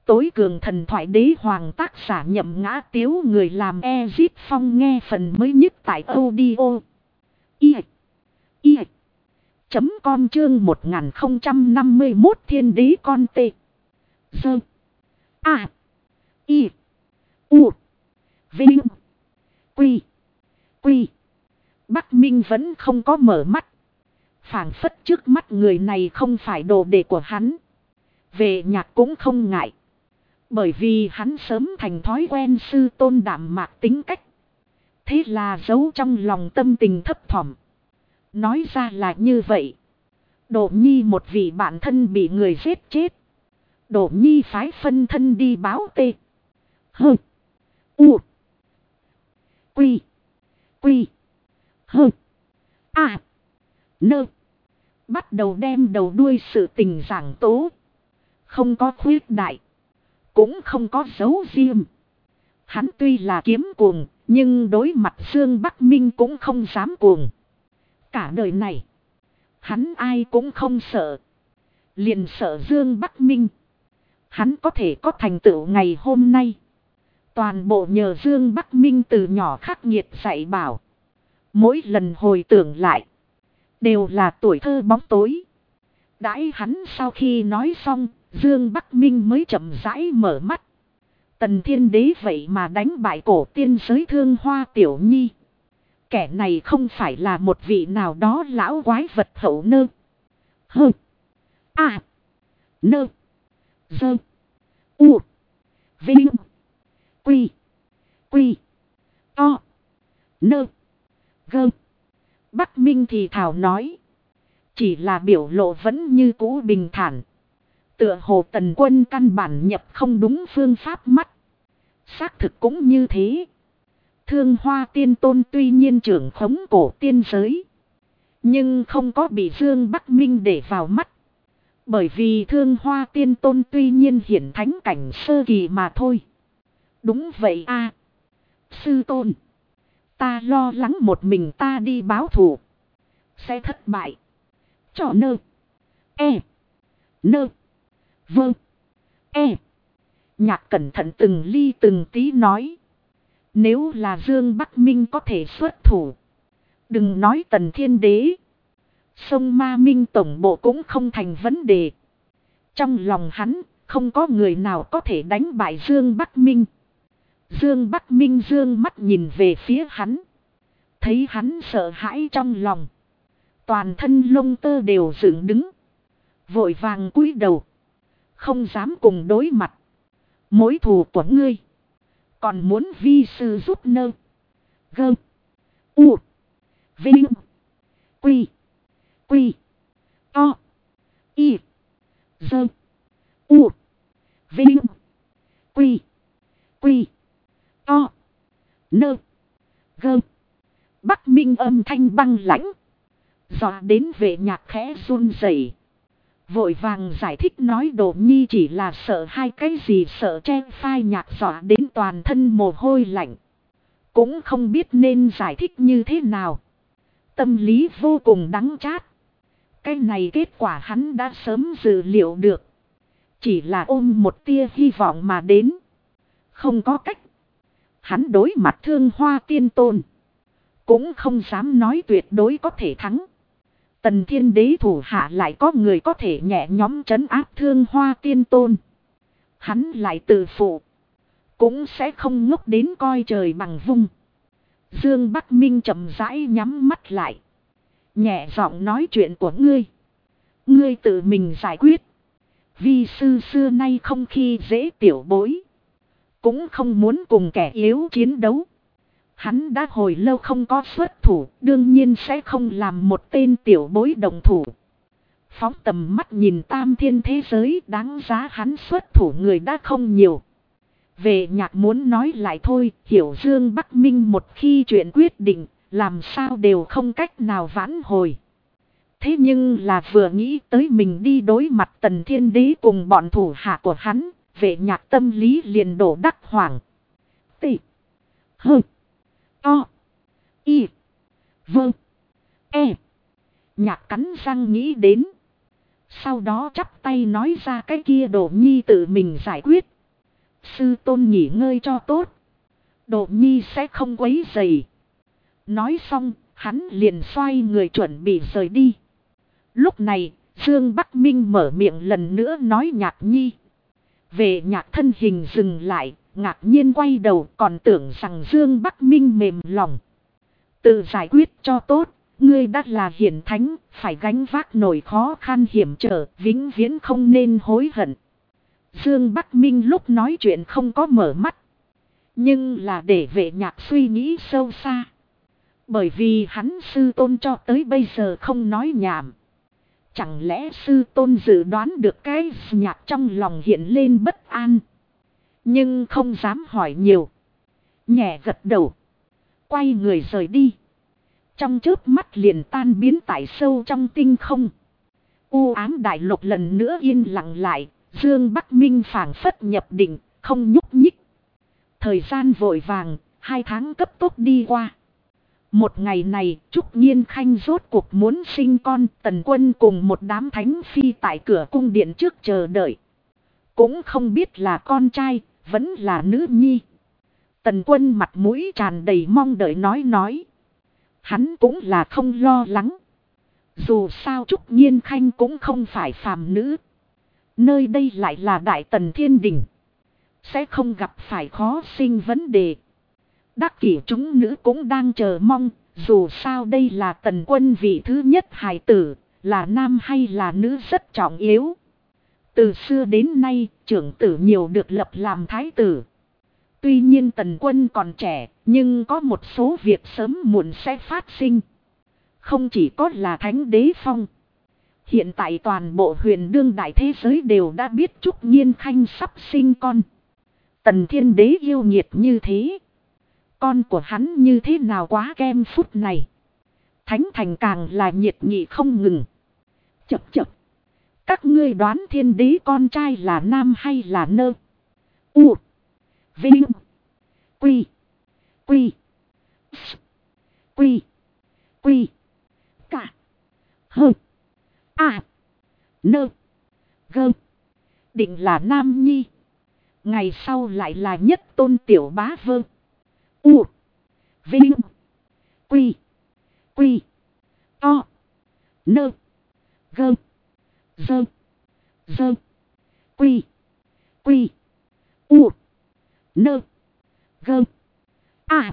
tối cường thần thoại đế hoàng tác giả Nhậm Ngã Tiếu, người làm Ezip Phong. Nghe phần mới nhất tại audio com chương 1051 thiên đế con tê. Dơ. A. I. U. Vinh. Quy. Quy. Bắc Minh vẫn không có mở mắt. Phảng phất trước mắt người này không phải đồ đệ của hắn. Về nhạc cũng không ngại. Bởi vì hắn sớm thành thói quen sư tôn đạm mạc tính cách. Thế là giấu trong lòng tâm tình thấp thỏm. Nói ra là như vậy. Đỗ Nhi một vị bạn thân bị người giết chết. Đỗ Nhi phái phân thân đi báo tê. Hơ. U. Quy. Quy. Hơ. A. Nơ. Bắt đầu đem đầu đuôi sự tình giảng tố. Không có khuyết đại. Cũng không có giấu riêng. Hắn tuy là kiếm cuồng, nhưng đối mặt Dương Bắc Minh cũng không dám cuồng. Cả đời này, hắn ai cũng không sợ. Liền sợ Dương Bắc Minh. Hắn có thể có thành tựu ngày hôm nay. Toàn bộ nhờ Dương Bắc Minh từ nhỏ khắc nghiệt dạy bảo. Mỗi lần hồi tưởng lại, đều là tuổi thơ bóng tối. Đãi hắn sau khi nói xong, Dương Bắc Minh mới chậm rãi mở mắt. Tần Thiên Đế vậy mà đánh bại cổ tiên giới Thương Hoa Tiểu Nhi. Kẻ này không phải là một vị nào đó lão quái vật hậu nơ. Hơ. A. Nơ. Dơ. U. Vinh. Quy. Quy. To. Nơ. Gơ. Bắc Minh thì thảo nói. Chỉ là biểu lộ vẫn như cũ bình thản. Tựa hồ Tần Quân căn bản nhập không đúng phương pháp mắt. Xác thực cũng như thế. Thương Hoa Tiên Tôn tuy nhiên trưởng khống cổ tiên giới. Nhưng không có bị Dương Bắc Minh để vào mắt. Bởi vì Thương Hoa Tiên Tôn tuy nhiên hiển thánh cảnh sơ kỳ mà thôi. Đúng vậy a, sư tôn. Ta lo lắng một mình ta đi báo thù sẽ thất bại. Cho nơ. E. Nơ. Vâng. E. Nhạc cẩn thận từng ly từng tí nói. Nếu là Dương Bắc Minh có thể xuất thủ. Đừng nói Tần Thiên Đế. Sông Ma Minh tổng bộ cũng không thành vấn đề. Trong lòng hắn không có người nào có thể đánh bại Dương Bắc Minh. Dương Bắc Minh dương mắt nhìn về phía hắn. Thấy hắn sợ hãi trong lòng. Toàn thân lông tơ đều dựng đứng. Vội vàng cúi đầu. Không dám cùng đối mặt. Mối thù của ngươi. Còn muốn vi sư giúp nơ. Gơ. U. Vinh. Quy. Quy. To. Y. Dơ. U. Vinh. Quy. Quy. To. Nơ. Gơ. Bắc Minh âm thanh băng lãnh. Dọa đến vệ nhạc khẽ run rẩy. Vội vàng giải thích nói Đỗ Nhi chỉ là sợ hai cái gì, sợ che phai nhạc dọa đến toàn thân mồ hôi lạnh. Cũng không biết nên giải thích như thế nào. Tâm lý vô cùng đắng chát. Cái này kết quả hắn đã sớm dự liệu được. Chỉ là ôm một tia hy vọng mà đến. Không có cách. Hắn đối mặt Thương Hoa Tiên Tôn. Cũng không dám nói tuyệt đối có thể thắng. Tần Thiên Đế thủ hạ lại có người có thể nhẹ nhõm trấn áp Thương Hoa Tiên Tôn. Hắn lại tự phụ. Cũng sẽ không ngốc đến coi trời bằng vung. Dương Bắc Minh chậm rãi nhắm mắt lại. Nhẹ giọng nói chuyện của ngươi. Ngươi tự mình giải quyết. Vi sư xưa nay không khi dễ tiểu bối. Cũng không muốn cùng kẻ yếu chiến đấu. Hắn đã hồi lâu không có xuất thủ, đương nhiên sẽ không làm một tên tiểu bối đồng thủ. Phóng tầm mắt nhìn tam thiên thế giới, đáng giá hắn xuất thủ người đã không nhiều. Về nhạc muốn nói lại thôi, hiểu Dương Bắc Minh một khi chuyện quyết định, làm sao đều không cách nào vãn hồi. Thế nhưng là vừa nghĩ tới mình đi đối mặt Tần Thiên Đế cùng bọn thủ hạ của hắn, về nhạc tâm lý liền đổ đắc hoảng. Tị. Hơ. To. Y. Vâng. E. Nhạc cắn răng nghĩ đến. Sau đó chắp tay nói ra cái kia Đỗ Nhi tự mình giải quyết. sư tôn nghỉ ngơi cho tốt. Độ nhi sẽ không quấy rầy. Nói xong, hắn liền xoay người chuẩn bị rời đi. Lúc này, Dương Bắc Minh mở miệng lần nữa nói Nhạc Nhi. Về Nhạc thân hình dừng lại, ngạc nhiên quay đầu còn tưởng rằng Dương Bắc Minh mềm lòng. Tự giải quyết cho tốt, ngươi đã là hiển thánh, phải gánh vác nổi khó khăn hiểm trở, vĩnh viễn không nên hối hận. Dương Bắc Minh lúc nói chuyện không có mở mắt. Nhưng là để Vệ Nhạc suy nghĩ sâu xa. Bởi vì hắn sư tôn cho tới bây giờ không nói nhảm. Chẳng lẽ sư tôn dự đoán được cái Nhạc trong lòng hiện lên bất an. Nhưng không dám hỏi nhiều. Nhẹ gật đầu. Quay người rời đi. Trong chớp mắt liền tan biến tại sâu trong tinh không. U ám đại lục lần nữa yên lặng lại. Dương Bắc Minh phảng phất nhập định, không nhúc nhích. Thời gian vội vàng, 2 tháng cấp tốc đi qua. Một ngày này, Trúc Nhiên Khanh rốt cuộc muốn sinh con, Tần Quân cùng một đám thánh phi tại cửa cung điện trước chờ đợi. Cũng không biết là con trai, vẫn là nữ nhi. Tần Quân mặt mũi tràn đầy mong đợi nói. Hắn cũng là không lo lắng. Dù sao Trúc Nhiên Khanh cũng không phải phàm nữ. Nơi đây lại là Đại Tần Thiên Đình. Sẽ không gặp phải khó sinh vấn đề. Đắc kỷ chúng nữ cũng đang chờ mong. Dù sao đây là Tần Quân vị thứ nhất hài tử. Là nam hay là nữ rất trọng yếu. Từ xưa đến nay trưởng tử nhiều được lập làm thái tử. Tuy nhiên Tần Quân còn trẻ. Nhưng có một số việc sớm muộn sẽ phát sinh. Không chỉ có là thánh đế phong. Hiện tại toàn bộ huyền đương đại thế giới đều đã biết Trúc Nhiên Khanh sắp sinh con. Tần Thiên Đế yêu nghiệt như thế. Con của hắn như thế nào quá kem phút này. Thánh thành càng là nhiệt nghị không ngừng. Chập. Các ngươi đoán Thiên Đế con trai là nam hay là nơ? U. Vinh. Quy. Quy. Quy. Quy. Cả. Hơ. À. Nơ. Gơ. Định là nam nhi. Ngày sau lại là nhất tôn tiểu bá vơ. U. Vinh. Quy. Quy. To. Nơ. Gơ. Dơ. Dơ. Quy. Quy. U. Nơ. Gơ. À.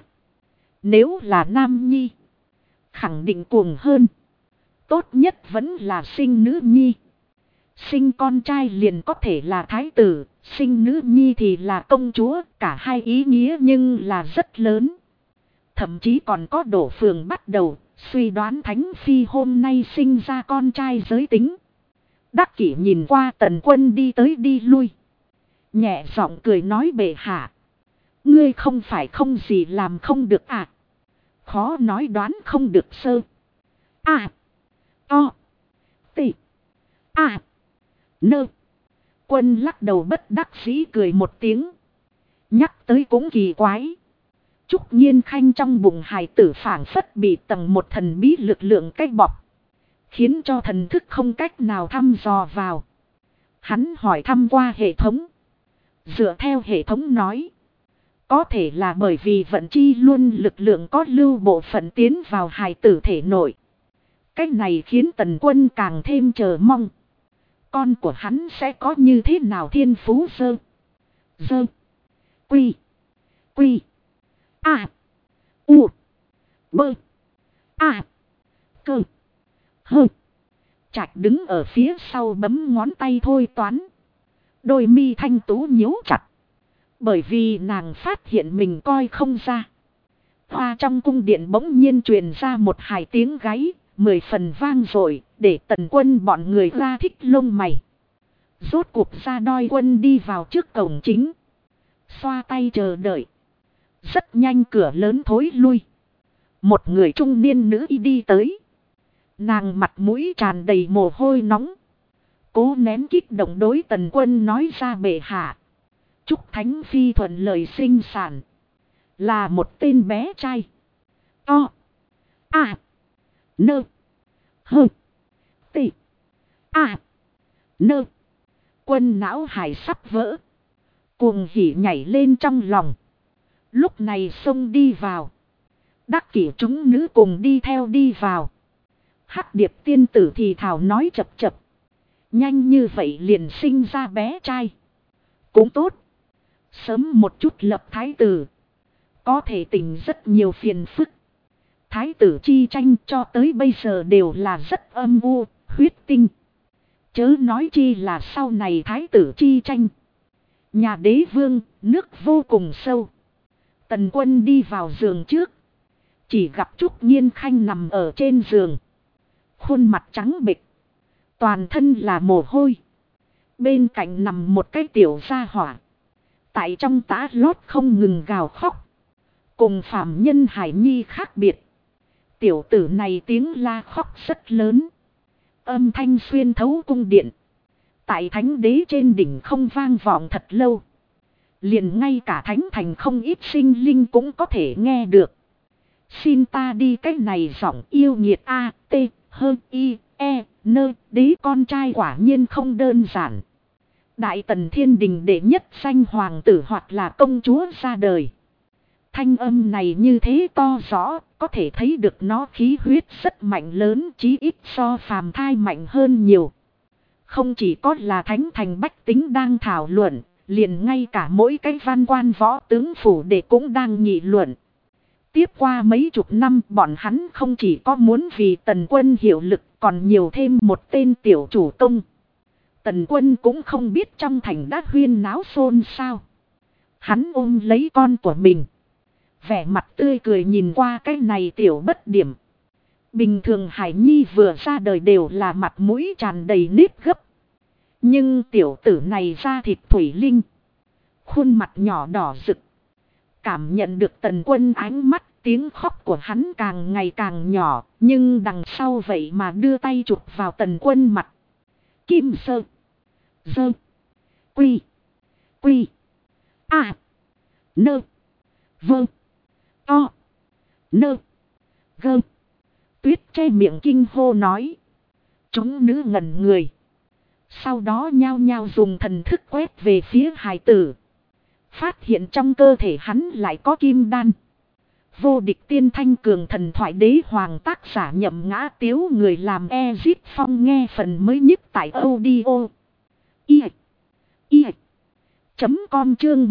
Nếu là nam nhi. Khẳng định cuồng hơn. Tốt nhất vẫn là sinh nữ nhi. Sinh con trai liền có thể là thái tử. Sinh nữ nhi thì là công chúa. Cả hai ý nghĩa nhưng là rất lớn. Thậm chí còn có đổ phường bắt đầu. Suy đoán Thánh Phi hôm nay sinh ra con trai giới tính. Đắc Kỷ nhìn qua Tần Quân đi tới đi lui. Nhẹ giọng cười nói bệ hạ. Ngươi không phải không gì làm không được à. Khó nói đoán không được sơ. À. To. Tị. À. Nơ. Quân lắc đầu bất đắc dĩ cười một tiếng. Nhắc tới cũng kỳ quái. Trúc Nhiên Khanh trong bụng hài tử phảng phất bị tầng một thần bí lực lượng cách bọc. Khiến cho thần thức không cách nào thăm dò vào. Hắn hỏi thăm qua hệ thống. Dựa theo hệ thống nói. Có thể là bởi vì vận chi luôn lực lượng có lưu bộ phận tiến vào hài tử thể nội. Cách này khiến Tần Quân càng thêm chờ mong. Con của hắn sẽ có như thế nào thiên phú dơ. Dơ. Quy. Quy. À. U. Bơ. À. Cơ. Hơ. Trạch đứng ở phía sau bấm ngón tay thôi toán. Đôi mi thanh tú nhíu chặt. Bởi vì nàng phát hiện mình coi không ra. Hoa trong cung điện bỗng nhiên truyền ra một hài tiếng gáy. 10 phần vang rồi để Tần Quân bọn người ra thích lông mày. Rốt cuộc ra đoi quân đi vào trước cổng chính. Xoa tay chờ đợi. Rất nhanh cửa lớn thối lui. Một người trung niên nữ y đi tới. Nàng mặt mũi tràn đầy mồ hôi nóng. Cố nén kích động đối Tần Quân nói ra bệ hạ. Chúc Thánh Phi thuận lợi sinh sản. Là một tên bé trai. To. À. Nơ. Hơ. Tị. À. Nơ. Quân não hải sắp vỡ. Cuồng hỉ nhảy lên trong lòng. Lúc này xông đi vào. Đắc kỷ chúng nữ cùng đi theo đi vào. Hắc Điệp tiên tử thì thảo nói chập chập. Nhanh như vậy liền sinh ra bé trai. Cũng tốt. Sớm một chút lập thái tử. Có thể tỉnh rất nhiều phiền phức. Thái tử chi tranh cho tới bây giờ đều là rất âm u, huyết tinh. Chớ nói chi là sau này thái tử chi tranh. Nhà đế vương, nước vô cùng sâu. Tần Quân đi vào giường trước. Chỉ gặp Trúc Nhiên Khanh nằm ở trên giường. Khuôn mặt trắng bệch. Toàn thân là mồ hôi. Bên cạnh nằm một cái tiểu gia hỏa. Tại trong tã lót không ngừng gào khóc. Cùng phàm nhân Hải Nhi khác biệt. Tiểu tử này tiếng la khóc rất lớn. Âm thanh xuyên thấu cung điện. Tại thánh đế trên đỉnh không vang vọng thật lâu. Liền ngay cả thánh thành không ít sinh linh cũng có thể nghe được. Xin ta đi cái này giọng yêu nghiệt A, T, H, I, E, N, đế con trai quả nhiên không đơn giản. Đại tần thiên đình đệ nhất danh hoàng tử hoặc là công chúa ra đời. Thanh âm này như thế to rõ, có thể thấy được nó khí huyết rất mạnh lớn, chí ít so phàm thai mạnh hơn nhiều. Không chỉ có là thánh thành bách tính đang thảo luận, liền ngay cả mỗi cái văn quan võ tướng phủ đệ cũng đang nghị luận. Tiếp qua mấy chục năm bọn hắn không chỉ có muốn vì Tần Quân hiệu lực còn nhiều thêm một tên tiểu chủ công. Tần Quân cũng không biết trong thành đã huyên náo xôn xao. Hắn ôm lấy con của mình. Vẻ mặt tươi cười nhìn qua cái này tiểu bất điểm. Bình thường Hải Nhi vừa ra đời đều là mặt mũi tràn đầy nếp gấp. Nhưng tiểu tử này da thịt thủy linh. Khuôn mặt nhỏ đỏ rực. Cảm nhận được Tần Quân ánh mắt, tiếng khóc của hắn càng ngày càng nhỏ. Nhưng đằng sau vậy mà đưa tay chụp vào Tần Quân mặt. Kim sơ. Dơ. Quy. Quy. A. Nơ. Vơ. To. Nơ. Gơ. Tuyết che miệng kinh hô nói. Chúng nữ ngẩn người. Sau đó nhao nhao dùng thần thức quét về phía hài tử. Phát hiện trong cơ thể hắn lại có kim đan. Vô địch tiên thanh cường thần thoại đế hoàng tác giả Nhậm Ngã Tiếu người làm Ezit Phong nghe phần mới nhất tại audio. Com chương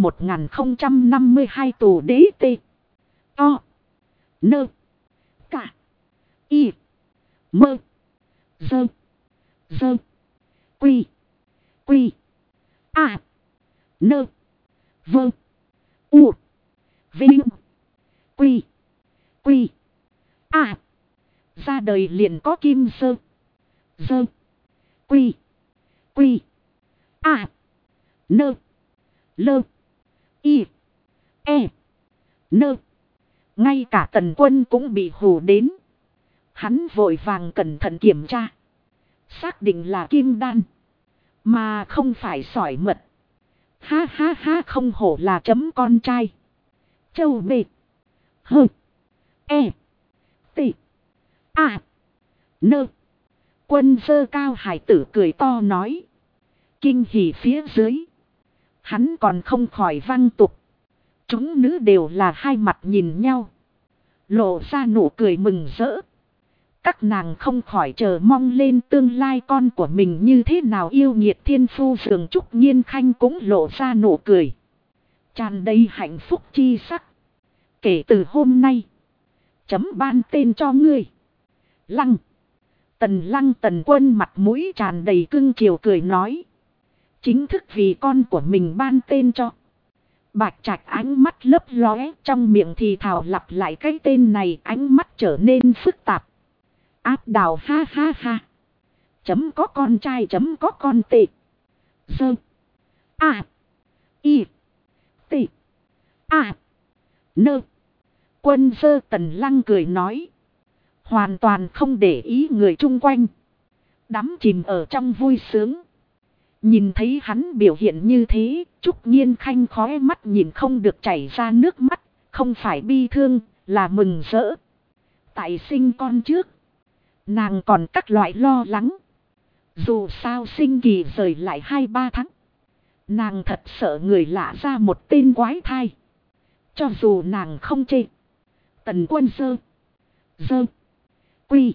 1052 tù đế tê. To. Nơ. Cả. Y. Mơ. Dơ. Dơ. Quy. Quy. A. Nơ. Vơ. U. Vinh. Quy. Quy. A. Ra đời liền có kim sơ. Dơ. Quy. Quy. A. Nơ. Lơ. Y. E. Nơ. Ngay cả Tần Quân cũng bị hù đến. Hắn vội vàng cẩn thận kiểm tra. Xác định là kim đan. Mà không phải sỏi mật. Ha ha ha, không hổ là chấm con trai. Châu bê. Hơ. E. T. A. Nơ. Quân dơ cao hải tử cười to nói. Kinh hỉ phía dưới. Hắn còn không khỏi văng tục. Chúng nữ đều là hai mặt nhìn nhau. Lộ ra nụ cười mừng rỡ. Các nàng không khỏi chờ mong lên tương lai con của mình như thế nào yêu nghiệt thiên phu dường Trúc Nhiên Khanh cũng lộ ra nụ cười. Tràn đầy hạnh phúc chi sắc. Kể từ hôm nay. Chấm ban tên cho ngươi. Lăng. Tần Quân mặt mũi tràn đầy cưng chiều cười nói. Chính thức vì con của mình ban tên cho. Bạch Trạch ánh mắt lấp lóe, trong miệng thì thào lặp lại cái tên này, ánh mắt trở nên phức tạp. Áp đào ha ha ha. Chấm có con trai chấm có con tệ. Dơ. A. Y. T. A. Nơ. Quân dơ Tần Lăng cười nói. Hoàn toàn không để ý người chung quanh. Đắm chìm ở trong vui sướng. Nhìn thấy hắn biểu hiện như thế, Trúc Nhiên Khanh khóe mắt nhìn không được chảy ra nước mắt, không phải bi thương, là mừng rỡ. Tại sinh con trước, nàng còn các loại lo lắng. Dù sao sinh kỳ rời lại 2-3 tháng. Nàng thật sợ người lạ ra một tên quái thai. Cho dù nàng không chê. Tần Quân dơ. Quy.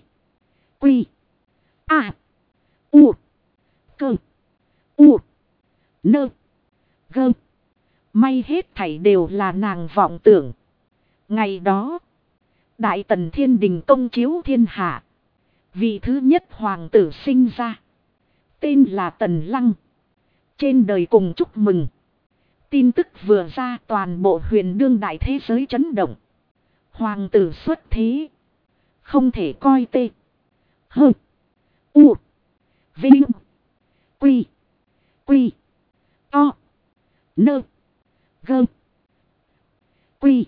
A. U. Cơ. U. Nơ. Gơ. May hết thảy đều là nàng vọng tưởng. Ngày đó. Đại Tần Thiên Đình công chiếu thiên hạ. Vị thứ nhất hoàng tử sinh ra. Tên là Tần Lăng. Trên đời cùng chúc mừng. Tin tức vừa ra toàn bộ huyền đương đại thế giới chấn động. Hoàng tử xuất thế. Không thể coi tê. Hơ. U. Vinh. Quy. To. Nơ. Gơ. Quy.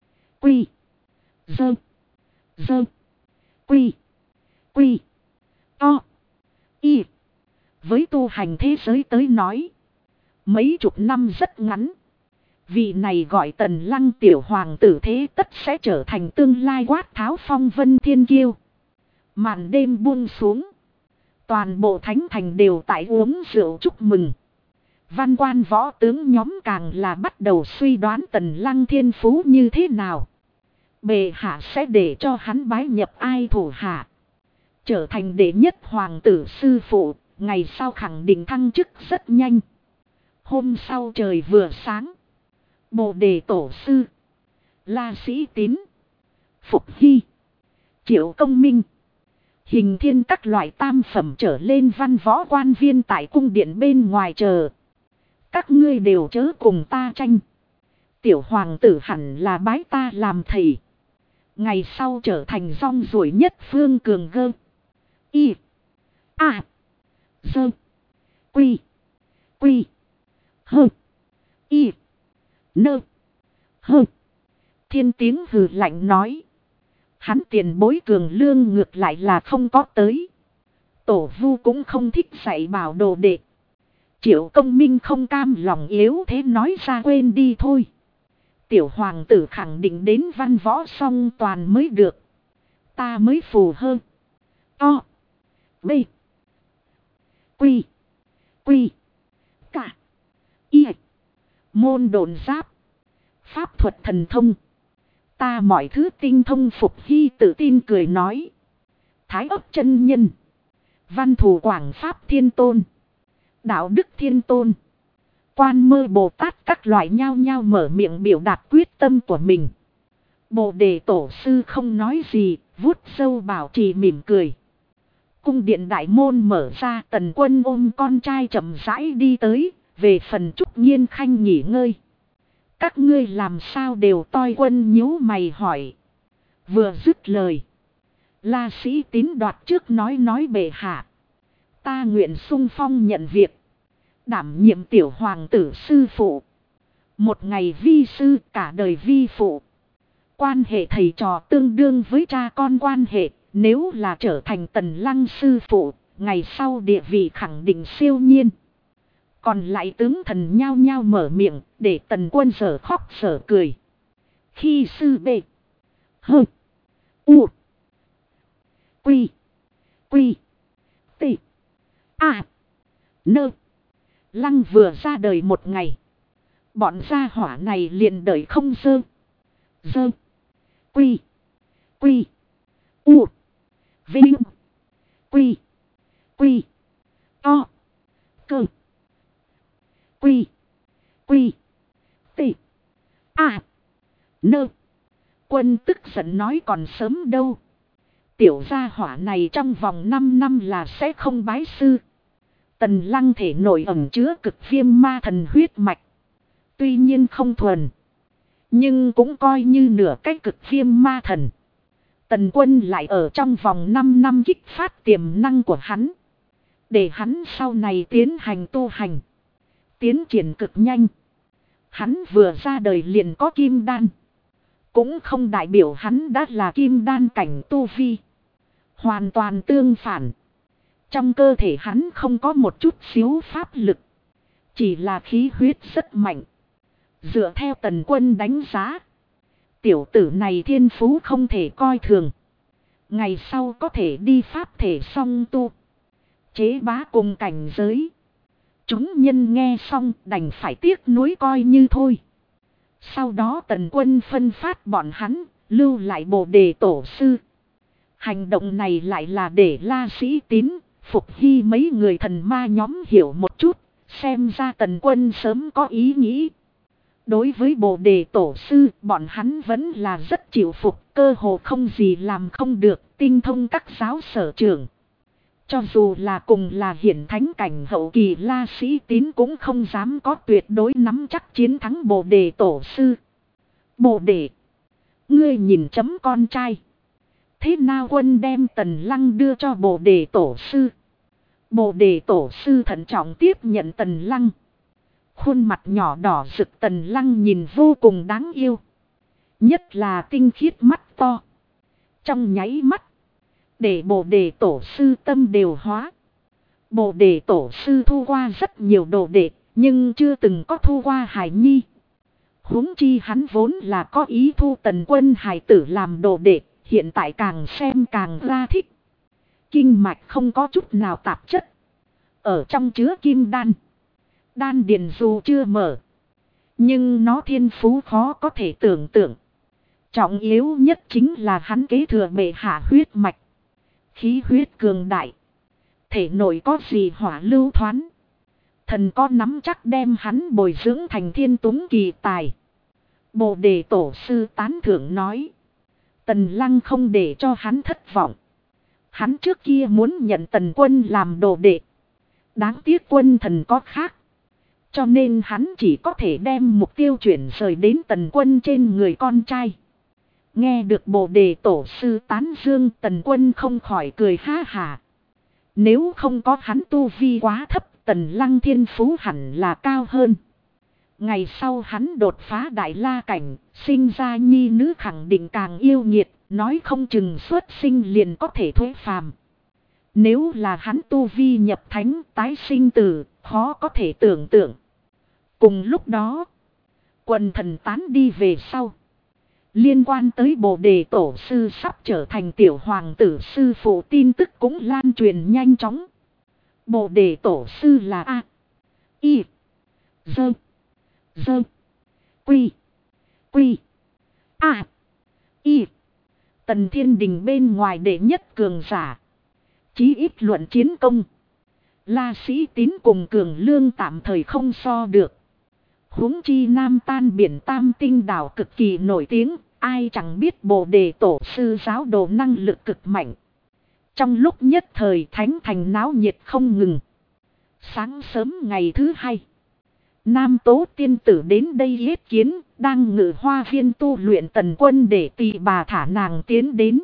Dơ. Quy. To. Y. Với tu hành thế giới tới nói. Mấy chục năm rất ngắn. Vị này gọi Tần Lăng tiểu hoàng tử thế tất sẽ trở thành tương lai quát tháo phong vân thiên kiêu. Màn đêm buông xuống. Toàn bộ thánh thành đều tại uống rượu chúc mừng. Văn quan võ tướng nhóm càng là bắt đầu suy đoán Tần Lăng thiên phú như thế nào. Bệ hạ sẽ để cho hắn bái nhập ai thủ hạ. Trở thành đệ nhất hoàng tử sư phụ. Ngày sau khẳng định thăng chức rất nhanh. Hôm sau trời vừa sáng. Bồ đề tổ sư. La Sĩ Tín. Phục Hy. Triệu Công Minh. Hình Thiên các loại tam phẩm trở lên văn võ quan viên tại cung điện bên ngoài chờ. Các ngươi đều chớ cùng ta tranh. Tiểu hoàng tử hẳn là bái ta làm thầy. Ngày sau trở thành rong ruổi nhất phương cường gơ. Y. A. Dơ. Quy. Hơ. Y. Nơ. Hơ. Thiên tiếng hừ lạnh nói. Hắn tiền bối cường lương ngược lại là không có tới. Tổ vu cũng không thích dạy bảo đồ đệ. Triệu Công Minh không cam lòng yếu thế nói ra quên đi thôi. Tiểu hoàng tử khẳng định đến văn võ song toàn mới được. Ta mới phù hơn. To. B. Quy. Cả. Y. Môn độn giáp. Pháp thuật thần thông. Ta mọi thứ tinh thông. Phục Hy tự tin cười nói. Thái ấp chân nhân. Văn thù quảng pháp thiên tôn. Đạo đức thiên tôn. Quan Mơ Bồ Tát các loại nhao nhao mở miệng biểu đạt quyết tâm của mình. Bồ đề tổ sư không nói gì, vuốt râu bảo trì mỉm cười. Cung điện đại môn mở ra, Tần Quân ôm con trai chậm rãi đi tới, về phần Trúc Nhiên Khanh nghỉ ngơi. Các ngươi làm sao đều toi Quân nhíu mày hỏi. Vừa dứt lời. La Sĩ Tín đoạt trước nói bệ hạ. Ta nguyện sung phong nhận việc. Đảm nhiệm tiểu hoàng tử sư phụ. Một ngày vi sư, cả đời vi phụ. Quan hệ thầy trò tương đương với cha con quan hệ. Nếu là trở thành Tần Lăng sư phụ, ngày sau địa vị khẳng định siêu nhiên. Còn lại tướng thần nhao nhao mở miệng, để Tần Quân sở khóc sở cười. Khi sư bệ. Hơ. U. Quy. T. A. Nơ. Lăng vừa ra đời một ngày. Bọn gia hỏa này liền đợi không dơ. Quy. U. Vinh. Quy. To. Cơ. Quy. T. A. Nơ. Quân tức giận nói còn sớm đâu. Tiểu gia hỏa này trong vòng 5 năm là sẽ không bái sư. Tần Lăng thể nội ẩn chứa cực viêm ma thần huyết mạch. Tuy nhiên không thuần. Nhưng cũng coi như nửa cái cực viêm ma thần. Tần Quân lại ở trong vòng 5 năm kích phát tiềm năng của hắn. Để hắn sau này tiến hành tu hành. Tiến triển cực nhanh. Hắn vừa ra đời liền có kim đan. Cũng không đại biểu hắn đã là kim đan cảnh tu vi. Hoàn toàn tương phản. Trong cơ thể hắn không có một chút xíu pháp lực. Chỉ là khí huyết rất mạnh. Dựa theo Tần Quân đánh giá. Tiểu tử này thiên phú không thể coi thường. Ngày sau có thể đi pháp thể song tu. Chế bá cùng cảnh giới. Chúng nhân nghe xong đành phải tiếc nuối coi như thôi. Sau đó Tần Quân phân phát bọn hắn, lưu lại Bồ Đề Tổ Sư. Hành động này lại là để La Sĩ Tín, Phục Hy mấy người thần ma nhóm hiểu một chút, xem ra Tần Quân sớm có ý nghĩ. Đối với Bồ Đề Tổ Sư, bọn hắn vẫn là rất chịu phục, cơ hồ không gì làm không được, tinh thông các giáo sở trường. Cho dù là cùng là hiển thánh cảnh hậu kỳ, La Sĩ Tín cũng không dám có tuyệt đối nắm chắc chiến thắng Bồ Đề Tổ Sư. Bồ Đề, ngươi nhìn chấm con trai. Thế nào? Quân đem Tần Lăng đưa cho Bồ Đề Tổ Sư. Bồ Đề Tổ Sư thận trọng tiếp nhận Tần Lăng. Khuôn mặt nhỏ đỏ rực Tần Lăng nhìn vô cùng đáng yêu. Nhất là tinh khiết mắt to. Trong nháy mắt, để Bồ Đề Tổ Sư tâm đều hóa. Bồ Đề Tổ Sư thu qua rất nhiều đồ đệ, nhưng chưa từng có thu qua hài nhi. Huống chi hắn vốn là có ý thu Tần Quân hài tử làm đồ đệ, hiện tại càng xem càng ra thích. Kinh mạch không có chút nào tạp chất. Ở trong chứa kim đan. Đan điền dù chưa mở, nhưng nó thiên phú khó có thể tưởng tượng. Trọng yếu nhất chính là hắn kế thừa bệ hạ huyết mạch. Khí huyết cường đại. Thể nội có gì hỏa lưu thoán. Thần có nắm chắc đem hắn bồi dưỡng thành thiên túng kỳ tài. Bồ Đề Tổ Sư tán thưởng nói. Tần Lăng không để cho hắn thất vọng. Hắn trước kia muốn nhận Tần Quân làm đồ đệ. Đáng tiếc quân thần có khác. Cho nên hắn chỉ có thể đem mục tiêu chuyển rời đến Tần Quân trên người con trai. Nghe được Bồ Đề Tổ Sư tán dương, Tần Quân không khỏi cười ha hả. Nếu không có hắn tu vi quá thấp, Tần Lăng thiên phú hẳn là cao hơn. Ngày sau hắn đột phá đại la cảnh, sinh ra nhi nữ khẳng định càng yêu nghiệt, nói không chừng xuất sinh liền có thể thuế phàm. Nếu là hắn tu vi nhập thánh tái sinh tử, khó có thể tưởng tượng. Cùng lúc đó, quần thần tán đi về sau. Liên quan tới Bồ Đề Tổ Sư sắp trở thành tiểu hoàng tử sư phụ tin tức cũng lan truyền nhanh chóng. Bồ Đề Tổ Sư là A, I, Dơ, Dơ, Quy, Quy, A, I. Tần Thiên Đình bên ngoài đệ nhất cường giả. Chí ít luận chiến công, La Sĩ Tín cùng Cường Lương tạm thời không so được. Huống chi Nam Tan Biển Tam Tinh đảo cực kỳ nổi tiếng, ai chẳng biết Bồ Đề Tổ Sư giáo đồ năng lực cực mạnh. Trong lúc nhất thời thánh thành náo nhiệt không ngừng. Sáng sớm ngày thứ hai, Nam Tố Tiên Tử đến đây yết kiến, đang ngự hoa viên tu luyện. Tần Quân để tỳ bà thả nàng tiến đến.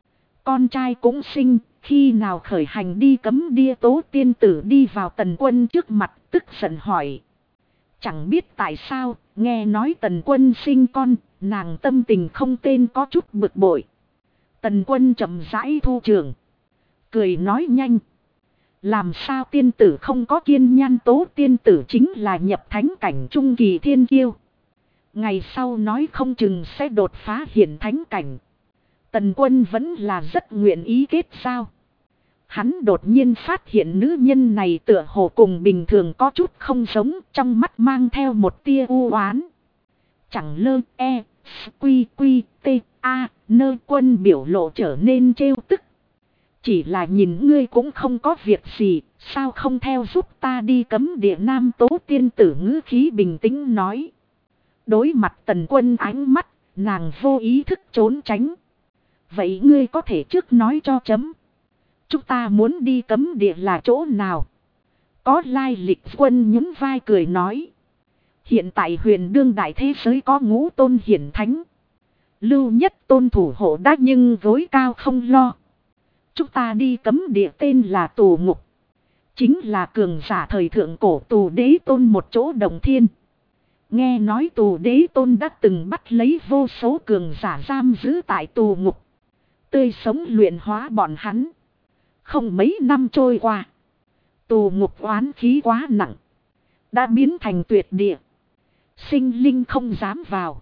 Con trai cũng sinh, khi nào khởi hành đi cấm Địa Tố Tiên Tử đi vào Tần Quân trước mặt tức giận hỏi. Chẳng biết tại sao, nghe nói Tần Quân sinh con, nàng tâm tình không tên có chút bực bội. Tần Quân chậm rãi thu trường, cười nói nhanh. Làm sao tiên tử không có kiên nhăn? Tố Tiên Tử chính là nhập thánh cảnh trung kỳ thiên kiêu. Ngày sau nói không chừng sẽ đột phá hiển thánh cảnh. Tần Quân vẫn là rất nguyện ý kết giao. Hắn đột nhiên phát hiện nữ nhân này tựa hồ cùng bình thường có chút không giống, trong mắt mang theo một tia u oán. Chẳng lơ e, quy quy t a nơ. Quân biểu lộ trở nên trêu tức. Chỉ là nhìn ngươi cũng không có việc gì, sao không theo giúp ta đi cấm địa? Nam Tố Tiên Tử ngữ khí bình tĩnh nói. Đối mặt Tần Quân ánh mắt, nàng vô ý thức trốn tránh. Vậy ngươi có thể trước nói cho chấm. Chúng ta muốn đi cấm địa là chỗ nào? Có lai lịch? Quân nhún vai cười nói. Hiện tại huyền đương đại thế giới có ngũ tôn hiển thánh. Lưu Nhất Tôn thủ hộ đã nhưng gối cao không lo. Chúng ta đi cấm địa tên là Tù Ngục. Chính là cường giả thời thượng cổ Tù Đế Tôn một chỗ Đồng Thiên. Nghe nói Tù Đế Tôn đã từng bắt lấy vô số cường giả giam giữ tại Tù Ngục. Tươi sống luyện hóa bọn hắn. Không mấy năm trôi qua, Tù Ngục oán khí quá nặng, đã biến thành tuyệt địa. Sinh linh không dám vào.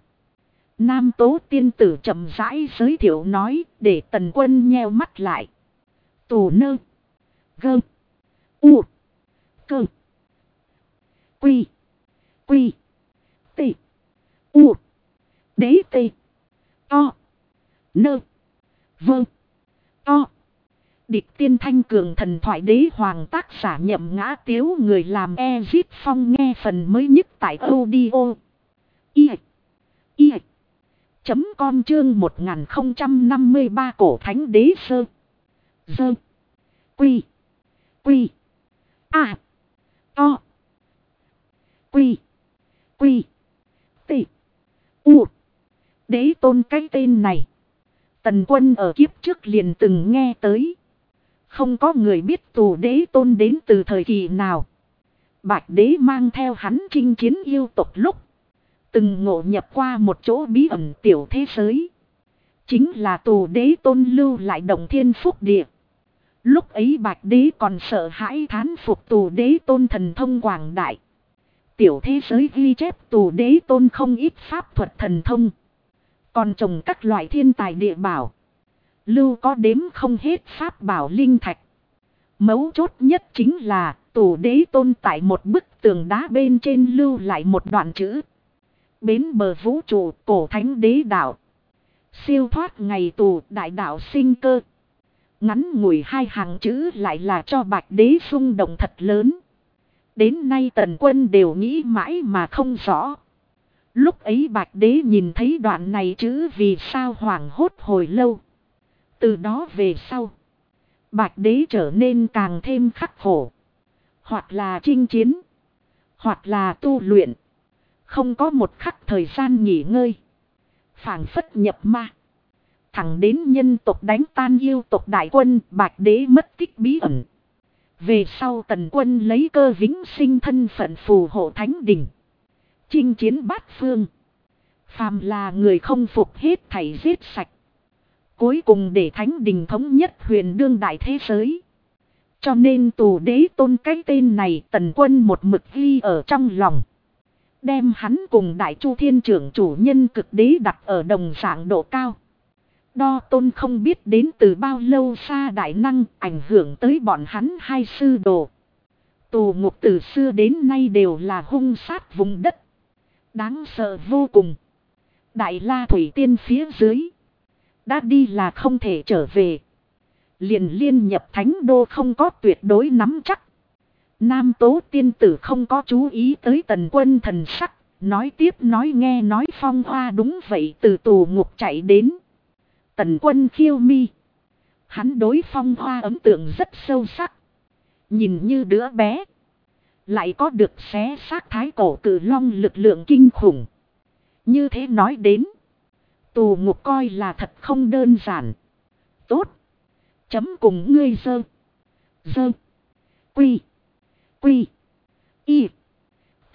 Nam Tố Tiên Tử chậm rãi giới thiệu nói, để Tần Quân nheo mắt lại. Tù nơ, gơ, u, cơ, Quy. Quy. T. U. Đế T. O. Nơ. Vơ. O. Địch tiên thanh cường thần thoại đế hoàng tác giả Nhậm Ngã Tiếu, người làm Ezit Phong. Nghe phần mới nhất tại audio i com chương 1053 cổ thánh đế sơ. Dơ. Quy. Quy. A. O. Quy. Quy. T. U. Đế tôn. Cái tên này Tần Quân ở kiếp trước liền từng nghe tới. Không có người biết Tù Đế tôn đến từ thời kỳ nào. Bạch đế mang theo hắn chinh chiến yêu tộc lúc từng ngộ nhập qua một chỗ bí ẩn tiểu thế giới. Chính là Tù Đế tôn lưu lại Động Thiên Phúc Địa. Lúc ấy Bạch đế còn sợ hãi thán phục Tù Đế tôn thần thông quảng đại. Tiểu thế giới ghi chép Tù Đế tôn không ít pháp thuật thần thông. Còn trồng các loại thiên tài địa bảo. Lưu có đếm không hết pháp bảo linh thạch. Mấu chốt nhất chính là Tù Đế tôn tại một bức tường đá bên trên lưu lại một đoạn chữ. Bến bờ vũ trụ cổ thánh đế đạo. Siêu thoát ngày tù đại đạo sinh cơ. Ngắn ngủi hai hàng chữ lại là cho Bạch đế xung động thật lớn. Đến nay Tần Quân đều nghĩ mãi mà không rõ. Lúc ấy Bạch đế nhìn thấy đoạn này chữ vì sao hoảng hốt hồi lâu. Từ đó về sau, Bạch đế trở nên càng thêm khắc khổ. Hoặc là chinh chiến, hoặc là tu luyện. Không có một khắc thời gian nghỉ ngơi. Phảng phất nhập ma. Thẳng đến nhân tộc đánh tan yêu tộc đại quân, Bạch đế mất tích bí ẩn. Về sau Tần Quân lấy cơ vĩnh sinh thân phận phù hộ thánh đình. Chinh chiến bát phương. Phàm là người không phục hết thảy giết sạch. Cuối cùng để thánh đình thống nhất huyền đương đại thế giới. Cho nên Tù Đế tôn cái tên này Tần Quân một mực ghi ở trong lòng. Đem hắn cùng Đại Chu Thiên Trưởng chủ nhân cực đế đặt ở đồng dạng độ cao. Đo tôn không biết đến từ bao lâu xa đại năng ảnh hưởng tới bọn hắn hai sư đồ. Tù ngục từ xưa đến nay đều là hung sát vùng đất. Đáng sợ vô cùng. Đại La Thủy Tiên phía dưới. Đã đi là không thể trở về. Liền liên nhập thánh đô không có tuyệt đối nắm chắc. Nam Tố tiên tử không có chú ý tới Tần Quân thần sắc. Nói tiếp nói nghe nói Phong Hoa đúng vậy từ tù ngục chạy đến. Tần Quân khiêu mi. Hắn đối Phong Hoa ấn tượng rất sâu sắc. Nhìn như đứa bé. Lại có được xé xác thái cổ cử long lực lượng kinh khủng. Như thế nói đến. Tù ngục coi là thật không đơn giản. Tốt. Chấm cùng ngươi dơ. Dơ. Quy. Quy. Y. T.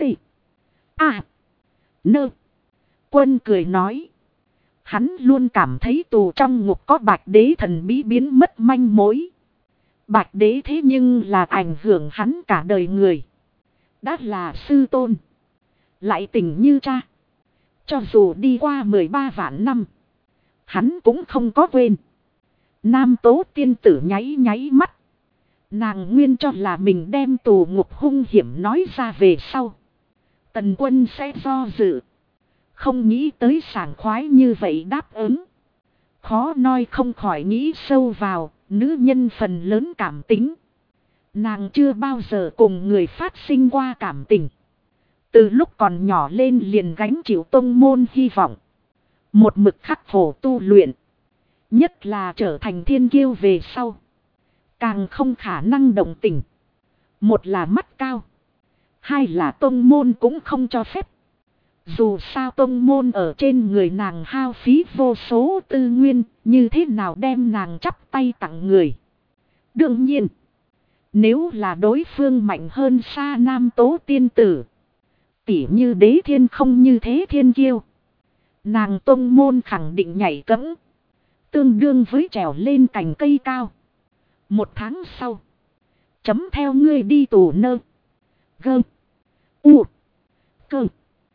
A. Nơ. Quân cười nói. Hắn luôn cảm thấy tù trong ngục có Bạch đế thần bí biến mất manh mối. Bạch đế thế nhưng là ảnh hưởng hắn cả đời người. Đã là sư tôn. Lại tình như cha. Cho dù đi qua 13 vạn năm. Hắn cũng không có quên. Nam Tố tiên tử nháy nháy mắt. Nàng nguyên cho là mình đem tù ngục hung hiểm nói ra về sau. Tần Quân sẽ do dự. Không nghĩ tới sảng khoái như vậy đáp ứng. Khó nói không khỏi nghĩ sâu vào. Nữ nhân phần lớn cảm tính. Nàng chưa bao giờ cùng người phát sinh qua cảm tình. Từ lúc còn nhỏ lên liền gánh chịu tông môn hy vọng. Một mực khắc khổ tu luyện. Nhất là trở thành thiên kiêu về sau. Càng không khả năng đồng tình. Một là mắt cao. Hai là tông môn cũng không cho phép. Dù sao tông môn ở trên người nàng hao phí vô số tư nguyên. Như thế nào đem nàng chắp tay tặng người. Đương nhiên. Nếu là đối phương mạnh hơn xa Nam Tố tiên tử. Tỉ như Đế Thiên không như thế thiên kiêu. Nàng tông môn khẳng định nhảy cẫng. Tương đương với trèo lên cành cây cao. 1 tháng sau. Chấm theo ngươi đi tù nơ. Gơ. U. Cơ.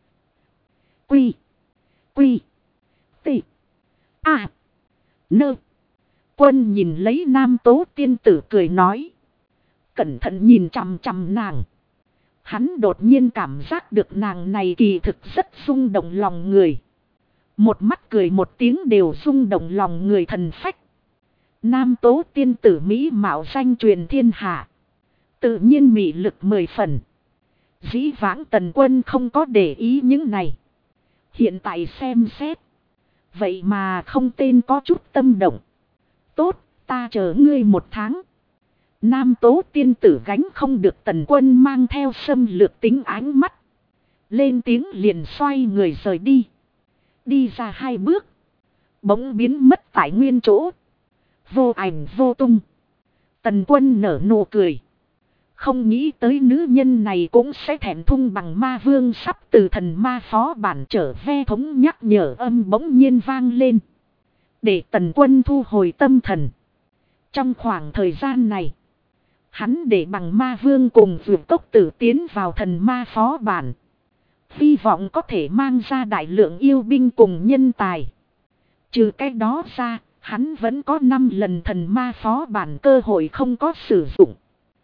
Quy. Quy. T. A. Nơ. Quân nhìn lấy Nam Tố tiên tử cười nói. Cẩn thận nhìn chằm chằm nàng. Hắn đột nhiên cảm giác được nàng này kỳ thực rất rung động lòng người. Một mắt cười một tiếng đều rung động lòng người thần phách. Nam tố tiên tử Mỹ mạo danh truyền thiên hạ. Tự nhiên mị lực 10 phần. Dĩ vãng Tần Quân không có để ý những này. Hiện tại xem xét. Vậy mà không tên có chút tâm động. Tốt, ta chờ ngươi 1 tháng. Nam tố tiên tử gánh không được Tần Quân mang theo xâm lược tính ánh mắt. Lên tiếng liền xoay người rời đi. Đi ra 2 bước. Bỗng biến mất tại nguyên chỗ. Vô ảnh vô tung. Tần Quân nở nụ cười. Không nghĩ tới nữ nhân này cũng sẽ thẹn thùng bằng ma vương sắp từ thần ma phó bản trở về thống nhắc nhở âm bỗng nhiên vang lên. Để Tần Quân thu hồi tâm thần. Trong khoảng thời gian này. Hắn để bằng ma vương cùng vượt cốc tử tiến vào thần ma phó bản. Hy vọng có thể mang ra đại lượng yêu binh cùng nhân tài. Trừ cái đó ra, hắn vẫn có 5 lần thần ma phó bản cơ hội không có sử dụng.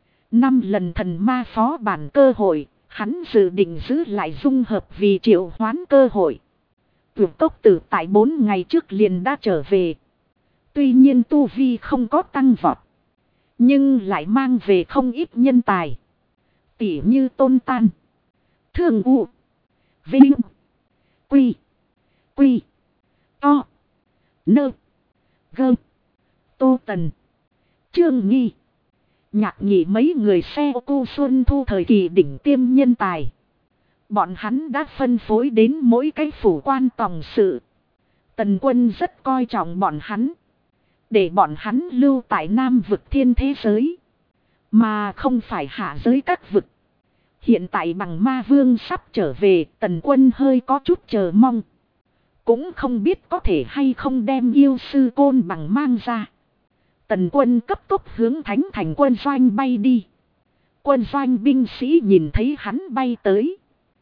5 lần thần ma phó bản cơ hội, hắn dự định giữ lại dung hợp vì triệu hoán cơ hội. Vượt cốc tử tại 4 ngày trước liền đã trở về. Tuy nhiên tu vi không có tăng vọt. Nhưng lại mang về không ít nhân tài. Tỉ như Tôn Tan, Thương U, Vinh, Quy, Quy, To, Nơ, Gơ, Tô Tần, Trương Nghi. Nhạc Nhị mấy người xe cu xuân thu thời kỳ đỉnh tiêm nhân tài. Bọn hắn đã phân phối đến mỗi cái phủ quan tòng sự. Tần Quân rất coi trọng bọn hắn. Để bọn hắn lưu tại Nam vực thiên thế giới. Mà không phải hạ giới các vực. Hiện tại bằng ma vương sắp trở về, Tần Quân hơi có chút chờ mong. Cũng không biết có thể hay không đem yêu sư côn bằng mang ra. Tần Quân cấp tốc hướng Thánh Thành quân doanh bay đi. Quân doanh binh sĩ nhìn thấy hắn bay tới.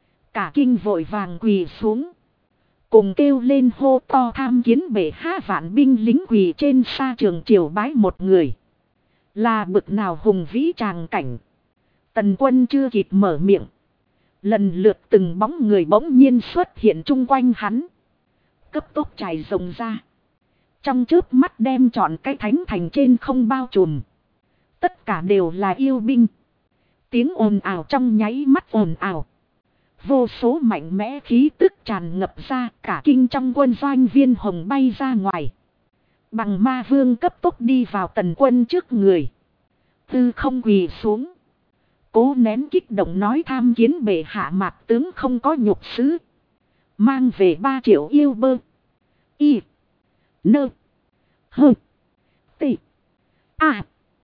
Cả kinh vội vàng quỳ xuống. Cùng kêu lên hô to tham kiến bệ hạ vạn binh lính quỳ trên sa trường triều bái một người. Là bực nào hùng vĩ tràng cảnh. Tần Quân chưa kịp mở miệng. Lần lượt từng bóng người bỗng nhiên xuất hiện chung quanh hắn. Cấp tốc trải rộng ra. Trong chớp mắt đem trọn cái thánh thành trên không bao trùm. Tất cả đều là yêu binh. Tiếng ồn ào trong nháy mắt ồn ào. Vô số mạnh mẽ khí tức tràn ngập ra, cả kinh trong quân doanh viên hồng bay ra ngoài. Bằng ma vương cấp tốc đi vào Tần Quân trước người. Tư không quỳ xuống. Cố nén kích động nói tham kiến bệ hạ mạc tướng không có nhục sứ. Mang về 3 triệu yêu bơ. Y. Nơ. Hơ. Tị. À.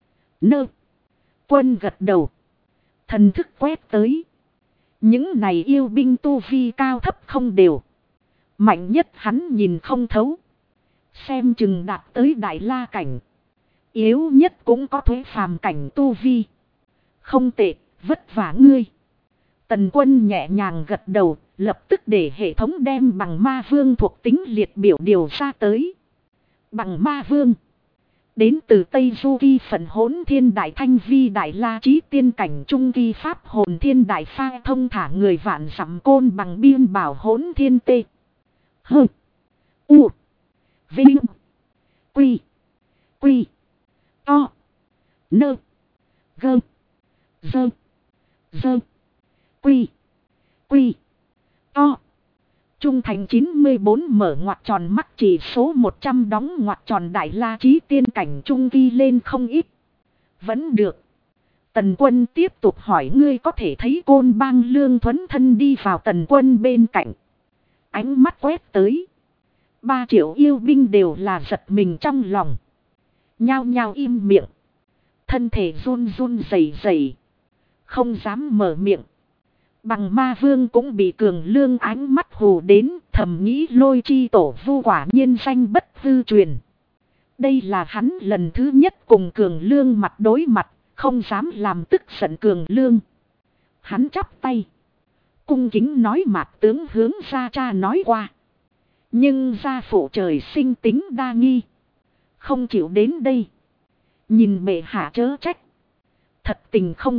Nơ. Quân gật đầu. Thần thức quét tới. Những này yêu binh tu vi cao thấp không đều. Mạnh nhất hắn nhìn không thấu. Xem chừng đạt tới đại la cảnh. Yếu nhất cũng có thuế phàm cảnh tu vi. Không tệ, vất vả ngươi. Tần Quân nhẹ nhàng gật đầu, lập tức để hệ thống đem bằng ma vương thuộc tính liệt biểu điều ra tới. Bằng ma vương. Đến từ Tây Du Kỳ phần hỗn thiên đại thanh vi đại la trí tiên cảnh trung kỳ pháp hồn thiên đại pha thông thả người vạn dặm côn bằng biên bảo hỗn thiên tê. Hơ. U. Vinh. Quy. Quy. To. Nơ. Gơ. Dơ. Dơ. Quy. Quy. To. Trung thành 94 mở ngoặc tròn mắt chỉ số 100 đóng ngoặc tròn đại la trí tiên cảnh trung kỳ lên không ít. Vẫn được. Tần Quân tiếp tục hỏi ngươi có thể thấy côn bang lương thuấn thân đi vào Tần Quân bên cạnh. Ánh mắt quét tới. 3 triệu yêu binh đều là giật mình trong lòng. Nhao nhao im miệng. Thân thể run run rẩy rẩy. Không dám mở miệng. Bằng ma vương cũng bị cường lương ánh mắt hù đến, thầm nghĩ Lôi Chi tổ vu quả nhiên danh bất hư truyền. Đây là hắn lần thứ nhất cùng cường lương mặt đối mặt, không dám làm tức giận cường lương. Hắn chắp tay. Cung kính nói mạc tướng hướng ra cha nói qua. Nhưng gia phụ trời sinh tính đa nghi. Không chịu đến đây. Nhìn bệ hạ chớ trách. Thật tình không biết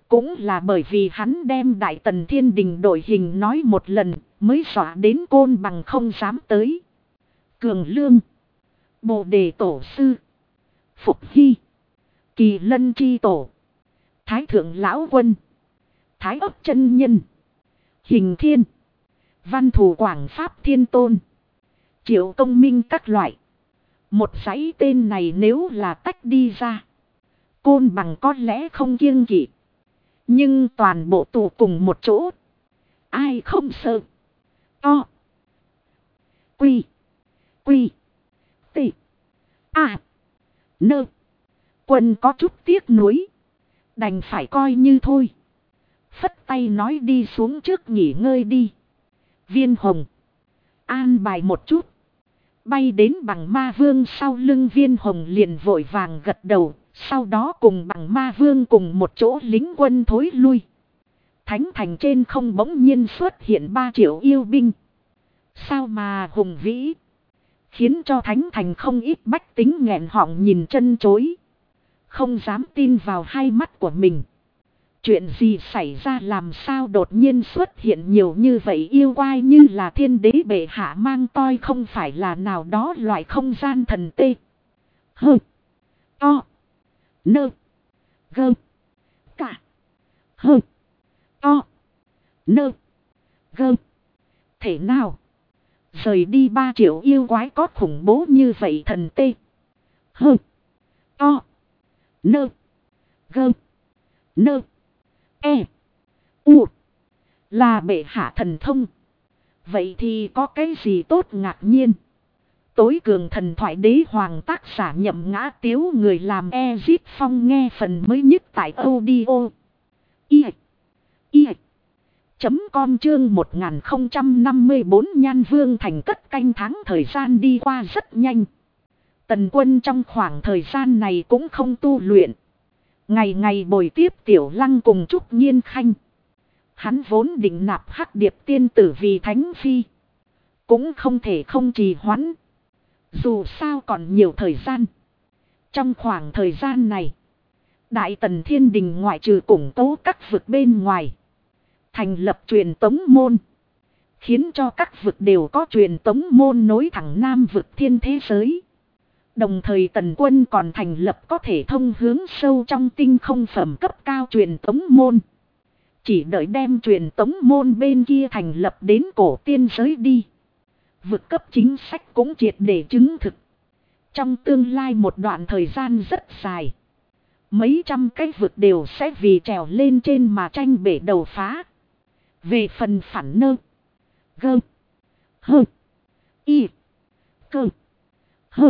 Cũng là bởi vì hắn đem Đại Tần Thiên Đình đổi hình nói một lần mới dọa đến Côn Bằng không dám tới. Cường Lương, Bồ Đề Tổ Sư, Phục Hy, Kỳ Lân Chi Tổ, Thái Thượng Lão Quân, Thái Ấp Chân Nhân, Hình Thiên, Văn Thù Quảng Pháp Thiên Tôn, Triệu Công Minh các loại. Một dãy tên này nếu là tách đi ra, Côn Bằng có lẽ không kiêng kỵ. Nhưng toàn bộ tụ cùng một chỗ, ai không sợ. To, quy, quy, tị, a, nơ. Quân có chút tiếc nuối, đành phải coi như thôi. Phất tay nói đi xuống trước nghỉ ngơi đi. Viên Hồng an bài một chút. Bay đến Bằng Ma Vương sau lưng Viên Hồng liền vội vàng gật đầu. Sau đó cùng Bằng Ma Vương cùng một chỗ lính quân thối lui. Thánh thành trên không bỗng nhiên xuất hiện 3 triệu yêu binh. Sao mà hùng vĩ. Khiến cho Thánh thành không ít bách tính nghẹn họng nhìn chân chối. Không dám tin vào hai mắt của mình. Chuyện gì xảy ra, làm sao đột nhiên xuất hiện nhiều như vậy yêu quái, như là thiên đế bệ hạ mang toi, không phải là nào đó loại không gian thần tê. Hơ. To. Nơ. Gơ. Cả. Hơ. To. Nơ. Gơ. Thể nào? Rời đi 3 triệu yêu quái có khủng bố như vậy thần tê. Hơ. To. Nơ. Gơ. Nơ. E. U. Là bệ hạ thần thông. Vậy thì có cái gì tốt ngạc nhiên. Tối cường thần thoại đế hoàng tác giả Nhậm Ngã Tiếu, người làm Ezip Phong, nghe phần mới nhất tại audio. Com chương 1054 Nhan Vương thành cất canh tháng thời gian đi qua rất nhanh. Tần Quân trong khoảng thời gian này cũng không tu luyện. Ngày ngày bồi tiếp Tiểu Lăng cùng Trúc Nhiên Khanh. Hắn vốn định nạp Hắc Điệp tiên tử vì thánh phi. Cũng không thể không trì hoãn. Dù sao còn nhiều thời gian. Trong khoảng thời gian này, Đại Tần Thiên Đình ngoại trừ củng cố các vực bên ngoài, thành lập truyền tống môn. Khiến cho các vực đều có truyền tống môn nối thẳng Nam vực thiên thế giới. Đồng thời Tần Quân còn thành lập có thể thông hướng sâu trong tinh không phẩm cấp cao truyền tống môn. Chỉ đợi đem truyền tống môn bên kia thành lập đến cổ tiên giới đi. Vực cấp chính sách cũng triệt để chứng thực. Trong tương lai một đoạn thời gian rất dài, mấy trăm cái vực đều sẽ vì trèo lên trên mà tranh bể đầu phá. Về phần phản nơ. Gơ. Hơ. Y. Cơ. Hơ.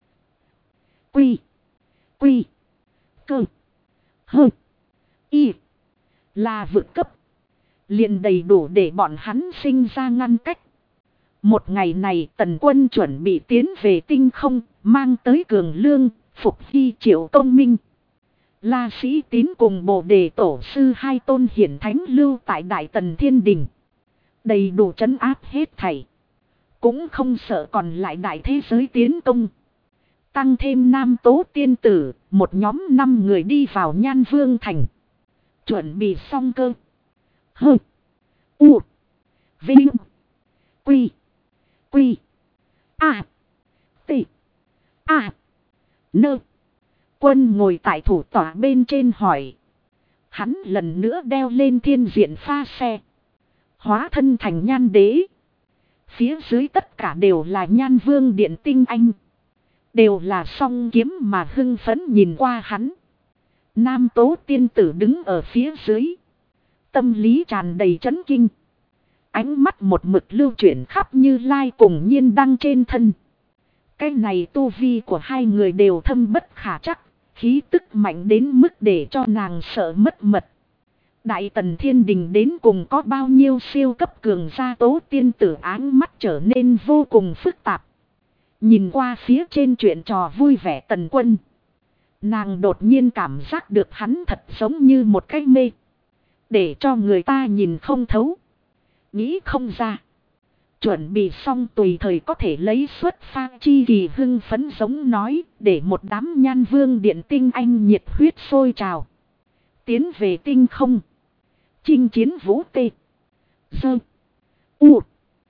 Quy. Quy. Cơ. Hơ. Y. Là vực cấp. Liền đầy đủ để bọn hắn sinh ra ngăn cách. Một ngày này Tần Quân chuẩn bị tiến về tinh không, mang tới Cường Lương, Phục Hy, Triệu Công Minh. La Sĩ Tín cùng Bồ Đề Tổ Sư hai tôn hiển thánh lưu tại Đại Tần Thiên Đình. Đầy đủ trấn áp hết thảy. Cũng không sợ còn lại đại thế giới tiến công. Tăng thêm Nam Tố Tiên Tử, một nhóm 5 người đi vào Nhan Vương thành. Chuẩn bị xong cơ. Hơ. U. Vinh. Quy. Quy. A. Tị. A. Nơ. Quân ngồi tại thủ tọa bên trên hỏi. Hắn lần nữa đeo lên thiên diện pha xe. Hóa thân thành Nhan Đế. Phía dưới tất cả đều là Nhan Vương điện tinh anh. Đều là song kiếm mà hưng phấn nhìn qua hắn. Nam Tố Tiên Tử đứng ở phía dưới. Tâm lý tràn đầy chấn kinh. Ánh mắt một mực lưu chuyển khắp Như Lai cùng Nhiên Đăng trên thân. Cái này tu vi của hai người đều thâm bất khả chắc. Khí tức mạnh đến mức để cho nàng sợ mất mật. Đại Tần Thiên Đình đến cùng có bao nhiêu siêu cấp cường gia Tố Tiên Tử áng mắt trở nên vô cùng phức tạp. Nhìn qua phía trên chuyện trò vui vẻ Tần Quân. Nàng đột nhiên cảm giác được hắn thật giống như một cái mê. Để cho người ta nhìn không thấu. Nghĩ không ra. Chuẩn bị xong tùy thời có thể lấy xuất pha chi kỳ hưng phấn giống nói. Để một đám Nhan Vương điện tinh anh nhiệt huyết sôi trào. tiến về tinh không. Chinh chiến vũ tê. Dơ. U.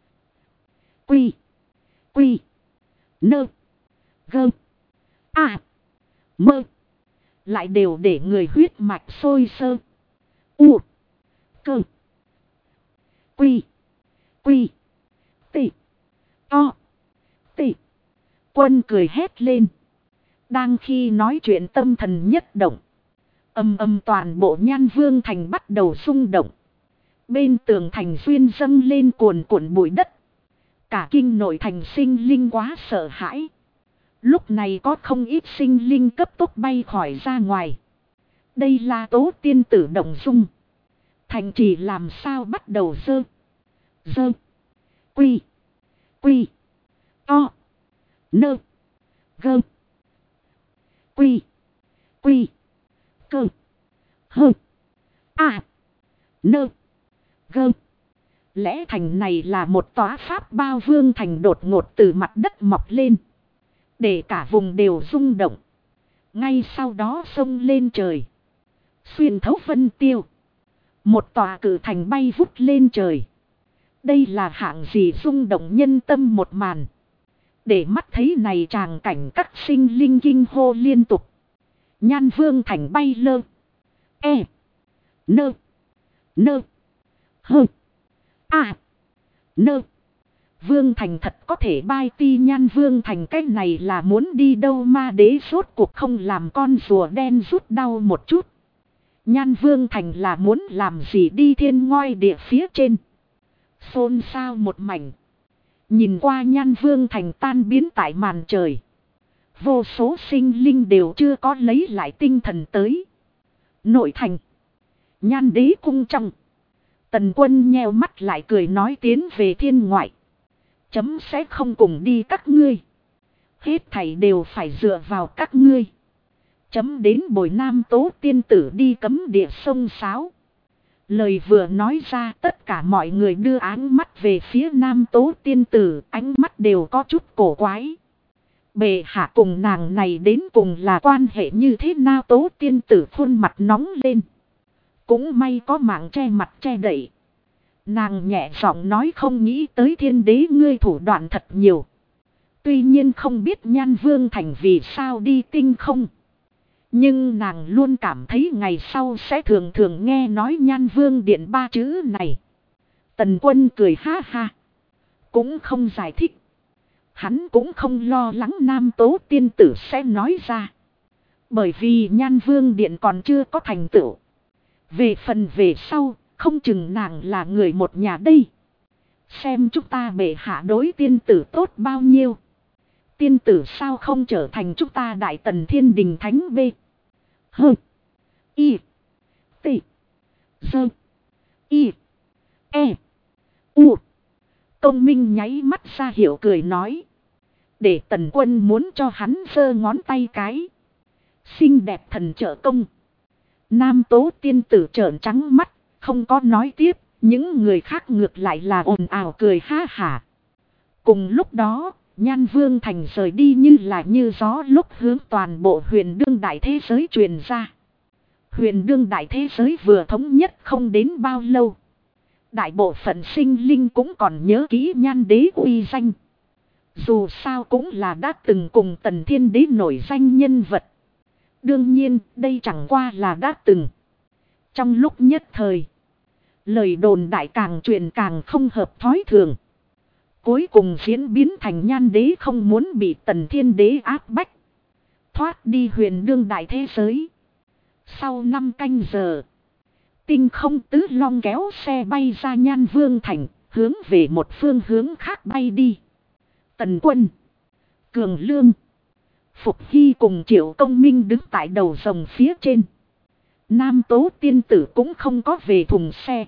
Quy. Quy. Nơ. Gơ. À. Mơ. Lại đều để người huyết mạch sôi sơ. U. Cơ. Quy. Quy. Tị. To. Tị. Quân cười hét lên. Đang khi nói chuyện tâm thần nhất động. Ầm ầm toàn bộ Nhan Vương thành bắt đầu rung động. Bên tường thành duyên dâng lên cuồn cuộn bụi đất. Cả kinh nội thành sinh linh quá sợ hãi. Lúc này có không ít sinh linh cấp tốc bay khỏi ra ngoài. Đây là tố tiên tử động dung. Thành trì làm sao bắt đầu dơ. Dơ. Quy. Quy. To. Nơ. Gơ. Quy. Quy. Cơ. Hơ. À. Nơ. Gơ. Lẽ thành này là một tòa pháp bao vương thành đột ngột từ mặt đất mọc lên. Để cả vùng đều rung động. Ngay sau đó xông lên trời. Xuyên thấu vân tiêu. Một tòa cử thành bay vút lên trời. Đây là hạng gì rung động nhân tâm một màn. Để mắt thấy này tràng cảnh các sinh linh kinh hô liên tục. Nhan Vương thành bay lơ. E. Nơ. Nơ. Hơ. À. Nơ. Vương thành thật có thể bay ti Nhan Vương thành cái này là muốn đi đâu ma đế rốt cuộc không làm con rùa đen rút đau một chút. Nhan Vương thành là muốn làm gì đi thiên ngoi địa phía trên. Xôn xao một mảnh. Nhìn qua Nhan Vương thành tan biến tại màn trời. Vô số sinh linh đều chưa có lấy lại tinh thần tới. Nội thành. Nhan đế cung trong. Tần Quân nheo mắt lại cười nói tiến về thiên ngoại. Chấm sẽ không cùng đi các ngươi. Hết thảy đều phải dựa vào các ngươi. Chấm đến bồi Nam Tố tiên tử đi cấm địa sông Sáo. Lời vừa nói ra tất cả mọi người đưa ánh mắt về phía Nam Tố tiên tử. Ánh mắt đều có chút cổ quái. Bệ hạ cùng nàng này đến cùng là quan hệ như thế nào? Tố tiên tử khuôn mặt nóng lên. Cũng may có mạng che mặt che đậy. Nàng nhẹ giọng nói không nghĩ tới thiên đế ngươi thủ đoạn thật nhiều. Tuy nhiên không biết Nhan Vương thành vì sao đi tinh không. Nhưng nàng luôn cảm thấy ngày sau sẽ thường thường nghe nói Nhan Vương điện ba chữ này. Tần Quân cười ha ha. Cũng không giải thích. Hắn cũng không lo lắng Nam Tố tiên tử sẽ nói ra. Bởi vì Nhan Vương điện còn chưa có thành tựu. Về phần về sau, không chừng nàng là người một nhà đây. Xem chúng ta bệ hạ đối tiên tử tốt bao nhiêu. Tiên tử sao không trở thành chúng ta đại tần thiên đình thánh B. Hơ. Y. T. Dơ. Y. E. U. Công Minh nháy mắt ra hiệu cười nói. Để Tần Quân muốn cho hắn giơ ngón tay cái. Xinh đẹp thần trợ công. Nam Tố tiên tử trợn trắng mắt. Không có nói tiếp. Những người khác ngược lại là ồn ào cười ha hả. Cùng lúc đó. Nhan Vương thành rời đi như gió lúc hướng toàn bộ huyền đương đại thế giới truyền ra. Huyền đương đại thế giới vừa thống nhất không đến bao lâu. Đại bộ phận sinh linh cũng còn nhớ kỹ Nhan đế uy danh. Dù sao cũng là đã từng cùng Tần Thiên đế nổi danh nhân vật. Đương nhiên đây chẳng qua là đã từng. Trong lúc nhất thời. Lời đồn đại càng truyền càng không hợp thói thường. Cuối cùng diễn biến thành Nhan đế không muốn bị Tần Thiên đế áp bách. Thoát đi huyền đương đại thế giới. Sau 5 canh giờ. Tinh không tứ long kéo xe bay ra Nhan Vương thành. Hướng về một phương hướng khác bay đi. Tần Quân. Cường Lương. Phục Hy cùng Triệu Công Minh đứng tại đầu rồng phía trên. Nam Tố tiên tử cũng không có về thùng xe.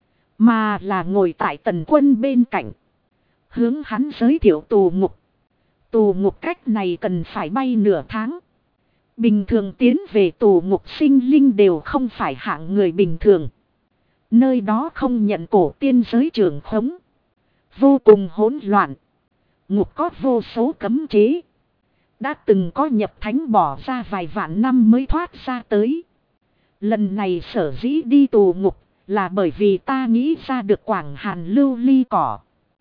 Mà là ngồi tại Tần Quân bên cạnh. Hướng hắn giới thiệu tù ngục. Tù ngục cách này cần phải bay nửa tháng. Bình thường tiến về tù ngục sinh linh đều không phải hạng người bình thường. Nơi đó không nhận cổ tiên giới trưởng khống. Vô cùng hỗn loạn. Ngục có vô số cấm chế. Đã từng có nhập thánh bỏ ra vài vạn năm mới thoát ra tới. Lần này sở dĩ đi tù ngục là bởi vì ta nghĩ ra được Quảng Hàn lưu ly cỏ.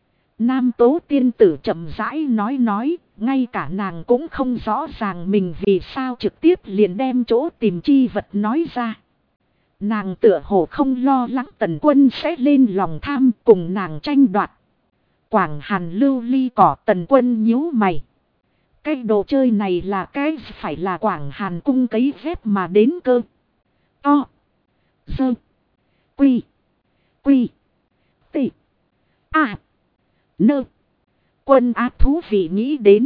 Nam Tố tiên tử chậm rãi nói, ngay cả nàng cũng không rõ ràng mình vì sao trực tiếp liền đem chỗ tìm chi vật nói ra. Nàng tựa hồ không lo lắng Tần Quân sẽ lên lòng tham cùng nàng tranh đoạt. Quảng Hàn lưu ly cỏ, Tần Quân nhíu mày. Cái đồ chơi này là cái phải là Quảng Hàn cung cấy ghép mà đến cơ. To. Sơ. Quy. Quy. Tị. À. Nơ. Quân ác thú vị nghĩ đến.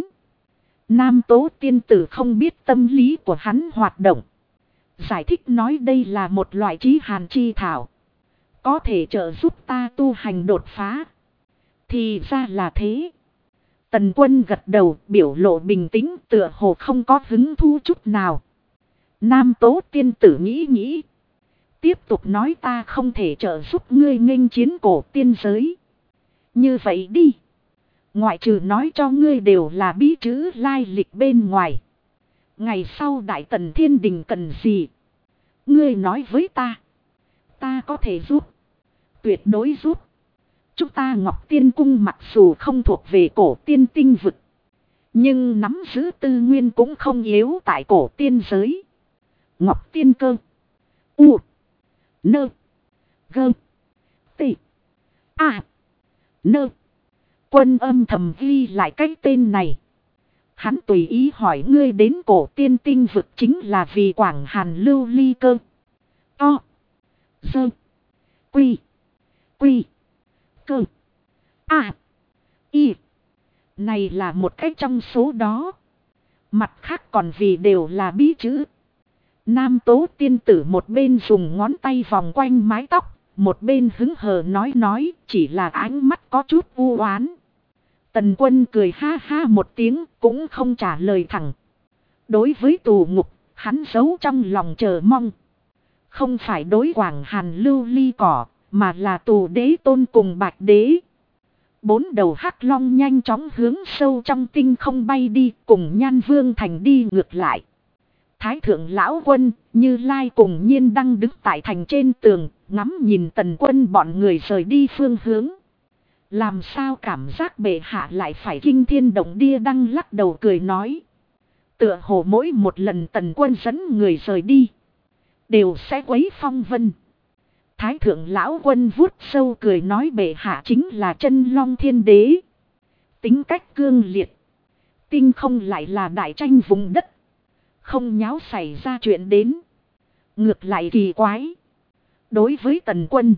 Nam Tố tiên tử không biết tâm lý của hắn hoạt động. Giải thích nói đây là một loại chí hàn chi thảo. Có thể trợ giúp ta tu hành đột phá. Thì ra là thế. Tần Quân gật đầu, biểu lộ bình tĩnh, tựa hồ không có hứng thú chút nào. Nam Tố tiên tử nghĩ. Tiếp tục nói ta không thể trợ giúp ngươi nghênh chiến cổ tiên giới. Như vậy đi. Ngoại trừ nói cho ngươi đều là bí chữ lai lịch bên ngoài. Ngày sau Đại Tần Thiên Đình cần gì? Ngươi nói với ta. Ta có thể giúp. Tuyệt đối giúp. Chúng ta Ngọc Tiên Cung mặc dù không thuộc về cổ tiên tinh vực. Nhưng nắm giữ tư nguyên cũng không yếu tại cổ tiên giới. Ngọc Tiên Cơ. U. Nơ. Gơ. Tị. À. Nơ. Quân âm thầm ghi lại cái tên này. Hắn tùy ý hỏi ngươi đến cổ tiên tinh vực chính là vì Quảng Hàn lưu ly cơ. To. Sơ. Quy. Quy. Cơ. À. Y. Này là một cái trong số đó. Mặt khác còn vì đều là bí chữ. Nam Tố tiên tử một bên dùng ngón tay vòng quanh mái tóc. Một bên hứng hờ nói chỉ là ánh mắt có chút u oán. Tần Quân cười ha ha một tiếng cũng không trả lời thẳng. Đối với tù ngục, hắn giấu trong lòng chờ mong. Không phải đối Quảng Hàn lưu ly cỏ, mà là tù đế tôn cùng Bạch Đế. 4 đầu hắc long nhanh chóng hướng sâu trong tinh không bay đi, cùng Nhan Vương thành đi ngược lại. Thái thượng lão quân, Như Lai cùng Nhiên Đăng đứng tại thành trên tường, ngắm nhìn Tần Quân bọn người rời đi phương hướng. Làm sao cảm giác bệ hạ lại phải kinh thiên động địa, Đăng lắc đầu cười nói. Tựa hồ mỗi một lần Tần Quân dẫn người rời đi, đều sẽ quấy phong vân. Thái thượng lão quân vuốt sâu cười nói bệ hạ chính là chân long thiên đế. Tính cách cương liệt. Tinh không lại là đại tranh vùng đất. Không nháo xảy ra chuyện đến. Ngược lại kỳ quái. Đối với Tần Quân,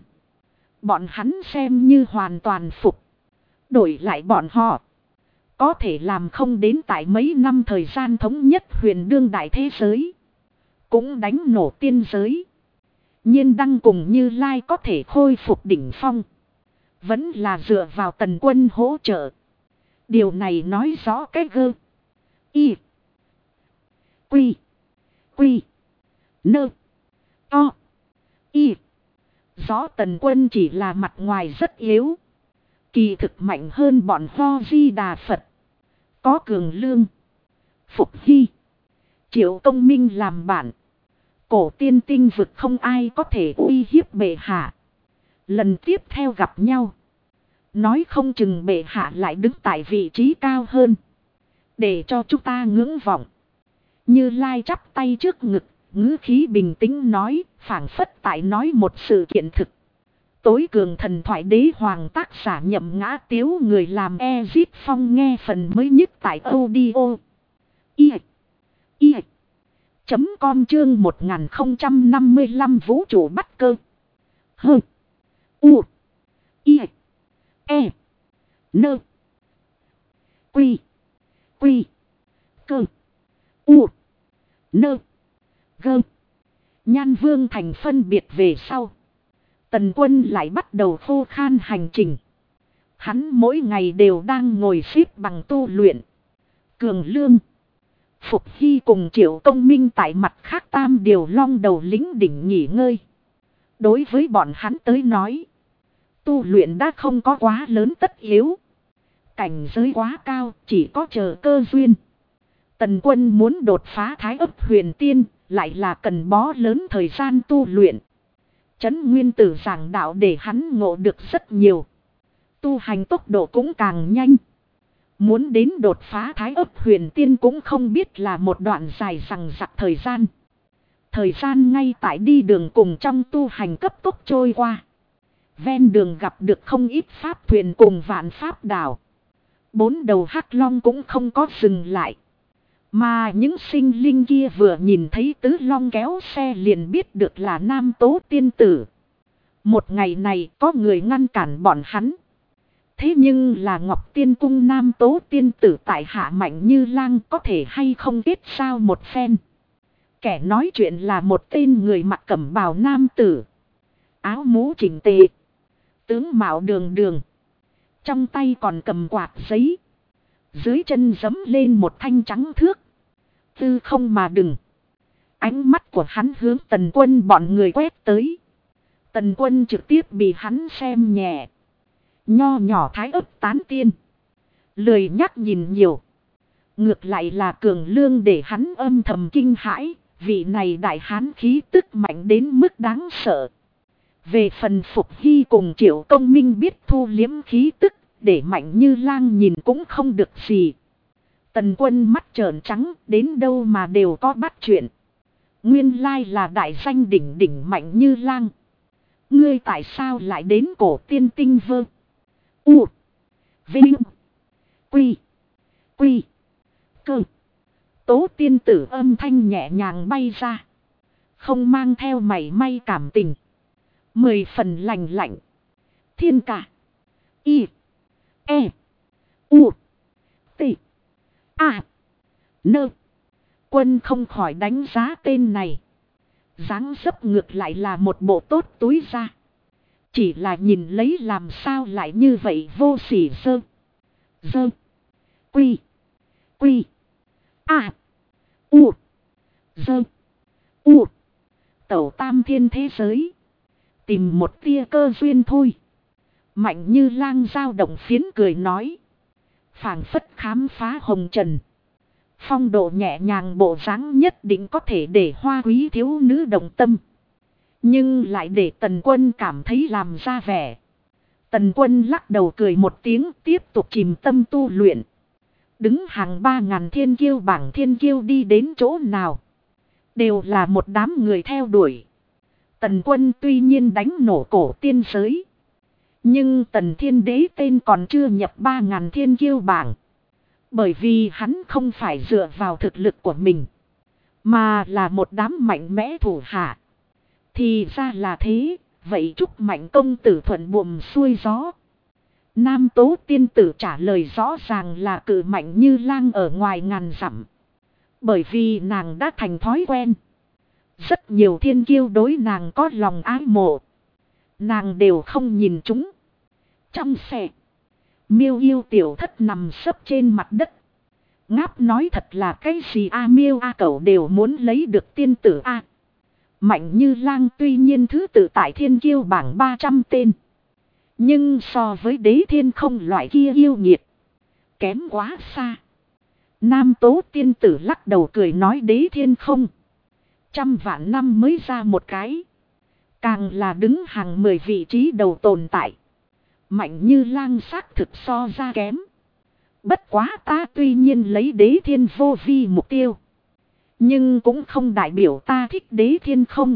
bọn hắn xem như hoàn toàn phục. Đổi lại bọn họ, có thể làm không đến tại mấy năm thời gian thống nhất huyền đương đại thế giới. Cũng đánh nổ tiên giới. Nhiên Đăng cùng Như Lai có thể khôi phục đỉnh phong. Vẫn là dựa vào Tần Quân hỗ trợ. Điều này nói rõ cái gơ. Y. Quy. Quy. Nơ. To. Y. Rõ Tần Quân chỉ là mặt ngoài rất yếu. Kỳ thực mạnh hơn bọn Ho Di Đà Phật. Có Cường Lương, Phục Hy, Triệu Công Minh làm bạn. Cổ tiên tinh vực không ai có thể uy hiếp bệ hạ. Lần tiếp theo gặp nhau, nói không chừng bệ hạ lại đứng tại vị trí cao hơn. Để cho chúng ta ngưỡng vọng. Như Lai chắp tay trước ngực, ngữ khí bình tĩnh nói, phảng phất tại nói một sự kiện thực. Tối cường thần thoại đế hoàng tác giả Nhậm Ngã Tiếu, người làm Ezit Phong, nghe phần mới nhất tại audio. Com chương 1055 vũ trụ bắt cơ. Hơ. U. E. Nơ. Quy. Quy. Cơ. U. Nơ. Gơ. Nhan Vương thành phân biệt về sau, Tần Quân lại bắt đầu khô khan hành trình. Hắn mỗi ngày đều đang ngồi xếp bằng tu luyện. Cường Lương, Phục Hy cùng Triệu Công Minh tại mặt khác Tam Điều Long đầu lính đỉnh nghỉ ngơi. Đối với bọn hắn tới nói, tu luyện đã không có quá lớn tất yếu. Cảnh giới quá cao, chỉ có chờ cơ duyên. Tần Quân muốn đột phá Thái Ấp Huyền Tiên, lại là cần bó lớn thời gian tu luyện. Trấn Nguyên Tử giảng đạo để hắn ngộ được rất nhiều. Tu hành tốc độ cũng càng nhanh. Muốn đến đột phá Thái Ấp Huyền Tiên cũng không biết là một đoạn dài rằng rặc thời gian. Thời gian ngay tại đi đường cùng trong tu hành cấp tốc trôi qua. Ven đường gặp được không ít pháp thuyền cùng vạn pháp đảo. 4 đầu hắc long cũng không có dừng lại. Mà những sinh linh kia vừa nhìn thấy tứ long kéo xe liền biết được là Nam Tố tiên tử. Một ngày này có người ngăn cản bọn hắn. Thế nhưng là Ngọc Tiên Cung Nam Tố tiên tử tại hạ Mạnh Như Lang có thể hay không kết sao một phen. Kẻ nói chuyện là một tên người mặc cẩm bào nam tử. Áo mũ chỉnh tề. Tướng mạo đường đường. Trong tay còn cầm quạt giấy. Dưới chân giẫm lên một thanh trắng thước. Tư không mà đừng. Ánh mắt của hắn hướng Tần Quân bọn người quét tới. Tần Quân trực tiếp bị hắn xem nhẹ. Nho nhỏ Thái Ấp tán tiên. Lười nhắc nhìn nhiều. Ngược lại là Cường Lương để hắn âm thầm kinh hãi. Vị này đại hán khí tức mạnh đến mức đáng sợ. Về phần Phục Hy cùng Triệu Công Minh biết thu liếm khí tức. Để Mạnh Như Lang nhìn cũng không được gì. Tần Quân mắt trợn trắng đến đâu mà đều có bắt chuyện. Nguyên lai là đại danh đỉnh đỉnh Mạnh Như Lang. Ngươi tại sao lại đến Cổ Tiên Tinh Vơ? U. Vinh. Quy. Quy. Cơ. Tố tiên tử âm thanh nhẹ nhàng bay ra. Không mang theo mảy may cảm tình. 10 phần lành lạnh. Thiên cả. Y. E. U. T. A. Nơ. Quân không khỏi đánh giá tên này. Dáng dấp ngược lại là một bộ tốt túi ra. Chỉ là nhìn lấy làm sao lại như vậy vô sỉ sơ. Dơ. Quy. Quy. A. U. Dơ. U. Tẩu tam thiên thế giới. Tìm một tia cơ duyên thôi. Mạnh Như Lang dao động phiến cười nói. Phảng phất khám phá hồng trần. Phong độ nhẹ nhàng bộ dáng nhất định có thể để hoa quý thiếu nữ động tâm. Nhưng lại để Tần Quân cảm thấy làm ra vẻ. Tần Quân lắc đầu cười một tiếng tiếp tục chìm tâm tu luyện. Đứng hàng 3000 thiên kiêu bảng thiên kiêu đi đến chỗ nào. Đều là một đám người theo đuổi. Tần Quân tuy nhiên đánh nổ cổ tiên giới. Nhưng Tần Thiên Đế tên còn chưa nhập 3000 thiên kiêu bảng. Bởi vì hắn không phải dựa vào thực lực của mình. Mà là một đám mạnh mẽ thủ hạ. Thì ra là thế. Vậy chúc Mạnh công tử thuận buồm xuôi gió. Nam Tố tiên tử trả lời rõ ràng là cự Mạnh Như Lang ở ngoài ngàn dặm. Bởi vì nàng đã thành thói quen. Rất nhiều thiên kiêu đối nàng có lòng ái mộ. Nàng đều không nhìn chúng. Trong xe. Miêu Yêu tiểu thất nằm sấp trên mặt đất. Ngáp nói thật là cái gì a Miêu a cậu đều muốn lấy được tiên tử a. Mạnh Như Lang tuy nhiên thứ tự tại thiên kiêu bảng 300 tên. Nhưng so với Đế Thiên không loại kia yêu nghiệt. Kém quá xa. Nam Tố tiên tử lắc đầu cười nói Đế Thiên không. 100 vạn năm mới ra một cái. Càng là đứng hàng 10 vị trí đầu tồn tại. Mạnh Như Lang xác thực so ra kém. Bất quá ta tuy nhiên lấy Đế Thiên vô vi mục tiêu. Nhưng cũng không đại biểu ta thích Đế Thiên không.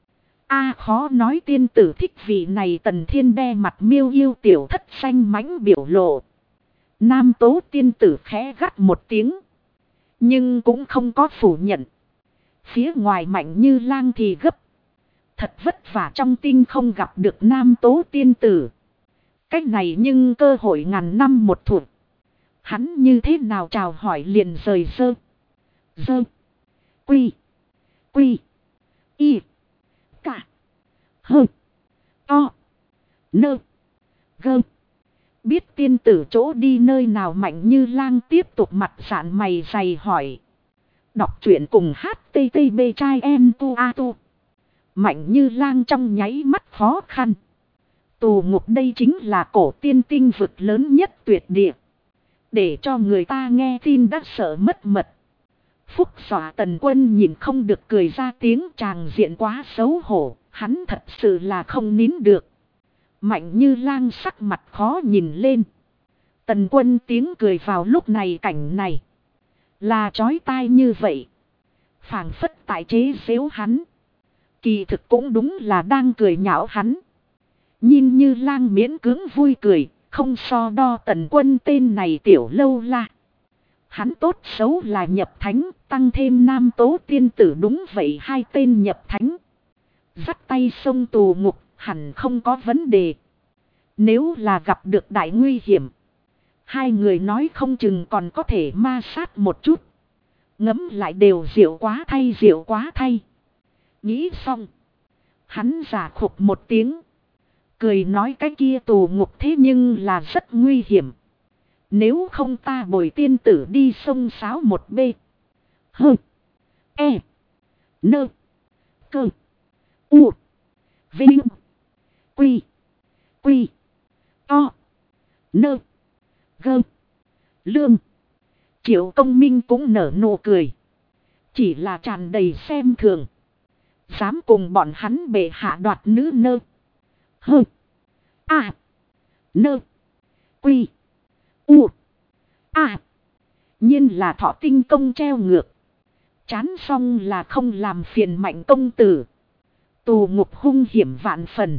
Khó nói tiên tử thích vị này. Tần Thiên đe mặt Miêu Yêu tiểu thất xanh mãnh biểu lộ. Nam Tố tiên tử khẽ gắt một tiếng. Nhưng cũng không có phủ nhận. Phía ngoài Mạnh Như Lang thì gấp. Thật vất vả trong tinh không gặp được Nam Tố tiên tử. Cách này nhưng cơ hội ngàn năm một thủa. Hắn như thế nào chào hỏi liền rời dơ. Dơ. Quy. Quy. Y. Cả. Hơ. To. Nơ. Gơ. Biết tiên tử chỗ đi nơi nào Mạnh Như Lang tiếp tục mặt sạn mày dày hỏi. Đọc truyện cùng HTTP trai em tu a tu. Mạnh Như Lang trong nháy mắt khó khăn. Tù ngục đây chính là cổ tiên tinh vực lớn nhất tuyệt địa. Để cho người ta nghe tin đã sợ mất mật. Phúc dọa Tần Quân nhìn không được cười ra tiếng, tràng diện quá xấu hổ, hắn thật sự là không nín được. Mạnh Như Lang sắc mặt khó nhìn lên. Tần Quân tiếng cười vào lúc này cảnh này là chói tai như vậy, phảng phất tại chế giễu hắn. Kỳ thực cũng đúng là đang cười nhạo hắn. Nhìn Như Lang miễn cưỡng vui cười, không so đo Tần Quân tên này tiểu lâu la. Hắn tốt xấu là nhập thánh, tăng thêm nam tố tiên tử, đúng vậy hai tên nhập thánh. Dắt tay xông tù ngục hẳn không có vấn đề. Nếu là gặp được đại nguy hiểm, hai người nói không chừng còn có thể ma sát một chút. Ngấm lại đều diệu quá thay, diệu quá thay. Nghĩ xong, hắn giả khục một tiếng, cười nói cái kia tù ngục thế nhưng là rất nguy hiểm. Nếu không ta bồi tiên tử đi sông sáo một bê. Hơ. E. Nơ. Cơ. U. Vinh. Quy. Quy. To. Nơ. Gơ. Lương. Triệu Công Minh cũng nở nụ cười. Chỉ là tràn đầy xem thường. Dám cùng bọn hắn bệ hạ đoạt nữ nơ. Hơ. A. Nơ. Quy. U. A. Nhiên là Thọ Tinh công treo ngược. Chán xong là không làm phiền Mạnh công tử. Tù ngục hung hiểm vạn phần.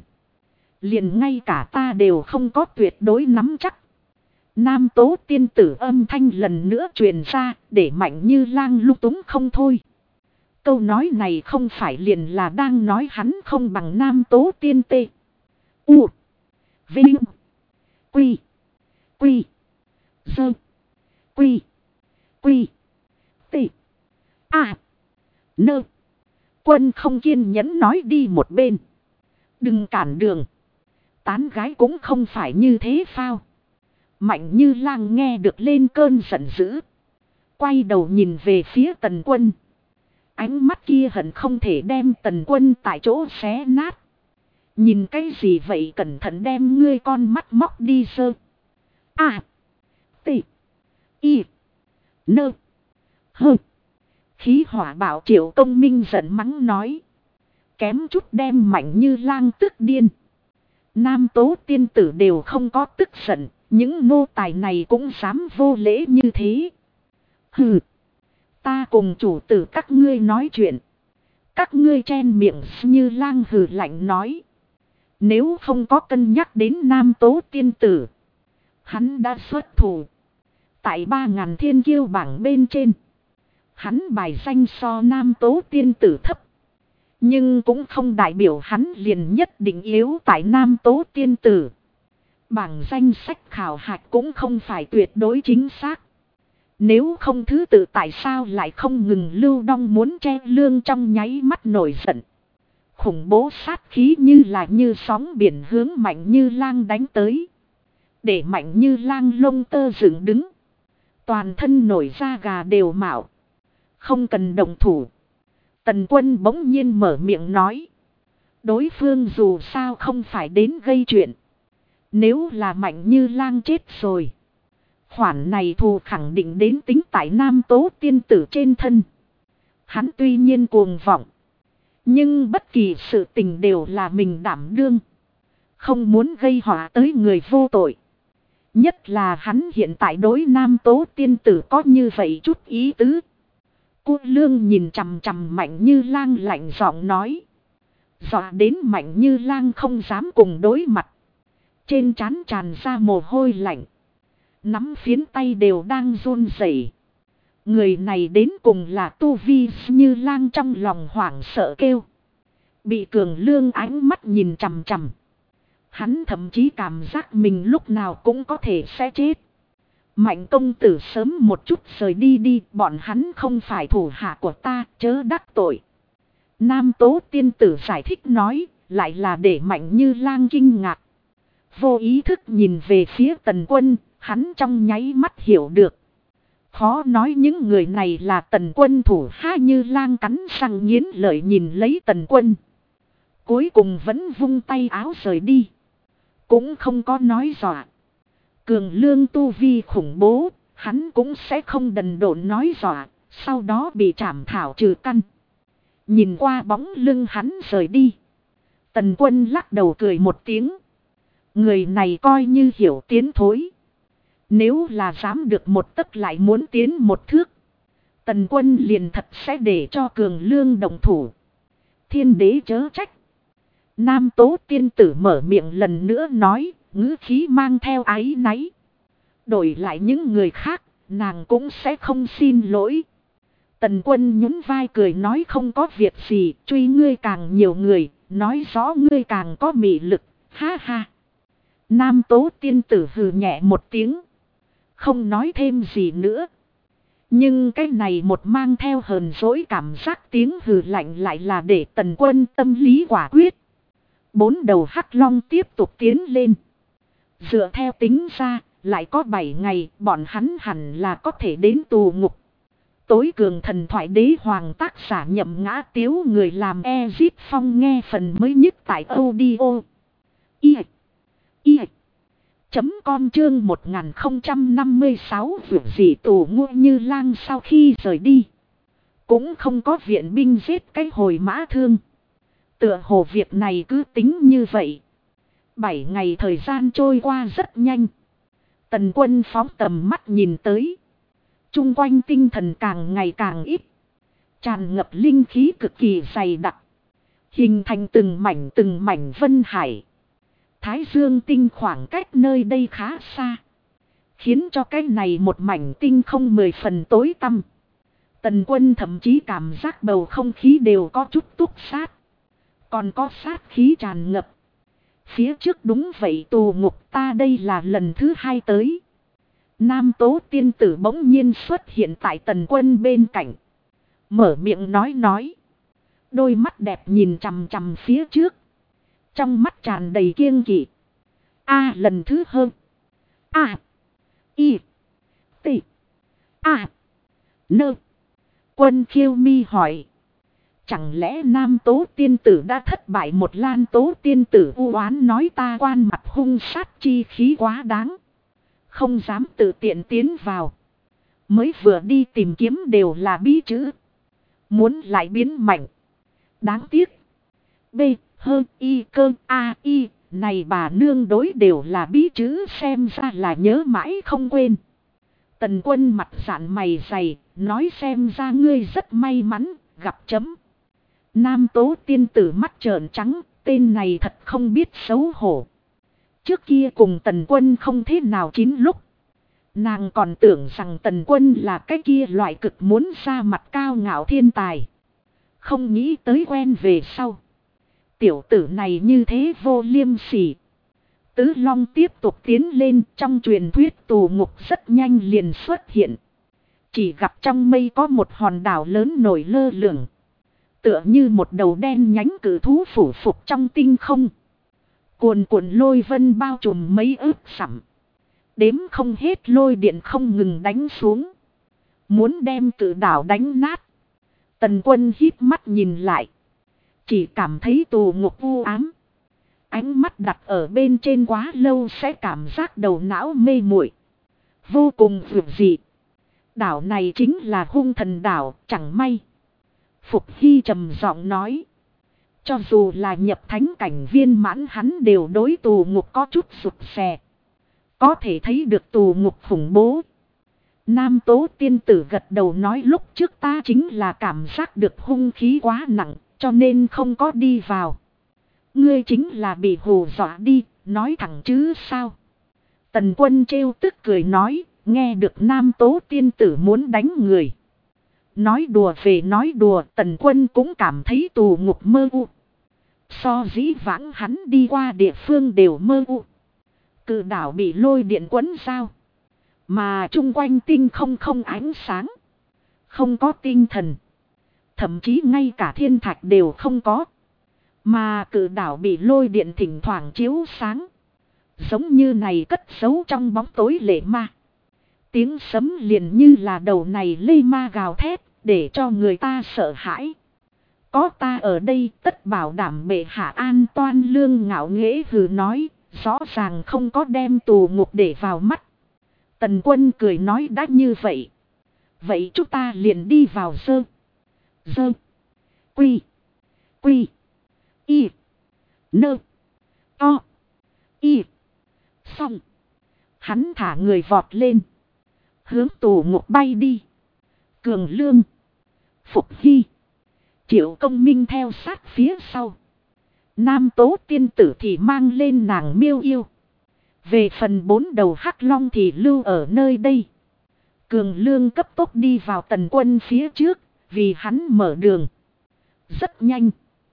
Liền ngay cả ta đều không có tuyệt đối nắm chắc. Nam tố tiên tử âm thanh lần nữa truyền ra, để Mạnh Như Lang lung túng không thôi. Câu nói này không phải liền là đang nói hắn không bằng nam tố tiên tê. U. Vinh. Quy. Quy. Dơ. Quy. Quy. Tê. A. Nơ. Quân không kiên nhẫn nói đi một bên. Đừng cản đường. Tán gái cũng không phải như thế phao. Mạnh Như Lang nghe được lên cơn giận dữ. Quay đầu nhìn về phía Tần Quân. Ánh mắt kia hận không thể đem Tần Quân tại chỗ xé nát. Nhìn cái gì vậy, cẩn thận đem ngươi con mắt móc đi sơ. A. T. Y. Nơ. Hơ. Khí hỏa bạo Triệu Công Minh giận mắng nói. Kém chút đem Mạnh Như Lang tức điên. Nam tố tiên tử đều không có tức giận. Những nô tài này cũng dám vô lễ như thế. Hừ. Ta cùng chủ tử các ngươi nói chuyện. Các ngươi chen miệng. Như Lang hừ lạnh nói. Nếu không có cân nhắc đến nam tố tiên tử, hắn đã xuất thủ. Tại 3000 thiên kiêu bảng bên trên, hắn bài danh so nam tố tiên tử thấp. Nhưng cũng không đại biểu hắn liền nhất định yếu tại nam tố tiên tử. Bảng danh sách khảo hạch cũng không phải tuyệt đối chính xác. Nếu không thứ tự tại sao lại không ngừng lưu đong muốn che lương trong nháy mắt nổi giận. Khủng bố sát khí như là như sóng biển hướng Mạnh Như Lang đánh tới. Để Mạnh Như Lang lông tơ dựng đứng. Toàn thân nổi da gà đều mạo. Không cần động thủ. Tần Quân bỗng nhiên mở miệng nói. Đối phương dù sao không phải đến gây chuyện. Nếu là Mạnh Như Lang chết rồi, khoản này thù khẳng định đến tính tại nam tố tiên tử trên thân. Hắn tuy nhiên cuồng vọng, nhưng bất kỳ sự tình đều là mình đảm đương. Không muốn gây họa tới người vô tội. Nhất là hắn hiện tại đối nam tố tiên tử có như vậy chút ý tứ. Cô Lương nhìn chằm chằm Mạnh Như Lang lạnh giọng nói. Dọa đến Mạnh Như Lang không dám cùng đối mặt. Trên trán tràn ra mồ hôi lạnh. Nắm phiến tay đều đang run rẩy. Người này đến cùng là tu vi. Như Lang trong lòng hoảng sợ kêu. Bị Cường Lương ánh mắt nhìn chằm chằm. Hắn thậm chí cảm giác mình lúc nào cũng có thể sẽ chết. Mạnh công tử sớm một chút rời đi đi. Bọn hắn không phải thủ hạ của ta, chớ đắc tội. Nam tố tiên tử giải thích nói. Lại là để Mạnh Như Lang kinh ngạc. Vô ý thức nhìn về phía Tần Quân. Hắn trong nháy mắt hiểu được. Khó nói những người này là Tần Quân thủ hạ. Như Lang cắn răng nghiến lợi nhìn lấy Tần Quân. Cuối cùng vẫn vung tay áo rời đi. Cũng không có nói dọa. Cường Lương tu vi khủng bố. Hắn cũng sẽ không đần độn nói dọa. Sau đó bị trảm thảo trừ căn. Nhìn qua bóng lưng hắn rời đi. Tần Quân lắc đầu cười một tiếng. Người này coi như hiểu tiến thối. Nếu là dám được một tấc lại muốn tiến một thước. Tần Quân liền thật sẽ để cho Cường Lương động thủ. Thiên đế chớ trách. Nam Tố tiên tử mở miệng lần nữa nói, ngữ khí mang theo áy náy. Đổi lại những người khác, nàng cũng sẽ không xin lỗi. Tần Quân nhún vai cười nói không có việc gì, truy ngươi càng nhiều người, nói rõ ngươi càng có mị lực, ha ha. Nam Tố tiên tử hừ nhẹ một tiếng. Không nói thêm gì nữa. Nhưng cái này một mang theo hờn dỗi cảm giác tiếng hừ lạnh lại là để Tần Quân tâm lý quả quyết. 4 đầu hắc long tiếp tục tiến lên. Dựa theo tính ra, lại có 7 ngày bọn hắn hẳn là có thể đến tù ngục. Tối cường thần thoại đế hoàng tác giả Nhậm Ngã Tiếu người làm Ezip Phong nghe phần mới nhất tại audio. Com chương 1056 việc gì tù ngu Như Lang sau khi rời đi. Cũng không có viện binh giết cái hồi mã thương. Tựa hồ việc này cứ tính như vậy. 7 ngày thời gian trôi qua rất nhanh. Tần Quân phóng tầm mắt nhìn tới. Trung quanh tinh thần càng ngày càng ít. Tràn ngập linh khí cực kỳ dày đặc. Hình thành từng mảnh vân hải. Thái Dương tinh khoảng cách nơi đây khá xa. Khiến cho cái này một mảnh tinh không 10 phần tối tăm. Tần Quân thậm chí cảm giác bầu không khí đều có chút túc sát. Còn có sát khí tràn ngập. Phía trước đúng vậy tù ngục ta đây là lần thứ 2 tới. Nam Tố tiên tử bỗng nhiên xuất hiện tại Tần Quân bên cạnh. Mở miệng nói. Đôi mắt đẹp nhìn chằm chằm phía trước. Trong mắt tràn đầy kiêng kỵ. Lần thứ hơn. T. Nơ. Quân Khiêu Mi hỏi. Chẳng lẽ Nam Tố tiên tử đã thất bại một Lan Tố tiên tử u oán nói ta quan mặt hung sát chi khí quá đáng. Không dám tự tiện tiến vào. Mới vừa đi tìm kiếm đều là bí chữ. Muốn lại biến mạnh. Đáng tiếc. B. Hơn y cơ a y. Này bà nương đối đều là bí chữ xem ra là nhớ mãi không quên. Tần Quân mặt dạn mày dày. Nói xem ra ngươi rất may mắn. Gặp chấm. Nam Tố tiên tử mắt trợn trắng. Tên này thật không biết xấu hổ. Trước kia cùng Tần Quân không thế nào chín lúc. Nàng còn tưởng rằng Tần Quân là cái kia loại cực muốn ra mặt cao ngạo thiên tài. Không nghĩ tới quen về sau. Tiểu tử này như thế vô liêm sỉ. Tứ Long tiếp tục tiến lên trong truyền thuyết tù ngục rất nhanh liền xuất hiện. Chỉ gặp trong mây có một hòn đảo lớn nổi lơ lửng. Tựa như một đầu đen nhánh cử thú phủ phục trong tinh không. Cuồn cuộn lôi vân bao trùm mấy ức sẳm. Đếm không hết lôi điện không ngừng đánh xuống. Muốn đem cử đảo đánh nát. Tần Quân híp mắt nhìn lại. Chỉ cảm thấy tù ngục u ám. Ánh mắt đặt ở bên trên quá lâu sẽ cảm giác đầu não mê muội, vô cùng vượt dị. Đảo này chính là hung thần đảo, chẳng may. Phục Hy trầm giọng nói. Cho dù là nhập thánh cảnh viên mãn hắn đều đối tù ngục có chút sụt sè. Có thể thấy được tù ngục khủng bố. Nam Tố tiên tử gật đầu nói lúc trước ta chính là cảm giác được hung khí quá nặng, cho nên không có đi vào. Ngươi chính là bị hù dọa đi, nói thẳng chứ sao. Tần Quân trêu tức cười nói, nghe được Nam Tố tiên tử muốn đánh người. Nói đùa về nói đùa, Tần Quân cũng cảm thấy tù ngục mơ u. So dĩ vãng hắn đi qua địa phương đều mơ u. Cự đảo bị lôi điện quấn sao. Mà chung quanh tinh không ánh sáng. Không có tinh thần. Thậm chí ngay cả thiên thạch đều không có. Mà cự đảo bị lôi điện thỉnh thoảng chiếu sáng. Giống như này cất giấu trong bóng tối lệ ma. Tiếng sấm liền như là đầu này lê ma gào thét, để cho người ta sợ hãi. Có ta ở đây tất bảo đảm bệ hạ an toan lương ngạo nghễ hừ nói, rõ ràng không có đem tù ngục để vào mắt. Tần Quân cười nói đã như vậy. Vậy chúng ta liền đi vào dơ. Dơ. Quy. Quy. Y. Nơ. To. Y. Xong. Hắn thả người vọt lên. Hướng tù ngục bay đi. Cường Lương. Phục Hy. Triệu Công Minh theo sát phía sau. Nam Tố tiên tử thì mang lên nàng Miêu Yêu. Về phần 4 đầu hắc long thì lưu ở nơi đây. Cường Lương cấp tốc đi vào Tần Quân phía trước, vì hắn mở đường. Rất nhanh.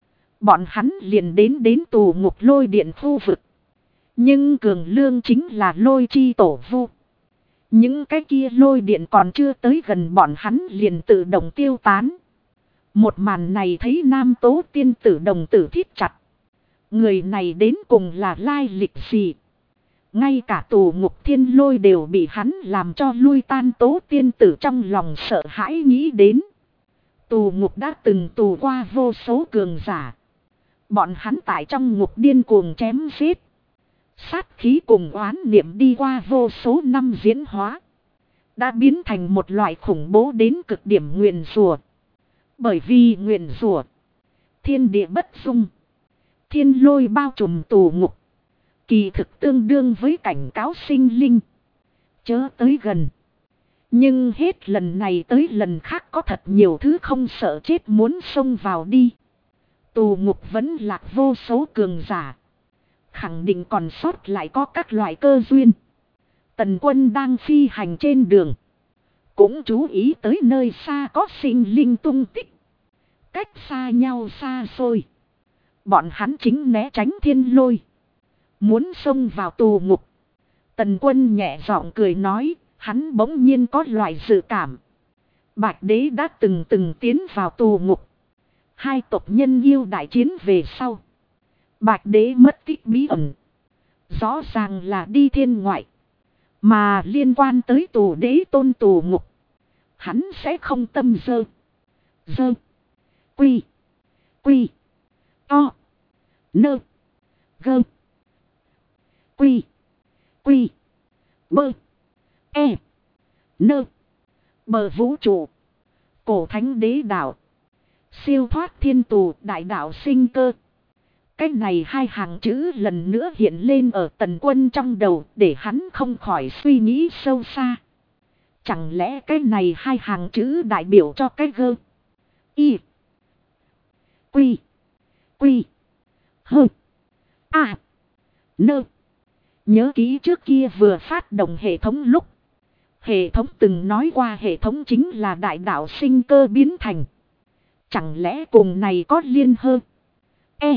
Bọn hắn liền đến tù ngục lôi điện khu vực. Nhưng Cường Lương chính là lôi chi tổ vu. Những cái kia lôi điện còn chưa tới gần bọn hắn liền tự động tiêu tán. Một màn này thấy Nam Tố tiên tử đồng tử thít chặt. Người này đến cùng là lai lịch gì? Ngay cả tù ngục thiên lôi đều bị hắn làm cho lui tan. Tố tiên tử trong lòng sợ hãi nghĩ đến. Tù ngục đã từng tù qua vô số cường giả. Bọn hắn tại trong ngục điên cuồng chém giết. Sát khí cùng oán niệm đi qua vô số năm diễn hóa. Đã biến thành một loại khủng bố đến cực điểm nguyền rủa. Bởi vì nguyền rủa, thiên địa bất dung. Thiên lôi bao trùm tù ngục. Kỳ thực tương đương với cảnh cáo sinh linh. Chớ tới gần. Nhưng hết lần này tới lần khác có thật nhiều thứ không sợ chết muốn xông vào đi. Tù ngục vẫn lạc vô số cường giả. Khẳng định còn sót lại có các loại cơ duyên. Tần Quân đang phi hành trên đường. Cũng chú ý tới nơi xa có sinh linh tung tích. Cách xa nhau xa xôi. Bọn hắn chính né tránh thiên lôi. Muốn xông vào tù ngục. Tần Quân nhẹ giọng cười nói. Hắn bỗng nhiên có loại dự cảm. Bạch đế đã từng tiến vào tù ngục. Hai tộc nhân yêu đại chiến về sau. Bạch đế mất tích bí ẩn. Rõ ràng là đi thiên ngoại. Mà liên quan tới tù đế tôn tù ngục. Hắn sẽ không tâm dơ. Dơ. Quy. Quy. To. Nơ. Gơ. Quy. Quy. Bơ. E. Nơ. Bờ vũ trụ. Cổ thánh đế đạo. Siêu thoát thiên tù đại đạo sinh cơ. Cái này hai hàng chữ lần nữa hiện lên ở Tần Quân trong đầu để hắn không khỏi suy nghĩ sâu xa. Chẳng lẽ cái này hai hàng chữ đại biểu cho cái gơ. Y. Quy. Quy. Hơ. À. Nơ. Nhớ kỹ trước kia vừa phát động hệ thống lúc. Hệ thống từng nói qua hệ thống chính là đại đạo sinh cơ biến thành. Chẳng lẽ cùng này có liên hơn. E.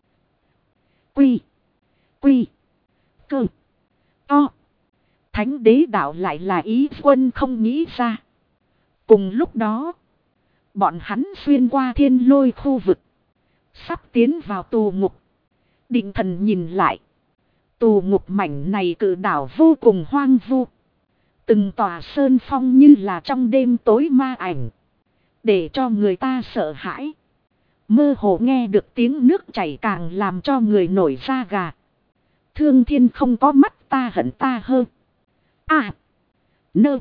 Quy. Quy. Cơ. To. Thánh đế đạo lại là ý quân không nghĩ ra. Cùng lúc đó. Bọn hắn xuyên qua thiên lôi khu vực. Sắp tiến vào tù ngục. Định thần nhìn lại. Tù ngục mảnh này cự đảo vô cùng hoang vu. Từng tòa sơn phong như là trong đêm tối ma ảnh. Để cho người ta sợ hãi. Mơ hồ nghe được tiếng nước chảy càng làm cho người nổi da gà. Thương thiên không có mắt ta hận ta hơn. À. Nơ.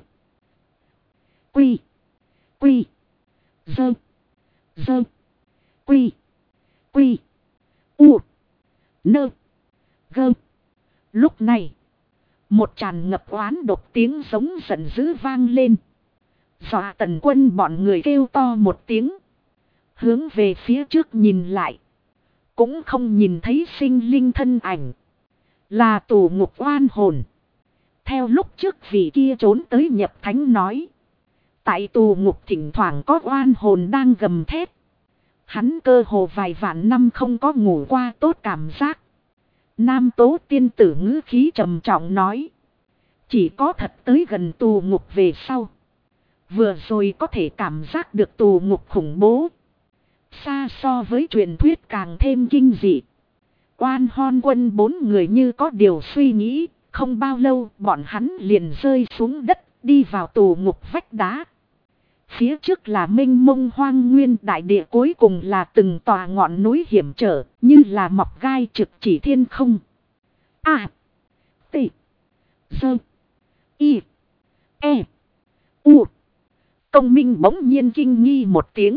Quy. Quy. Dơ. Dơ. Quy. Quy. U. Nơ. Gơ. Lúc này. Một tràn ngập oán độc tiếng giống giận dữ vang lên. Dọa Tần Quân bọn người kêu to một tiếng. Hướng về phía trước nhìn lại. Cũng không nhìn thấy sinh linh thân ảnh. Là tù ngục oan hồn. Theo lúc trước vị kia trốn tới nhập thánh nói. Tại tù ngục thỉnh thoảng có oan hồn đang gầm thét. Hắn cơ hồ vài vạn năm không có ngủ qua tốt cảm giác. Nam Tố tiên tử ngữ khí trầm trọng nói. Chỉ có thật tới gần tù ngục về sau. Vừa rồi có thể cảm giác được tù ngục khủng bố. Xa so với truyền thuyết càng thêm kinh dị. Oan hon quân 4 người như có điều suy nghĩ. Không bao lâu bọn hắn liền rơi xuống đất đi vào tù ngục vách đá. Phía trước là mênh mông hoang nguyên đại địa, cuối cùng là từng tòa ngọn núi hiểm trở như là mọc gai trực chỉ thiên không. A. T. Dơ. Y. E. U. Công Minh bỗng nhiên kinh nghi một tiếng.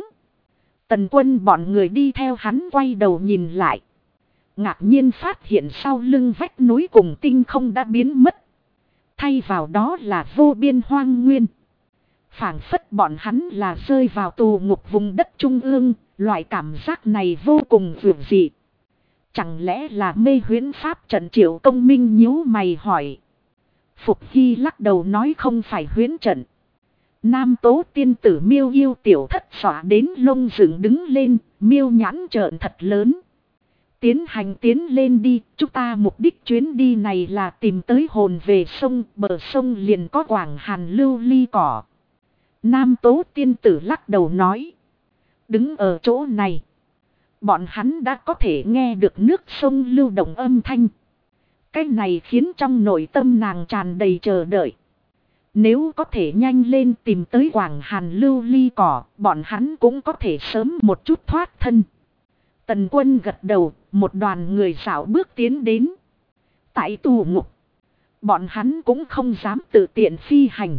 Tần Quân bọn người đi theo hắn quay đầu nhìn lại. Ngạc nhiên phát hiện sau lưng vách núi cùng tinh không đã biến mất. Thay vào đó là vô biên hoang nguyên. Phảng phất bọn hắn là rơi vào tù ngục vùng đất trung ương. Loại cảm giác này vô cùng vượt dị. Chẳng lẽ là mê huyễn pháp trận? Triệu Công Minh nhíu mày hỏi. Phục Hy lắc đầu nói không phải huyễn trận. Nam tố tiên tử Miêu Yêu tiểu thất xõa đến lông dựng đứng lên, Miêu nhãn trợn thật lớn. Tiến lên đi, chúng ta mục đích chuyến đi này là tìm tới hồn về sông, bờ sông liền có quảng hàn lưu ly cỏ. Nam tố tiên tử lắc đầu nói. Đứng ở chỗ này, bọn hắn đã có thể nghe được nước sông lưu động âm thanh. Cái này khiến trong nội tâm nàng tràn đầy chờ đợi. Nếu có thể nhanh lên tìm tới quảng hàn lưu ly cỏ, bọn hắn cũng có thể sớm một chút thoát thân. Tần Quân gật đầu, một đoàn người xảo bước tiến đến. Tại tù ngục, bọn hắn cũng không dám tự tiện phi hành.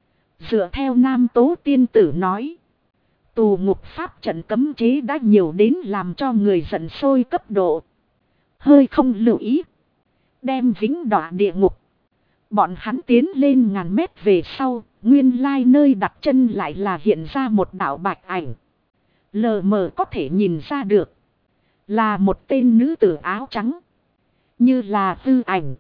Dựa theo Nam tố tiên tử nói, tù ngục pháp trận cấm chế đã nhiều đến làm cho người giận sôi cấp độ. Hơi không lưu ý, đem vĩnh đọa địa ngục. Bọn hắn tiến lên ngàn mét về sau, nguyên lai nơi đặt chân lại là hiện ra một đạo bạch ảnh. Lờ mờ có thể nhìn ra được, là một tên nữ tử áo trắng, như là hư ảnh.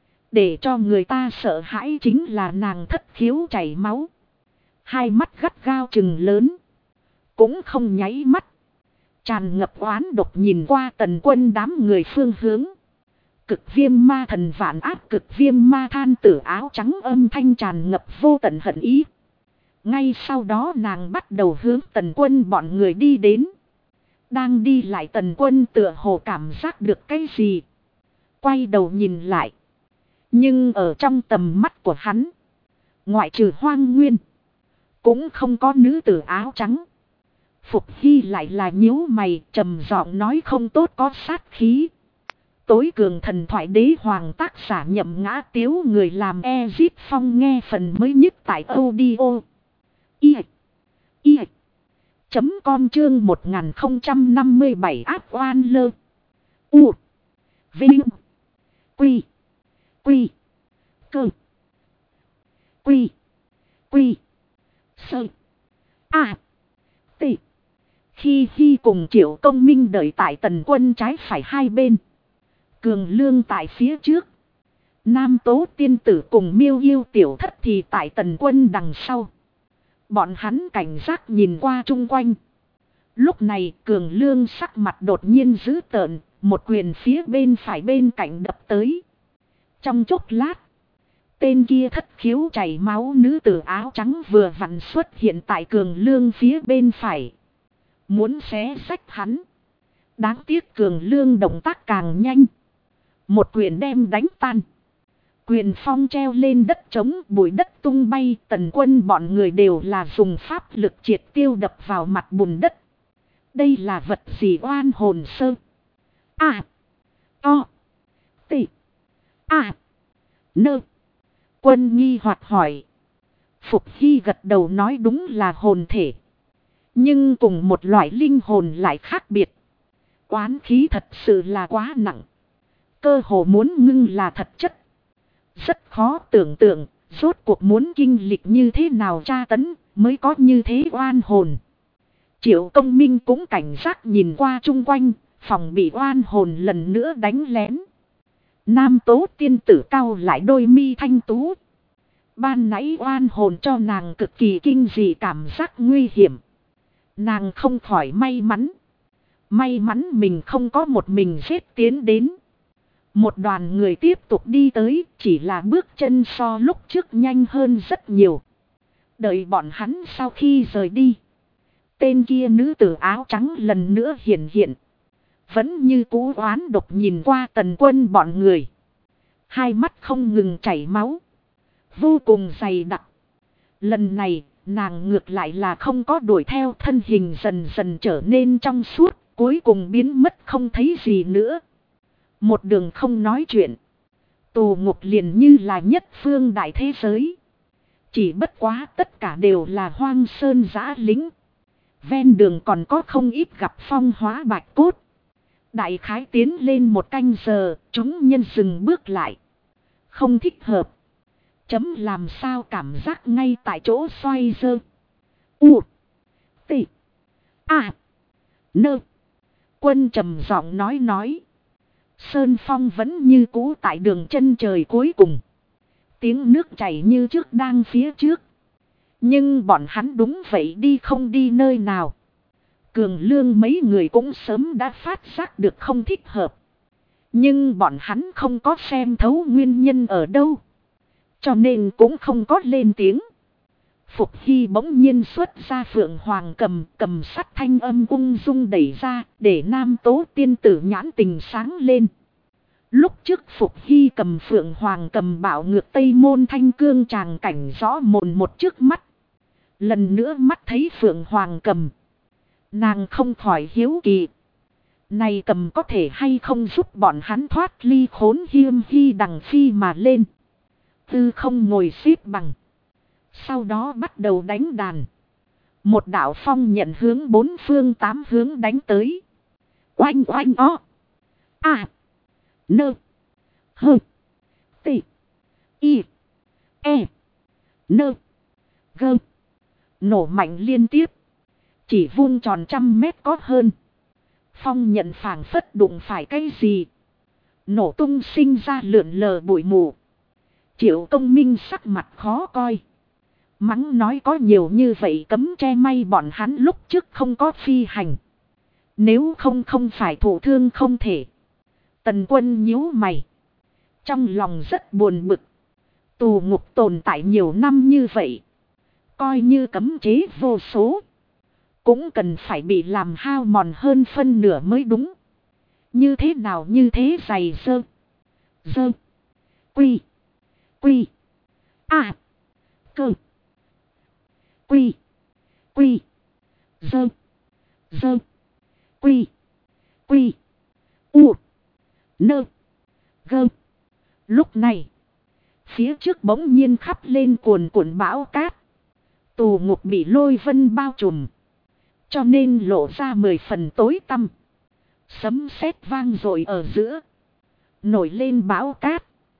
Để cho người ta sợ hãi chính là nàng thất khiếu chảy máu. Hai mắt gắt gao trừng lớn, cũng không nháy mắt. Tràn ngập oán độc nhìn qua Tần Quân đám người phương hướng. Cực viêm ma thần vạn áp, cực viêm ma than tử áo trắng âm thanh tràn ngập vô tận hận ý. Ngay sau đó nàng bắt đầu hướng Tần Quân bọn người đi đến. Đang đi lại Tần Quân tựa hồ cảm giác được cái gì. Quay đầu nhìn lại. Nhưng ở trong tầm mắt của hắn, ngoại trừ hoang nguyên, cũng không có nữ tử áo trắng. Phục Hy lại là nhíu mày, trầm giọng nói không tốt, có sát khí. Tối cường thần thoại đế hoàng tác giả Nhậm Ngã Tiếu, người làm Ezip Phong, nghe phần mới nhất tại audio com chương 1057 áp oan lơ. U. Vinh. Quy. Quy. Cơ. Quy. Quy. Sơ. A. T. Khi cùng Triệu Công Minh đợi tại Tần Quân trái phải hai bên. Cường Lương tại phía trước. Nam tố tiên tử cùng Miêu Yêu tiểu thất thì tại Tần Quân đằng sau. Bọn hắn cảnh giác nhìn qua chung quanh. Lúc này Cường Lương sắc mặt đột nhiên dữ tợn, một quyền phía bên phải bên cạnh đập tới. Trong chốc lát, tên kia thất khiếu chảy máu nữ tử áo trắng vừa vặn xuất hiện tại Cường Lương phía bên phải. Muốn xé xách hắn. Đáng tiếc Cường Lương động tác càng nhanh. Một quyền đem đánh tan. Quyền phong treo lên đất trống, bụi đất tung bay. Tần Quân bọn người đều là dùng pháp lực triệt tiêu đập vào mặt bùn đất. Đây là vật gì? Oan hồn sơ. A. O. T. A. Nơ. Quân nghi hoặc hỏi. Phục Hy gật đầu nói đúng là hồn thể. Nhưng cùng một loại linh hồn lại khác biệt. Oán khí thật sự là quá nặng. Cơ hồ muốn ngưng là thật chất. Rất khó tưởng tượng, rốt cuộc muốn kinh lịch như thế nào tra tấn, mới có như thế oan hồn. Triệu Công Minh cũng cảnh giác nhìn qua chung quanh, phòng bị oan hồn lần nữa đánh lén. Nam tố tiên tử cau lại đôi mi thanh tú. Ban nãy oan hồn cho nàng cực kỳ kinh dị cảm giác nguy hiểm. Nàng không khỏi may mắn. May mắn mình không có một mình giết tiến đến. Một đoàn người tiếp tục đi tới, chỉ là bước chân so lúc trước nhanh hơn rất nhiều. Đợi bọn hắn sau khi rời đi, tên kia nữ tử áo trắng lần nữa hiện hiện. Vẫn như cú oán độc nhìn qua Tần Quân bọn người. Hai mắt không ngừng chảy máu. Vô cùng dày đặc. Lần này, nàng ngược lại là không có đuổi theo, thân hình dần dần trở nên trong suốt, cuối cùng biến mất không thấy gì nữa. Một đường không nói chuyện. Tù ngục liền như là nhất phương đại thế giới. Chỉ bất quá tất cả đều là hoang sơn giã lính. Ven đường còn có không ít gặp phong hóa bạch cốt. Đại khái tiến lên một canh giờ, chúng nhân dừng bước lại. Không thích hợp. Chấm làm sao cảm giác ngay tại chỗ xoay dơ. U. T. A. Nơ. Quân trầm giọng nói. Sơn Phong vẫn như cũ tại đường chân trời cuối cùng. Tiếng nước chảy như trước đang phía trước. Nhưng bọn hắn đúng vậy đi không đi nơi nào. Cường Lương mấy người cũng sớm đã phát giác được không thích hợp. Nhưng bọn hắn không có xem thấu nguyên nhân ở đâu. Cho nên cũng không có lên tiếng. Phục Hy bỗng nhiên xuất ra Phượng Hoàng cầm sắt thanh âm ung dung đẩy ra để Nam Tố tiên tử nhãn tình sáng lên. Lúc trước Phục Hy cầm Phượng Hoàng cầm bạo ngược Tây Môn Thanh Cương tràng cảnh rõ mồn một trước mắt. Lần nữa mắt thấy Phượng Hoàng cầm. Nàng không khỏi hiếu kỳ. Này cầm có thể hay không giúp bọn hắn thoát ly khốn hiêm hy đằng phi mà lên. Tư không ngồi xếp bằng. Sau đó bắt đầu đánh đàn. Một đạo phong nhận hướng bốn phương tám hướng đánh tới. Oanh oanh o. A. Nơ. Hơ. T. Y. E. Nơ. Gơ. Nổ mạnh liên tiếp. Chỉ vuông tròn 100 mét có hơn. Phong nhận phảng phất đụng phải cái gì. Nổ tung sinh ra lượn lờ bụi mù. Triệu Công Minh sắc mặt khó coi. Mắng nói có nhiều như vậy cấm che may bọn hắn lúc trước không có phi hành. Nếu không phải thụ thương không thể. Tần Quân nhíu mày. Trong lòng rất buồn bực. Tù ngục tồn tại nhiều năm như vậy. Coi như cấm chế vô số. Cũng cần phải bị làm hao mòn hơn phân nửa mới đúng. Như thế nào như thế dày dơ. Dơ. Quy. Quy. A. Cơ. Quy. Quy. Dơ. Dơ. Quy. Quy. U. Nơ. Gơ. Lúc này. Phía trước bỗng nhiên khắp lên cuồn cuộn bão cát. Tù ngục bị lôi vân bao trùm. Cho nên lộ ra 10 phần tối tăm. Sấm sét vang dội ở giữa. Nổi lên bão cát.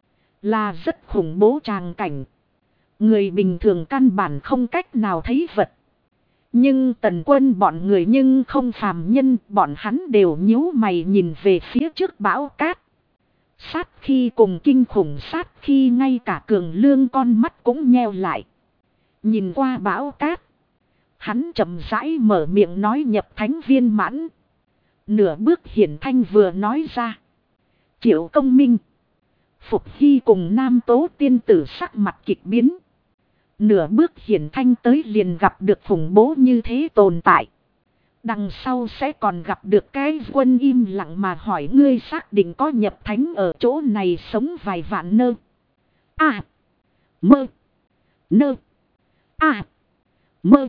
Là rất khủng bố tràng cảnh. Người bình thường căn bản không cách nào thấy vật. Nhưng Tần Quân bọn người nhưng không phàm nhân. Bọn hắn đều nhíu mày nhìn về phía trước bão cát. Sát khi cùng kinh khủng sát khi ngay cả Cường Lương con mắt cũng nheo lại. Nhìn qua bão cát. Hắn chậm rãi mở miệng nói nhập thánh viên mãn. Nửa bước hiển thanh vừa nói ra. Triệu Công Minh. Phục Hy cùng Nam Tố tiên tử sắc mặt kịch biến. Nửa bước hiển thanh tới liền gặp được khủng bố như thế tồn tại. Đằng sau sẽ còn gặp được cái quân im lặng mà hỏi ngươi xác định có nhập thánh ở chỗ này sống vài vạn nơ. A. Mơ. Nơ. A. Mơ.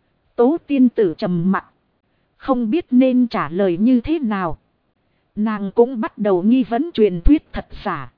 Tố tiên tử trầm mặc. Không biết nên trả lời như thế nào. Nàng cũng bắt đầu nghi vấn truyền thuyết thật giả.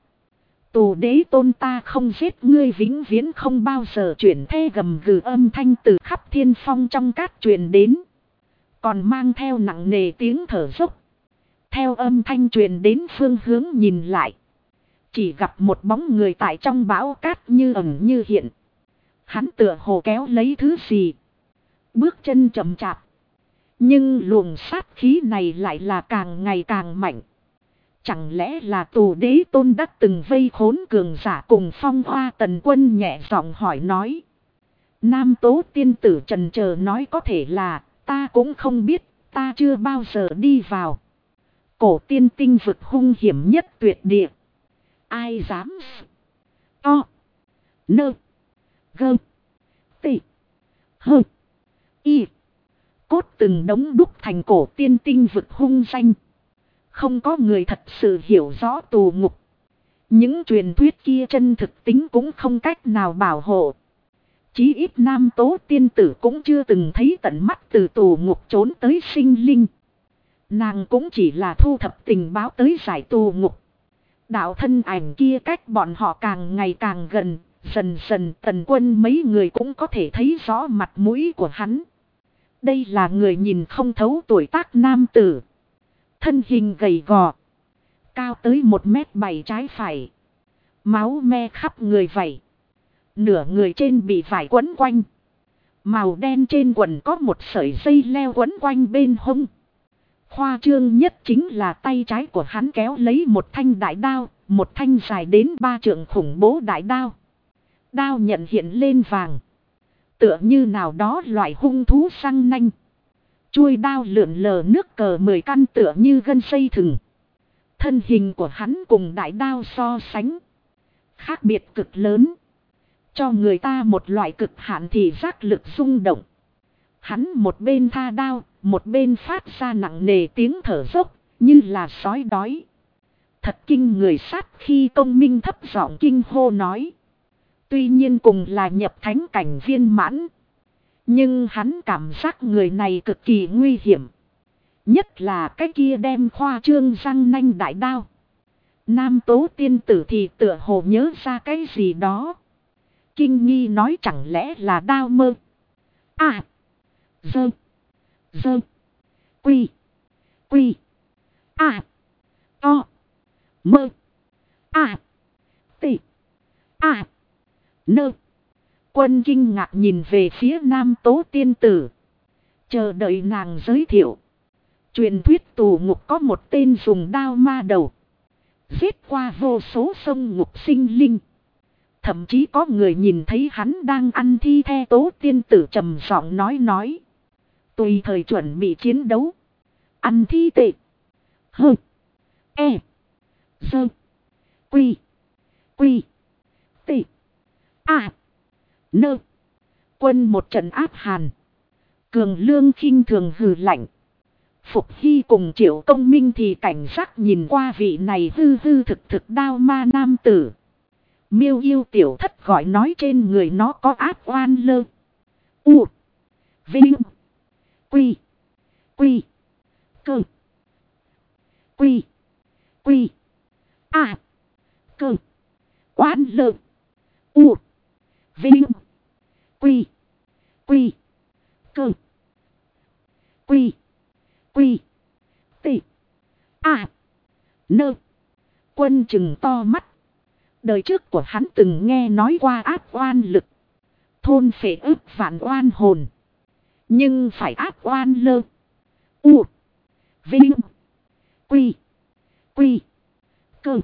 Tù đế tôn ta không giết ngươi vĩnh viễn không bao giờ chuyển thê gầm gừ âm thanh từ khắp thiên phong trong cát truyền đến. Còn mang theo nặng nề tiếng thở dốc. Theo âm thanh truyền đến phương hướng nhìn lại. Chỉ gặp một bóng người tại trong bão cát như ẩn như hiện. Hắn tựa hồ kéo lấy thứ gì. Bước chân chậm chạp. Nhưng luồng sát khí này lại là càng ngày càng mạnh. Chẳng lẽ là tù đế tôn đã từng vây khốn cường giả cùng phong hoa Tần Quân nhẹ giọng hỏi nói. Nam Tố tiên tử trần chờ nói có thể là ta cũng không biết, ta chưa bao giờ đi vào. Cổ tiên tinh vực hung hiểm nhất tuyệt địa. Ai dám to. Nơ. Gơ. Tị. Hơ. Y. Cốt từng đống đúc thành cổ tiên tinh vực hung danh. Không có người thật sự hiểu rõ tù ngục. Những truyền thuyết kia chân thực tính cũng không cách nào bảo hộ. Chí ít Nam Tố tiên tử cũng chưa từng thấy tận mắt từ tù ngục trốn tới sinh linh. Nàng cũng chỉ là thu thập tình báo tới giải tù ngục. Đạo thân ảnh kia cách bọn họ càng ngày càng gần, Dần dần Tần Quân mấy người cũng có thể thấy rõ mặt mũi của hắn. Đây là người nhìn không thấu tuổi tác nam tử. Thân hình gầy gò. Cao tới 1m7 trái phải. Máu me khắp người vậy. Nửa người trên bị vải quấn quanh. Màu đen trên quần có một sợi dây leo quấn quanh bên hông. Khoa trương nhất chính là tay trái của hắn kéo lấy một thanh đại đao. Một thanh dài đến 3 trượng khủng bố đại đao. Đao nhận hiện lên vàng. Tựa như nào đó loại hung thú răng nanh. Chuôi đao lượn lờ nước cờ 10 căn tựa như gân dây thừng. Thân hình của hắn cùng đại đao so sánh. Khác biệt cực lớn. Cho người ta một loại cực hạn thì giác lực rung động. Hắn một bên tha đao, một bên phát ra nặng nề tiếng thở dốc, như là sói đói. Thật kinh người sát khi Công Minh thấp giọng kinh hô nói. Tuy nhiên cùng là nhập thánh cảnh viên mãn. Nhưng hắn cảm giác người này cực kỳ nguy hiểm. Nhất là cái kia đem khoa trương răng nanh đại đao. Nam Tố tiên tử thì tựa hồ nhớ ra cái gì đó. Kinh nghi nói chẳng lẽ là đao mơ. À. Dơ. Dơ. Quy. Quy. À. To. Mơ. À. Tị. À. Nơ. Quân kinh ngạc nhìn về phía Nam Tố tiên tử. Chờ đợi nàng giới thiệu. Truyền thuyết tù ngục có một tên dùng đao ma đầu. Giết qua vô số sông ngục sinh linh. Thậm chí có người nhìn thấy hắn đang ăn thi the. Tố tiên tử trầm giọng nói. Tùy thời chuẩn bị chiến đấu. Ăn thi tệ. Hơ. E. Dơ. Quy. Quy. Tị. À. Nơ. Quân một trận áp hàn. Cường Lương khinh thường hừ lạnh. Phục Hy cùng Triệu Công Minh thì cảnh giác nhìn qua vị này hư hư thực đao ma nam tử. Miêu Yêu tiểu thất gọi nói trên người nó có áp oan lơ. U. Vinh. Quy. Quy. Cơ. Quy. Quy. À. Cơ. Oan lơ. U. Vinh. Quy. Quy. Cơ. Quy. Quy. Tị. À. Nơ. Quân chừng to mắt. Đời trước của hắn từng nghe nói qua áp oan lực. Thôn phệ ức vạn oan hồn. Nhưng phải áp oan lơ. U. Vinh. Quy. Quy. Cơ.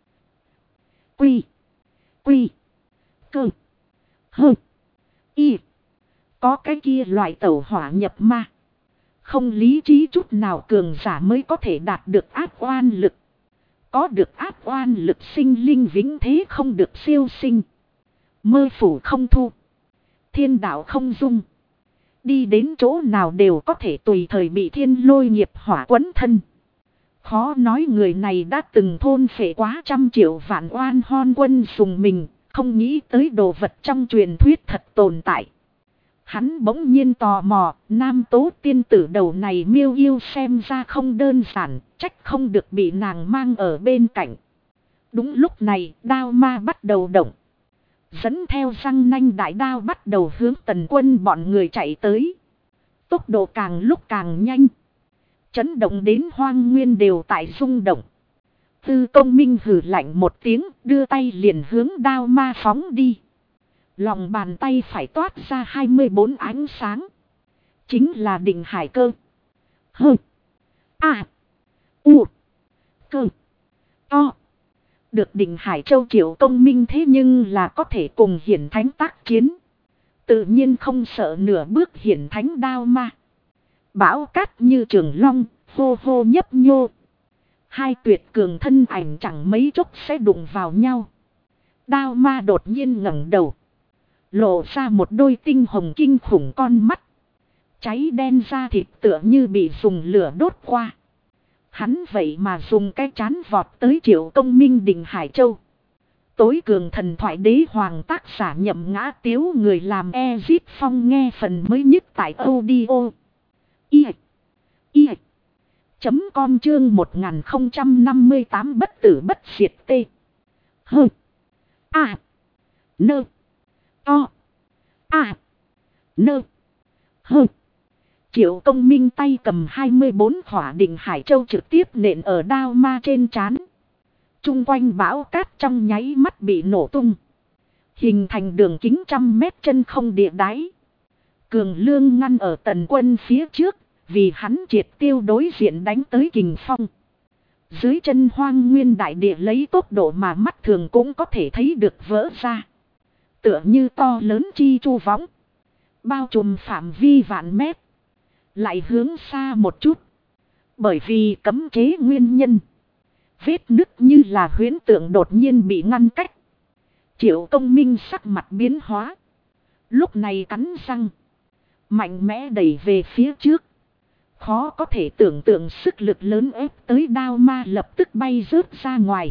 Quy. Quy. Cơ. Hơ. Y. Có cái kia loại tẩu hỏa nhập ma. Không lý trí chút nào cường giả mới có thể đạt được áp oan lực. Có được áp oan lực sinh linh vĩnh thế không được siêu sinh. Mơ phủ không thu. Thiên đạo không dung. Đi đến chỗ nào đều có thể tùy thời bị thiên lôi nghiệp hỏa quấn thân. Khó nói người này đã từng thôn phệ quá 100 triệu vạn oan hon quân dùng mình. Không nghĩ tới đồ vật trong truyền thuyết thật tồn tại. Hắn bỗng nhiên tò mò, Nam Tố tiên tử đầu này Miêu Yêu xem ra không đơn giản, trách không được bị nàng mang ở bên cạnh. Đúng lúc này, đao ma bắt đầu động. Dẫn theo răng nanh đại đao bắt đầu hướng Tần Quân bọn người chạy tới. Tốc độ càng lúc càng nhanh. Chấn động đến hoang nguyên đều tại rung động. Tư Công Minh hừ lạnh một tiếng, đưa tay liền hướng đao ma phóng đi. Lòng bàn tay phải toát ra 24 ánh sáng. Chính là Định Hải Cơ. Hơ. À. U. Cơ. To. Được Định Hải Châu Triệu Công Minh thế nhưng là có thể cùng hiển thánh tác chiến. Tự nhiên không sợ nửa bước hiển thánh đao ma. Bão cát như trường long, hô hô nhấp nhô. Hai tuyệt cường thân ảnh chẳng mấy chốc sẽ đụng vào nhau. Đao ma đột nhiên ngẩng đầu. Lộ ra một đôi tinh hồng kinh khủng con mắt. Cháy đen da thịt tựa như bị dùng lửa đốt qua. Hắn vậy mà dùng cái chán vọt tới Triệu Công Minh Định Hải Châu. Tối cường thần thoại đế hoàng tác giả Nhậm Ngã Tiếu người làm Ezit Phong nghe phần mới nhất tại audio. Com chương 1058 bất tử bất diệt tê. Hơ. À. Nơ. To. À. Nơ. Hơ. Triệu Công Minh tay cầm 24 khỏa Định Hải Châu trực tiếp nện ở đao ma trên trán. Trung quanh bão cát trong nháy mắt bị nổ tung. Hình thành đường kính 100 mét chân không địa đáy. Cường Lương ngăn ở Tần Quân phía trước, vì hắn triệt tiêu đối diện đánh tới kình phong. Dưới chân hoang nguyên đại địa lấy tốc độ mà mắt thường cũng có thể thấy được vỡ ra. Tựa như to lớn chi chu võng. Bao trùm phạm vi vạn mét. Lại hướng xa một chút. Bởi vì cấm chế nguyên nhân. Vết nứt như là huyễn tượng đột nhiên bị ngăn cách. Triệu Công Minh sắc mặt biến hóa. Lúc này cắn răng. Mạnh mẽ đẩy về phía trước. Khó có thể tưởng tượng sức lực lớn ép tới đao ma lập tức bay rớt ra ngoài.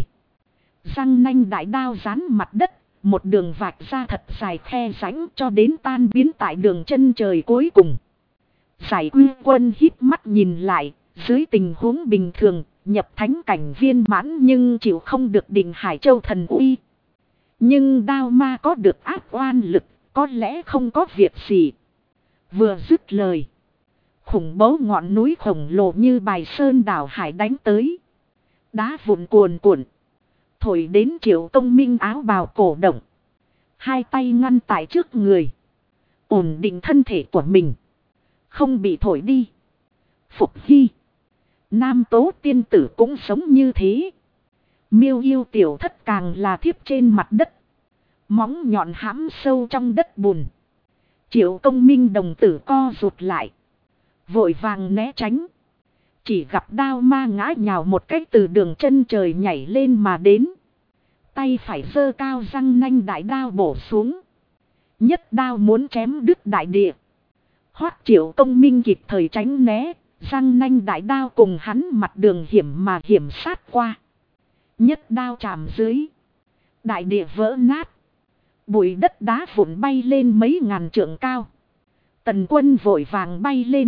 Răng nanh đại đao dán mặt đất. Một đường vạch ra thật dài khe rãnh cho đến tan biến tại đường chân trời cuối cùng. Giải Uy Quân híp mắt nhìn lại. Dưới tình huống bình thường nhập thánh cảnh viên mãn nhưng chịu không được Định Hải Châu thần uy. Nhưng đao ma có được áp oan lực, có lẽ không có việc gì. Vừa dứt lời. Khủng bố ngọn núi khổng lồ như bài sơn đảo hải đánh tới. Đá vụn cuồn cuộn. Thổi đến Triệu Công Minh áo bào cổ động. Hai tay ngăn tại trước người. Ổn định thân thể của mình. Không bị thổi đi. Phục Hy. Nam Tố tiên tử cũng sống như thế. Miêu Yêu tiểu thất càng là thiếp trên mặt đất. Móng nhọn hãm sâu trong đất bùn. Triệu Công Minh đồng tử co rụt lại. Vội vàng né tránh. Chỉ gặp đao ma ngã nhào một cách từ đường chân trời nhảy lên mà đến. Tay phải giơ cao răng nanh đại đao bổ xuống. Nhất đao muốn chém đứt đại địa. Hoắc Triệu Công Minh kịp thời tránh né. Răng nanh đại đao cùng hắn mặt đường hiểm mà hiểm sát qua. Nhất đao chạm dưới. Đại địa vỡ nát. Bụi đất đá vụn bay lên mấy ngàn trượng cao. Tần Quân vội vàng bay lên.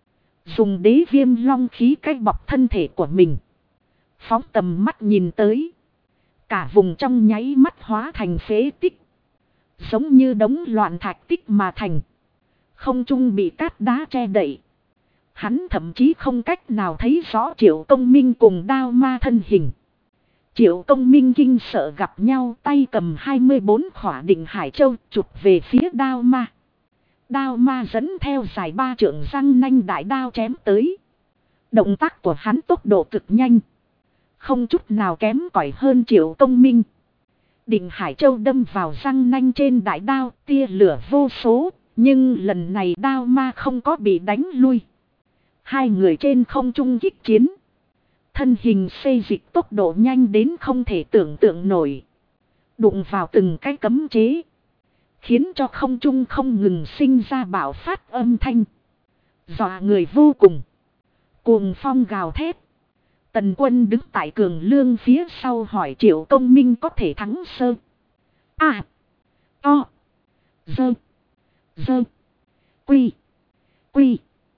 Dùng đế viêm long khí cách bọc thân thể của mình. Phóng tầm mắt nhìn tới. Cả vùng trong nháy mắt hóa thành phế tích. Giống như đống loạn thạch tích mà thành. Không trung bị cát đá che đậy. Hắn thậm chí không cách nào thấy rõ Triệu Công Minh cùng đao ma thân hình. Triệu Công Minh kinh sợ gặp nhau, tay cầm 24 khỏa Định Hải Châu chụp về phía đao ma. Đao ma dẫn theo dài 3 trượng răng nanh đại đao chém tới. Động tác của hắn tốc độ cực nhanh. Không chút nào kém cỏi hơn Triệu Công Minh. Định Hải Châu đâm vào răng nanh trên đại đao, tia lửa vô số. Nhưng lần này đao ma không có bị đánh lui. Hai người trên không trung kích chiến. Thân hình xê dịch tốc độ nhanh đến không thể tưởng tượng nổi. Đụng vào từng cái cấm chế. Khiến cho không trung không ngừng sinh ra bạo phát âm thanh. Dọa người vô cùng. Cuồng phong gào thét. Tần Quân đứng tại Cường Lương phía sau hỏi Triệu Công Minh có thể thắng sơ. À. To. Dơ. Dơ. Quy. Quy.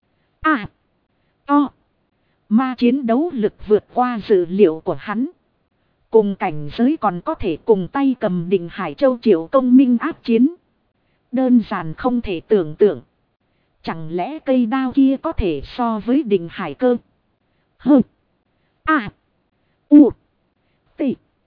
À. To. Ma chiến đấu lực vượt qua dự liệu của hắn. Cùng cảnh giới còn có thể cùng tay cầm Định Hải Châu Triệu Công Minh áp chiến. Đơn giản không thể tưởng tượng. Chẳng lẽ cây đao kia có thể so với Định Hải Cơ? Hơ. À. U. T.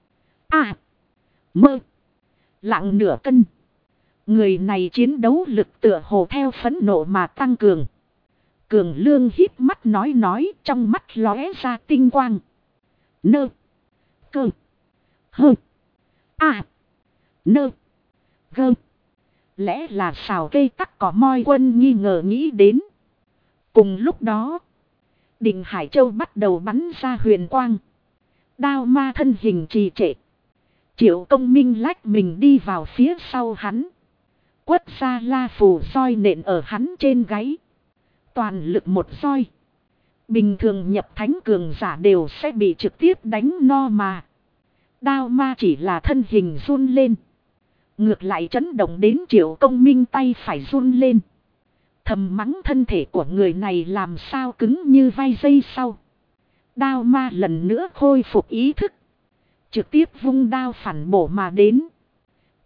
À. Mơ. Lặng nửa cân. Người này chiến đấu lực tựa hồ theo phẫn nộ mà tăng cường. Cường Lương híp mắt nói trong mắt lóe ra tinh quang. Nơ. Cơ. Hơ. À. Nơ. Gơ. Lẽ là xào cây tắc cỏ moi quân nghi ngờ nghĩ đến. Cùng lúc đó. Định Hải Châu bắt đầu bắn ra huyền quang. Đao ma thân hình trì trệ. Triệu Công Minh lách mình đi vào phía sau hắn. Quất ra la phù roi nện ở hắn trên gáy. Toàn lực một roi. Bình thường nhập thánh cường giả đều sẽ bị trực tiếp đánh no mà. Đao ma chỉ là thân hình run lên. Ngược lại chấn động đến Triệu Công Minh tay phải run lên. Thầm mắng thân thể của người này làm sao cứng như vai dây sau. Đao ma lần nữa khôi phục ý thức. Trực tiếp vung đao phản bổ mà đến.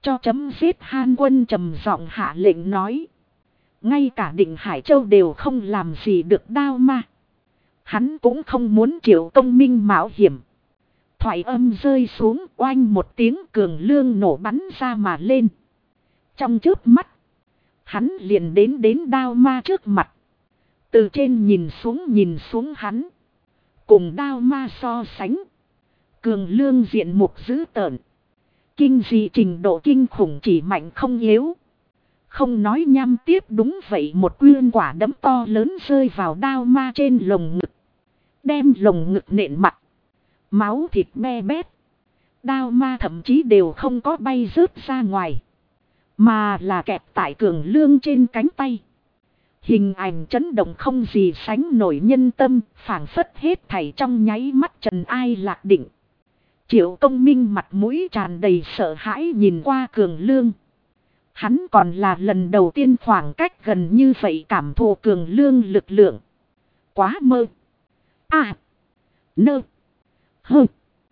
Cho chấm giết Han Quân trầm giọng hạ lệnh nói. Ngay cả Định Hải Châu đều không làm gì được Đao Ma. Hắn cũng không muốn Triệu Công Minh mạo hiểm. Thoại âm rơi xuống, oanh một tiếng, Cường Lương nổ bắn ra mà lên. Trong chớp mắt, hắn liền đến Đao Ma trước mặt. Từ trên nhìn xuống hắn. Cùng Đao Ma so sánh. Cường Lương diện mục dữ tợn. Kinh dị trình độ kinh khủng, chỉ mạnh không yếu. Không nói nhăm tiếp, đúng vậy, một quyên quả đấm to lớn rơi vào Đao Ma trên lồng ngực. Đem lồng ngực nện mặt. Máu thịt me bét. Đao Ma thậm chí đều không có bay rớt ra ngoài. Mà là kẹp tại Cường Lương trên cánh tay. Hình ảnh chấn động không gì sánh nổi nhân tâm, phảng phất hết thảy trong nháy mắt trần ai lạc định. Triệu Công Minh mặt mũi tràn đầy sợ hãi nhìn qua Cường Lương. Hắn còn là lần đầu tiên khoảng cách gần như vậy cảm thụ Cường Lương lực lượng. Quá mơ. À. Nơ. Hơ.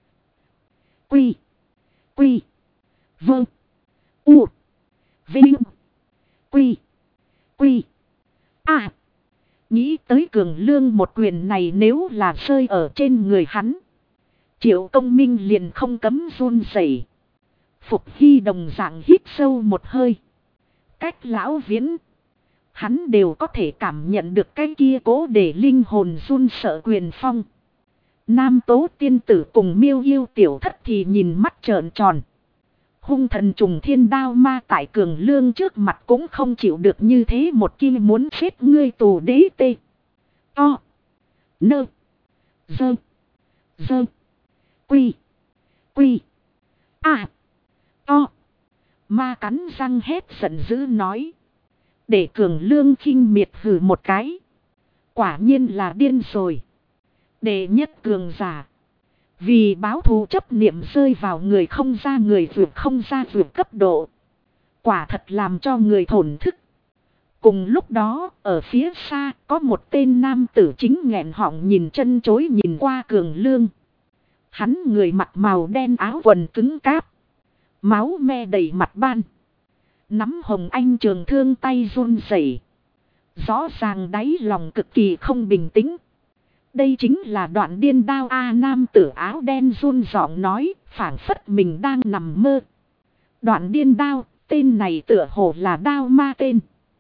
Quy. Quy. Vơ. U. Vinh. Quy. Quy. À. Nghĩ tới Cường Lương một quyền này nếu là rơi ở trên người hắn. Triệu Công Minh liền không cấm run rẩy. Phục Hy đồng dạng hít sâu một hơi. Cách lão Viễn. Hắn đều có thể cảm nhận được cái kia cố để linh hồn run sợ quyền phong. Nam Tố tiên tử cùng Miêu Yêu tiểu thất thì nhìn mắt trợn tròn. Hung thần trùng thiên Đao Ma tại Cường Lương trước mặt cũng không chịu được như thế, một kim muốn giết ngươi tù đế tê. O. Nơ. Dơ. Dơ. Quy. Quy. À. O. Ma cắn răng hét giận dữ nói. Để Cường Lương khinh miệt hừ một cái. Quả nhiên là điên rồi. Đệ nhất cường giả. Vì báo thù chấp niệm rơi vào người không ra người, vượt không ra vượt cấp độ. Quả thật làm cho người thổn thức. Cùng lúc đó, ở phía xa có một tên nam tử chính nghẹn họng nhìn chân chối nhìn qua Cường Lương. Hắn người mặc màu đen, áo quần cứng cáp. Máu me đầy mặt ban. Nắm hồng anh trường thương, tay run rẩy. Rõ ràng đáy lòng cực kỳ không bình tĩnh. Đây chính là Đoạn Điên Đao a. Nam tử áo đen run giọng nói, phảng phất mình đang nằm mơ. Đoạn Điên Đao, tên này tựa hồ là Đao Ma tên.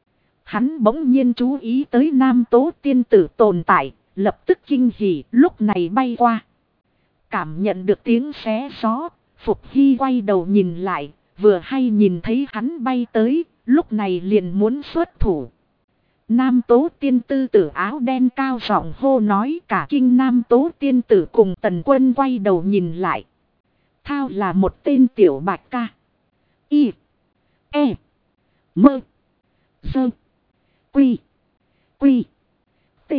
Hắn bỗng nhiên chú ý tới Nam Tố tiên tử tồn tại, lập tức kinh hỉ, lúc này bay qua. Cảm nhận được tiếng xé gió, Phục Hy quay đầu nhìn lại, vừa hay nhìn thấy hắn bay tới, lúc này liền muốn xuất thủ. Nam Tố tiên tư tử áo đen cao giọng hô nói, cả kinh Nam Tố tiên tử cùng Tần Quân quay đầu nhìn lại. Thao là một tên tiểu bạch ca. Y. E. Mơ. Sơ. Quy. Quy. T.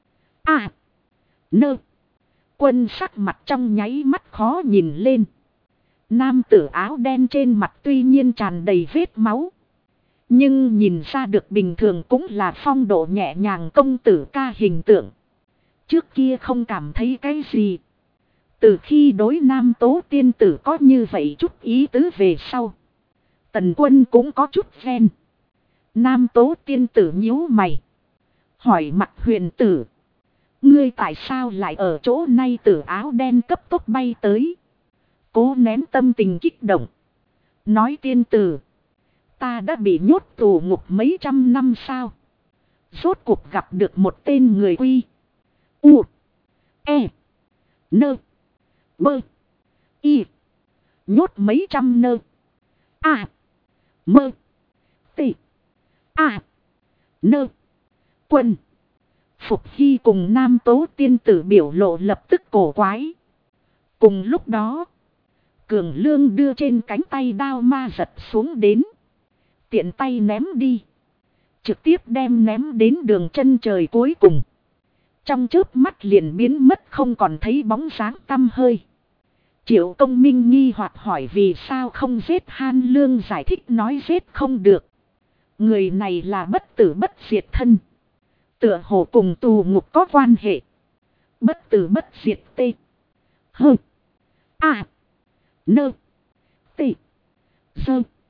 A. Nơ. Quân sắc mặt trong nháy mắt khó nhìn lên. Nam tử áo đen trên mặt tuy nhiên tràn đầy vết máu. Nhưng nhìn ra được bình thường cũng là phong độ nhẹ nhàng công tử ca hình tượng. Trước kia không cảm thấy cái gì. Từ khi đối Nam Tố tiên tử có như vậy chút ý tứ về sau. Tần Quân cũng có chút ghen. Nam Tố tiên tử nhíu mày. Hỏi Mặt Huyền tử. Ngươi tại sao lại ở chỗ này? Tử áo đen cấp tốc bay tới. Cố nén tâm tình kích động. Nói tiên tử. Ta đã bị nhốt tù ngục mấy trăm năm sao. Rốt cuộc gặp được một tên người Quy. U. E. Nơ. Bơ. Y. Nhốt mấy trăm nơ. A. Mơ. T. A. Nơ. Quân. Phục Hy cùng Nam Tố tiên tử biểu lộ lập tức cổ quái. Cùng lúc đó, Cường Lương đưa trên cánh tay Đao Ma giật xuống đến. Tiện tay ném đi. Trực tiếp đem ném đến đường chân trời cuối cùng. Trong chớp mắt liền biến mất không còn thấy bóng dáng tăm hơi. Triệu Công Minh nghi hoặc hỏi vì sao không giết Han Lương, giải thích nói giết không được. Người này là bất tử bất diệt thân. Tựa hồ cùng tù ngục có quan hệ. Bất tử bất diệt tê. Hơ. A. Nơ. Tê. Dơ.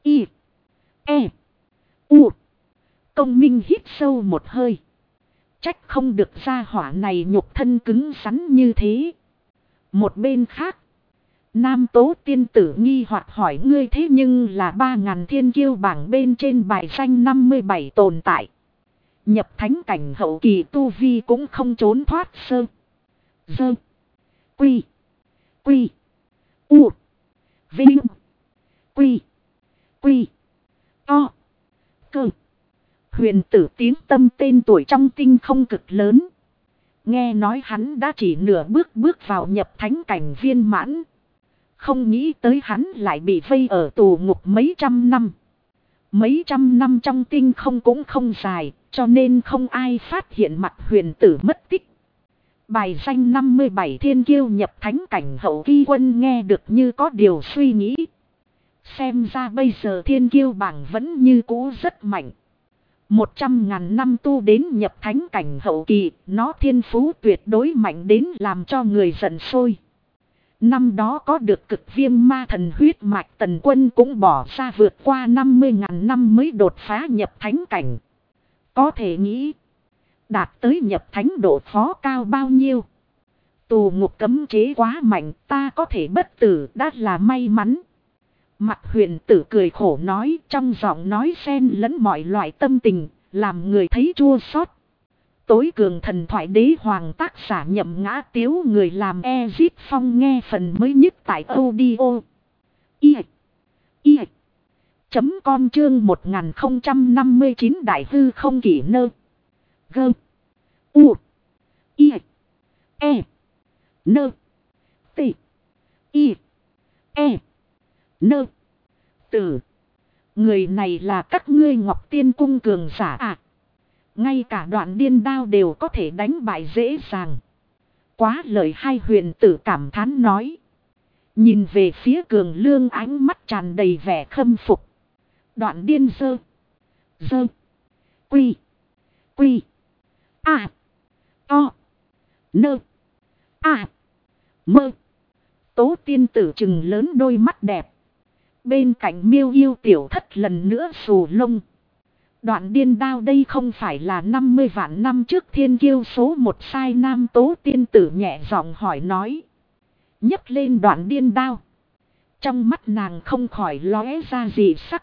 Y. E. U. Công minh hít sâu một hơi. Trách không được gia hỏa này nhục thân cứng rắn như thế. Một bên khác. Nam Tố tiên tử nghi hoặc hỏi ngươi thế nhưng là 3.000 thiên kiêu bảng bên trên bài danh 57 tồn tại. Nhập thánh cảnh hậu kỳ tu vi cũng không trốn thoát sơ. Dơ. Quy. Quy. U. Vinh. Quy. Quy. To. Cơ. Huyền tử tiếng tâm tên tuổi trong tinh không cực lớn. Nghe nói hắn đã chỉ nửa bước vào nhập thánh cảnh viên mãn. Không nghĩ tới hắn lại bị vây ở tù ngục mấy trăm năm. Mấy trăm năm trong tinh không cũng không dài, cho nên không ai phát hiện mặt huyền tử mất tích. Bài danh 57 thiên kiêu nhập thánh cảnh hậu kỳ quân nghe được như có điều suy nghĩ. Xem ra bây giờ thiên kiêu bảng vẫn như cũ rất mạnh. 100.000 năm tu đến nhập thánh cảnh hậu kỳ, nó thiên phú tuyệt đối mạnh đến làm cho người giận sôi. Năm đó có được cực viêm ma thần huyết mạch Tần Quân cũng bỏ ra vượt qua 50.000 năm mới đột phá nhập thánh cảnh. Có thể nghĩ, đạt tới nhập thánh độ khó cao bao nhiêu. Tù ngục cấm chế quá mạnh, ta có thể bất tử đã là may mắn. Mặt huyền tử cười khổ nói, trong giọng nói xen lẫn mọi loại tâm tình, làm người thấy chua xót. Tối cường thần thoại đế hoàng tác giả Nhậm Ngã Tiếu người làm Ezit Phong nghe phần mới nhất tại audio. Com chương 1059 đại hư không kỷ nơ. Gơ. U. I. E. Nơ. T. I. E. Nơ. Tử. Người này là các ngươi Ngọc Tiên Cung cường giả à? Ngay cả Đoạn Điên đao đều có thể đánh bại dễ dàng. Quá lời hai huyền tử cảm thán nói. Nhìn về phía Cường Lương ánh mắt tràn đầy vẻ khâm phục. Đoạn Điên dơ. Dơ. Quy. Quy. A. O. Nơ. A. Mơ. Tố tiên tử trừng lớn đôi mắt đẹp. Bên cạnh Miêu Yêu tiểu thất lần nữa xù lông. Đoạn Điên đao đây không phải là 50 vạn năm trước thiên kiêu số một sai nam Tố tiên tử nhẹ giọng hỏi nói. Nhấc lên Đoạn Điên đao. Trong mắt nàng không khỏi lóe ra gì sắc.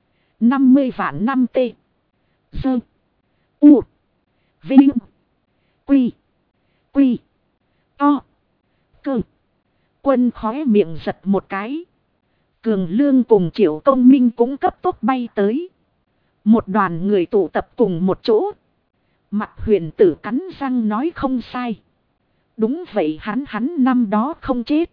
50 vạn năm tê. Dơ. U. Vinh. Quy. Quy. To. Cơ. Quân khóe miệng giật một cái. Cường Lương cùng Triệu Công Minh cũng cấp tốc bay tới. Một đoàn người tụ tập cùng một chỗ. Mặt huyền tử cắn răng nói không sai. Đúng vậy, hắn năm đó không chết.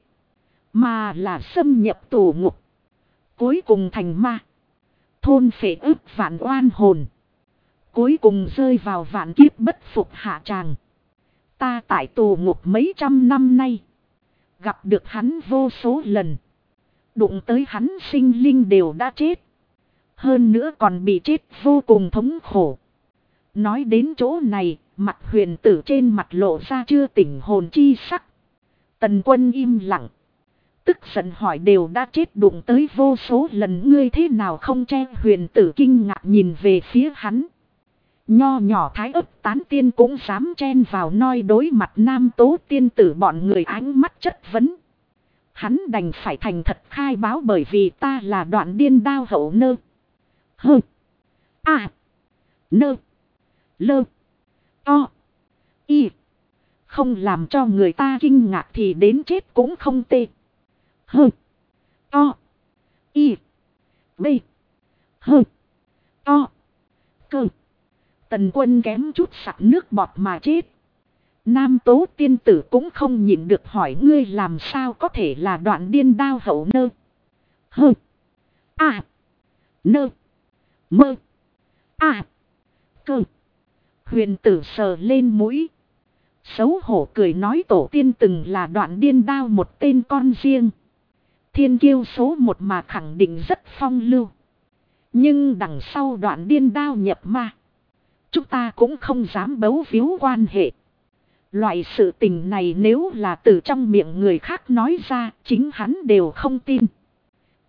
Mà là xâm nhập tù ngục. Cuối cùng thành ma. Thôn phệ ức vạn oan hồn. Cuối cùng rơi vào vạn kiếp bất phục hạ tràng. Ta tại tù ngục mấy trăm năm nay. Gặp được hắn vô số lần. Đụng tới hắn sinh linh đều đã chết. Hơn nữa còn bị chết vô cùng thống khổ. Nói đến chỗ này, mặt huyền tử trên mặt lộ ra chưa tỉnh hồn chi sắc. Tần Quân im lặng. Tức giận hỏi đều đã chết đụng tới vô số lần ngươi thế nào không che. Huyền tử kinh ngạc nhìn về phía hắn. Nho nhỏ thái ấp tán tiên cũng dám chen vào noi đối mặt nam Tố tiên tử bọn người ánh mắt chất vấn. Hắn đành phải thành thật khai báo bởi vì ta là Đoạn Điên đao hậu nơ. Hơ. A. Nơ. Lơ. O. Y. Không làm cho người ta kinh ngạc thì đến chết cũng không tê. Hơ. O. Y. B. Hơ. O. Cơ. Tần Quân kém chút sặc nước bọt mà chết. Nam Tố tiên tử cũng không nhịn được hỏi ngươi làm sao có thể là Đoạn Điên đao hậu nơ. Hơ. A. Nơ. Mơ. A. Cơ. Huyền tử sờ lên mũi. Xấu hổ cười nói tổ tiên từng là Đoạn Điên đao một tên con riêng. Thiên kiêu số một mà khẳng định rất phong lưu. Nhưng đằng sau Đoạn Điên đao nhập ma. Chúng ta cũng không dám bấu víu quan hệ. Loại sự tình này nếu là từ trong miệng người khác nói ra, chính hắn đều không tin.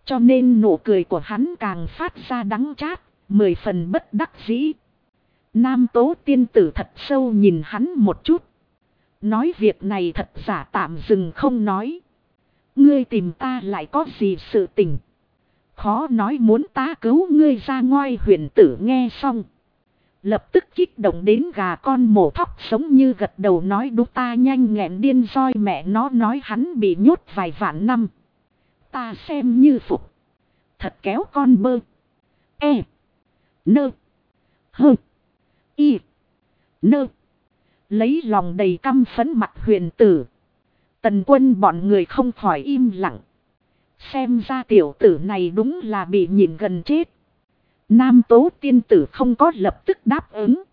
Cho nên nụ cười của hắn càng phát ra đắng chát, 10 phần bất đắc dĩ. Nam Tố tiên tử thật sâu nhìn hắn một chút. Nói việc này thật giả tạm dừng không nói. Ngươi tìm ta lại có gì sự tình. Khó nói muốn ta cứu ngươi ra ngoài. Huyền tử nghe xong. Lập tức kích động đến gà con mổ thóc sống như gật đầu nói đúng ta nhanh nghẹn điên roi mẹ nó nói hắn bị nhốt vài vạn năm. Ta xem như phục. Thật kéo con bơ. E. Nơ. Hơ. Y. Nơ. Lấy lòng đầy căm phẫn mặt huyền tử. Tần Quân bọn người không khỏi im lặng. Xem ra tiểu tử này đúng là bị nhìn gần chết. Nam Tố tiên tử không có lập tức đáp ứng.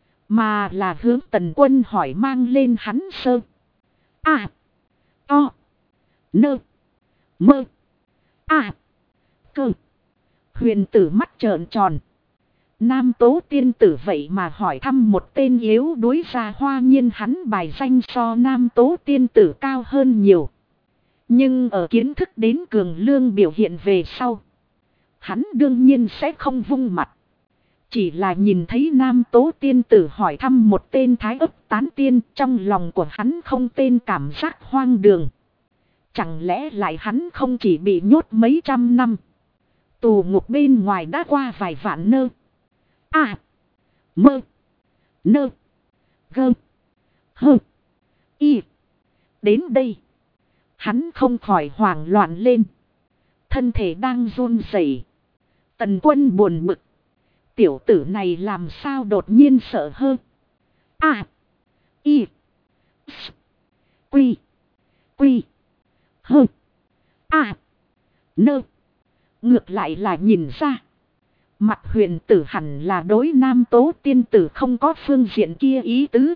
Mà là hướng Tần Quân hỏi mang lên hắn sơ. A. O. Nơ. Mơ. A. Cơ. Huyền tử mắt trợn tròn. Nam Tố tiên tử vậy mà hỏi thăm một tên yếu đuối ra hoa nhiên hắn bài danh so Nam Tố tiên tử cao hơn nhiều. Nhưng ở kiến thức đến cường lương biểu hiện về sau. Hắn đương nhiên sẽ không vung mặt. Chỉ là nhìn thấy Nam Tố tiên tử hỏi thăm một tên thái ấp tán tiên trong lòng của hắn không tên cảm giác hoang đường. Chẳng lẽ lại hắn không chỉ bị nhốt mấy trăm năm. Tù ngục bên ngoài đã qua vài vạn nơ. A. Mơ. Nơ. Gơ. Hơ. Y. Đến đây. Hắn không khỏi hoảng loạn lên. Thân thể đang run rẩy. Tần Quân buồn bực. Tiểu tử này làm sao đột nhiên sợ hơn. A. Y. S. Quy. Quy. Hơ. A. Nơ. Ngược lại là nhìn ra. Mặt huyền tử hẳn là đối Nam Tố tiên tử không có phương diện kia ý tứ.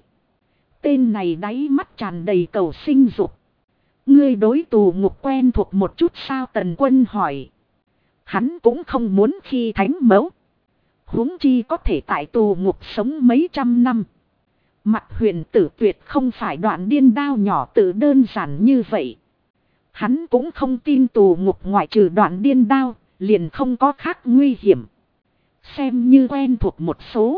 Tên này đáy mắt tràn đầy cầu sinh dục. Ngươi đối tù ngục quen thuộc một chút sao Tần Quân hỏi. Hắn cũng không muốn khi thánh mẫu. Huống chi có thể tại tù ngục sống mấy trăm năm. Mặt huyền tử tuyệt không phải đoạn điên đao nhỏ tự đơn giản như vậy. Hắn cũng không tin tù ngục ngoại trừ đoạn điên đao, liền không có khác nguy hiểm. Xem như quen thuộc một số.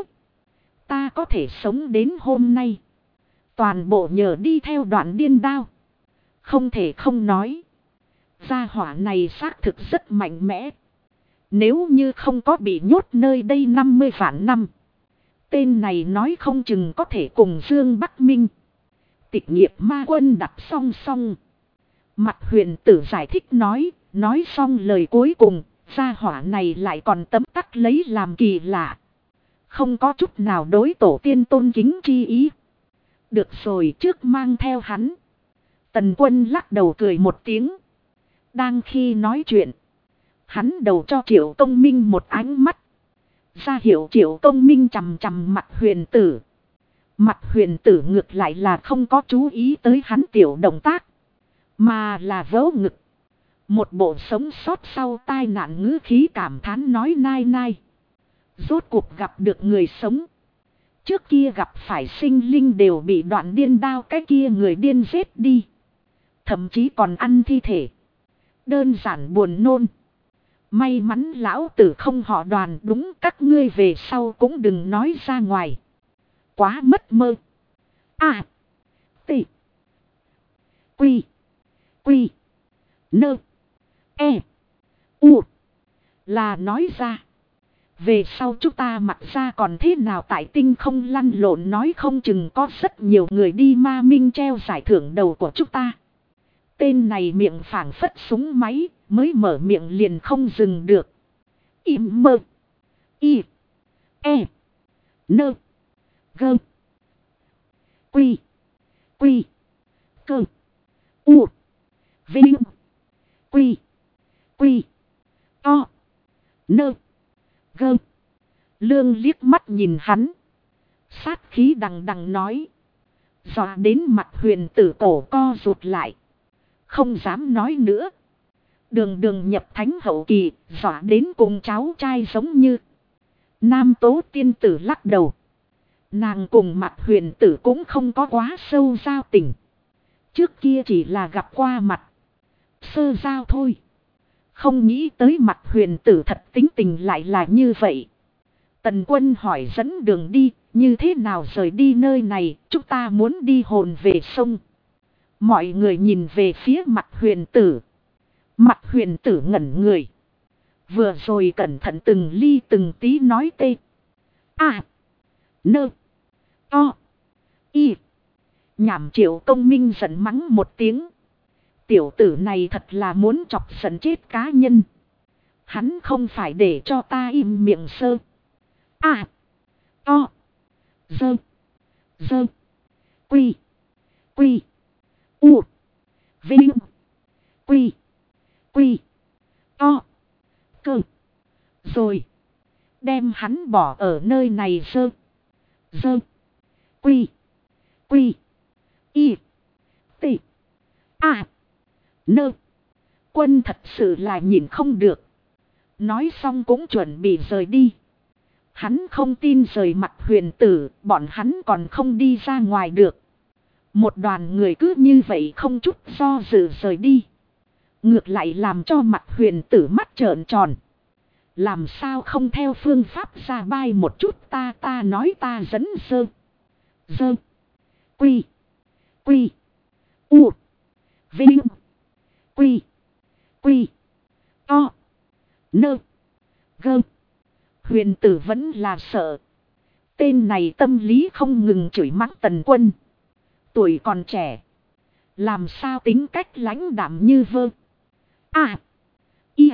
Ta có thể sống đến hôm nay. Toàn bộ nhờ đi theo đoạn điên đao. Không thể không nói. Gia hỏa này xác thực rất mạnh mẽ. Nếu như không có bị nhốt nơi đây 50 vạn năm. Tên này nói không chừng có thể cùng Dương Bắc Minh. Tịch nghiệp ma quân đặt song song. Mặt huyền tử giải thích nói xong lời cuối cùng. Gia hỏa này lại còn tấm tắc lấy làm kỳ lạ. Không có chút nào đối tổ tiên tôn kính chi ý. Được rồi trước mang theo hắn. Tần Quân lắc đầu cười một tiếng. Đang khi nói chuyện. Hắn đầu cho Triệu Công Minh một ánh mắt. Ra hiệu Triệu Công Minh chằm chằm mặt huyền tử. Mặt huyền tử ngược lại là không có chú ý tới hắn tiểu động tác. Mà là vớ ngực. Một bộ sống sót sau tai nạn ngữ khí cảm thán nói nai nai. Rốt cuộc gặp được người sống. Trước kia gặp phải sinh linh đều bị đoạn điên đao cái kia người điên giết đi. Thậm chí còn ăn thi thể. Đơn giản buồn nôn. May mắn lão tử không họ Đoàn đúng các ngươi về sau cũng đừng nói ra ngoài. Quá mất mơ. A. T. Quy. Quy. Nơ. E. U. Là nói ra. Về sau chúng ta mặc ra còn thế nào tại tinh không lăn lộn nói không chừng có rất nhiều người đi ma minh treo giải thưởng đầu của chúng ta. Tên này miệng phảng phất súng máy, mới mở miệng liền không dừng được. Im mơ. Y. E. Nơ. Gơ. Quy. Quy. Cơ. U. Vinh. Quy. Quy. To. Nơ. Gơ. Lương liếc mắt nhìn hắn. Sát khí đằng đằng nói. Dọa đến mặt huyền tử cổ co rụt lại. Không dám nói nữa. Đường đường nhập thánh hậu kỳ, dọa đến cùng cháu trai giống như. Nam Tố tiên tử lắc đầu. Nàng cùng mặt huyền tử cũng không có quá sâu giao tình. Trước kia chỉ là gặp qua mặt. Sơ giao thôi. Không nghĩ tới Mặt Huyền Tử thật tính tình lại là như vậy. Tần Quân hỏi dẫn đường đi, như thế nào rời đi nơi này, chúng ta muốn đi hồn về sông. Mọi người nhìn về phía Mặt Huyền Tử. Mặt Huyền Tử ngẩn người. Vừa rồi cẩn thận từng ly từng tí nói tê. A. Nơ. O. Y. Nhảm Triệu Công Minh giận mắng một tiếng. Tiểu tử này thật là muốn chọc giận chết cá nhân. Hắn không phải để cho ta im miệng sơ. A. O. Dơ. Dơ. Quy. Quy. U. Vinh. Quy. Quy. O. Cơ. Rồi. Đem hắn bỏ ở nơi này sơ. Dơ. Quy. Quy. Y. T. A. Nơ. Quân thật sự là nhìn không được. Nói xong cũng chuẩn bị rời đi. Hắn không tin rời Mặt Huyền Tử, bọn hắn còn không đi ra ngoài được. Một đoàn người cứ như vậy không chút do dự rời đi. Ngược lại làm cho Mặt Huyền Tử mắt trợn tròn. Làm sao không theo phương pháp ra bay một chút, ta nói ta dẫn sơ. Dơ. Quy. Quy. U. Vinh. Quy. Quy. O. Nơ. Gơ. Huyền Tử vẫn là sợ. Tên này tâm lý không ngừng chửi mắng Tần Quân. Tuổi còn trẻ. Làm sao tính cách lãnh đạm như vơ. A. Y.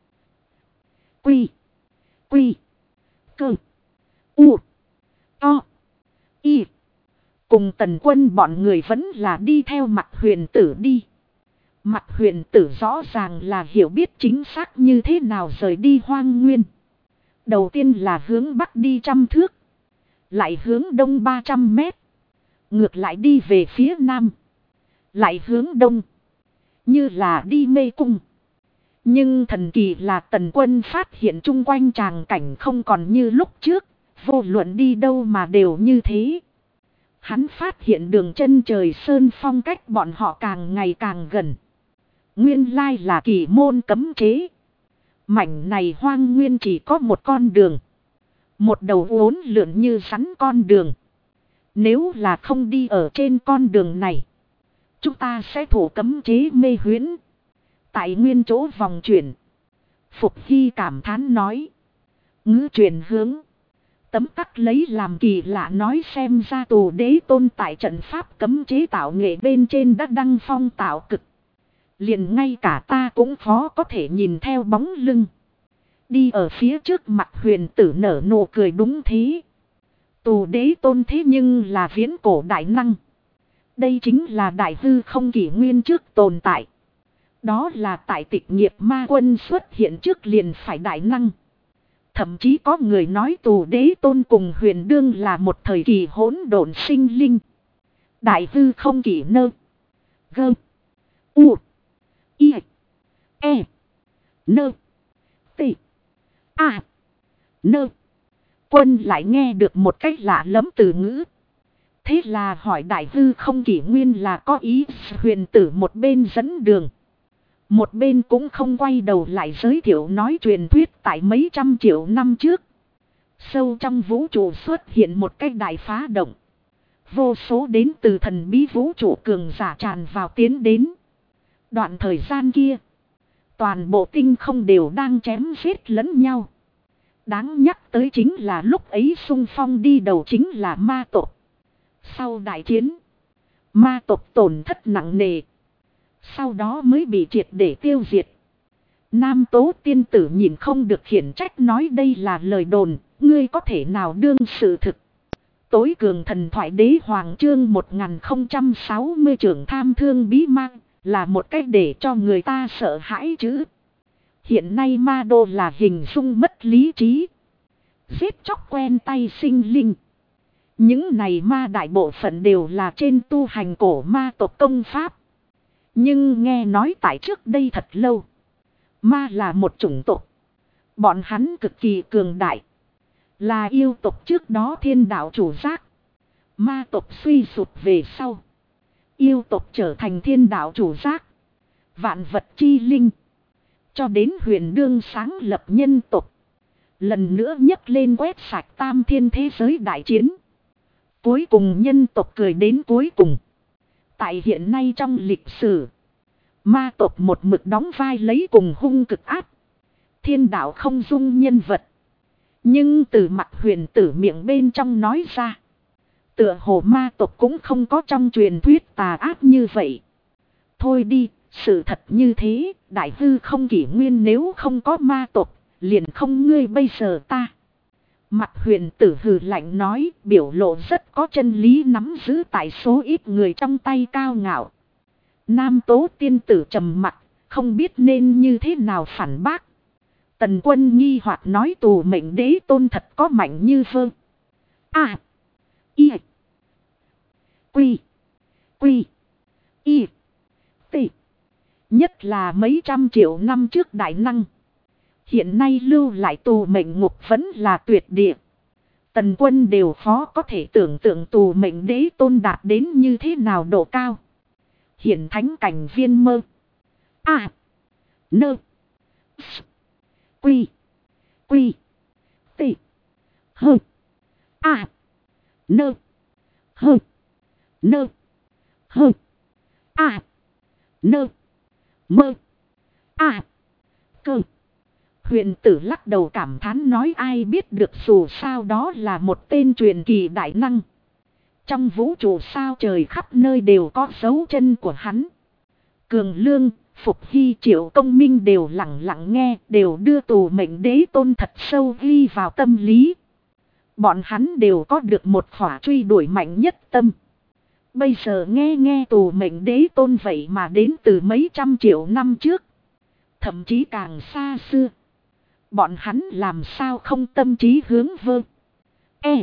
Quy. Quy. Cơ. U. O. Y. Cùng Tần Quân bọn người vẫn là đi theo Mặt Huyền Tử đi. Mặt Huyền Tử rõ ràng là hiểu biết chính xác như thế nào rời đi hoang nguyên. Đầu tiên là hướng bắc đi 100 thước. Lại hướng đông 300 mét. Ngược lại đi về phía nam. Lại hướng đông. Như là đi mê cung. Nhưng thần kỳ là Tần Quân phát hiện chung quanh tràng cảnh không còn như lúc trước. Vô luận đi đâu mà đều như thế. Hắn phát hiện đường chân trời sơn phong cách bọn họ càng ngày càng gần. Nguyên lai là kỳ môn cấm chế. Mảnh này hoang nguyên chỉ có một con đường. Một đầu uốn lượn như rắn con đường. Nếu là không đi ở trên con đường này, chúng ta sẽ thủ cấm chế mê huyễn. Tại nguyên chỗ vòng chuyển. Phục Hy cảm thán nói. Ngữ chuyển hướng. Tấm tắc lấy làm kỳ lạ nói xem ra Tù Đế Tôn tại trận pháp cấm chế tạo nghệ bên trên đã đăng phong tạo cực. Liền ngay cả ta cũng khó có thể nhìn theo bóng lưng. Đi ở phía trước Mặt Huyền Tử nở nụ cười đúng thế. Tù Đế Tôn thế nhưng là viễn cổ đại năng. Đây chính là đại hư không kỷ nguyên trước tồn tại. Đó là tại Tịch Nghiệp Ma Quân xuất hiện trước liền phải đại năng. Thậm chí có người nói Tù Đế Tôn cùng Huyền Đương là một thời kỳ hỗn độn sinh linh. Đại hư không kỷ nơ. Gơ. U. Y. E. Nơ. T. A. Nơ. Quân lại nghe được một cách lạ lẫm từ ngữ. Thế là hỏi đại hư không kỷ nguyên là có ý. Huyền Tử một bên dẫn đường. Một bên cũng không quay đầu lại giới thiệu nói truyền thuyết tại mấy trăm triệu năm trước. Sâu trong vũ trụ xuất hiện một cái đại phá động. Vô số đến từ thần bí vũ trụ cường giả tràn vào tiến đến. Đoạn thời gian kia, toàn bộ tinh không đều đang chém giết lẫn nhau. Đáng nhắc tới chính là lúc ấy xung phong đi đầu chính là ma tộc. Sau đại chiến, ma tộc tổn thất nặng nề. Sau đó mới bị triệt để tiêu diệt. Nam Tố tiên tử nhìn không được khiển trách nói đây là lời đồn, ngươi có thể nào đương sự thực. Tối cường thần thoại đế hoàng chương 1060 trưởng tham thương bí mang, là một cách để cho người ta sợ hãi chứ. Hiện nay ma đô là hình dung mất lý trí. Giết chóc quen tay sinh linh. Những này ma đại bộ phận đều là trên tu hành cổ ma tộc công pháp. Nhưng nghe nói tại trước đây thật lâu. Ma là một chủng tộc. Bọn hắn cực kỳ cường đại. Là yêu tộc trước đó thiên đạo chủ giác. Ma tộc suy sụp về sau. Yêu tộc trở thành thiên đạo chủ giác. Vạn vật chi linh. Cho đến Huyền Đương sáng lập nhân tộc. Lần nữa nhấc lên quét sạch tam thiên thế giới đại chiến. Cuối cùng nhân tộc cười đến cuối cùng. Tại hiện nay trong lịch sử, ma tộc một mực đóng vai lấy cùng hung cực ác, thiên đạo không dung nhân vật. Nhưng từ mặt Huyền Tử miệng bên trong nói ra, tựa hồ ma tộc cũng không có trong truyền thuyết tà ác như vậy. Thôi đi, sự thật như thế, đại hư không kỷ nguyên nếu không có ma tộc, liền không ngươi bây giờ ta. Mặt Huyền Tử hừ lạnh nói, biểu lộ rất có chân lý nắm giữ tại số ít người trong tay cao ngạo. Nam Tố tiên tử trầm mặc, không biết nên như thế nào phản bác. Tần Quân nghi hoặc nói tù mệnh đế tôn thật có mạnh như vơ. A. I. Quy. Quy. Y. T. Nhất là mấy trăm triệu năm trước đại năng. Hiện nay lưu lại tù mệnh ngục vẫn là tuyệt địa. Tần Quân đều khó có thể tưởng tượng tù mệnh đế tôn đạt đến như thế nào độ cao. Hiện thánh cảnh viên mơ. A. Nơ. S. Quy. Quy. T. Hơ. A. Nơ. Hơ. Nơ. Hơ. A. Nơ. Mơ. A. Cơ. Huyền Tử lắc đầu cảm thán nói ai biết được dù sao đó là một tên truyền kỳ đại năng. Trong vũ trụ sao trời khắp nơi đều có dấu chân của hắn. Cường Lương, Phục Hy Triệu Công Minh đều lặng lặng nghe, đều đưa tù mệnh đế tôn thật sâu ghi vào tâm lý. Bọn hắn đều có được một khỏa truy đuổi mạnh nhất tâm. Bây giờ nghe tù mệnh đế tôn vậy mà đến từ mấy trăm triệu năm trước. Thậm chí càng xa xưa. Bọn hắn làm sao không tâm trí hướng vơ. E.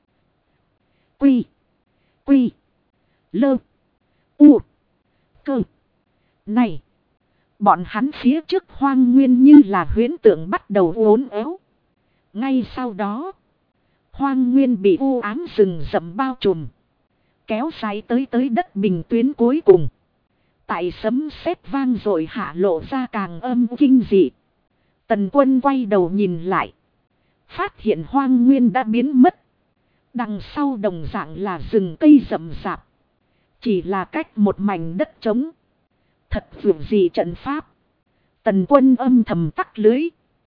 Quy. Quy. Lơ. U. Cơ. Này. Bọn hắn phía trước hoang nguyên như là huyễn tượng bắt đầu uốn éo. Ngay sau đó. Hoang nguyên bị u ám rừng rậm bao trùm. Kéo dài tới đất bình tuyến cuối cùng. Tại sấm sét vang rồi hạ lộ ra càng âm kinh dị. Tần Quân quay đầu nhìn lại. Phát hiện hoang nguyên đã biến mất. Đằng sau đồng dạng là rừng cây rậm rạp. Chỉ là cách một mảnh đất trống. Thật vượt gì trận pháp. Tần Quân âm thầm tắc lưới.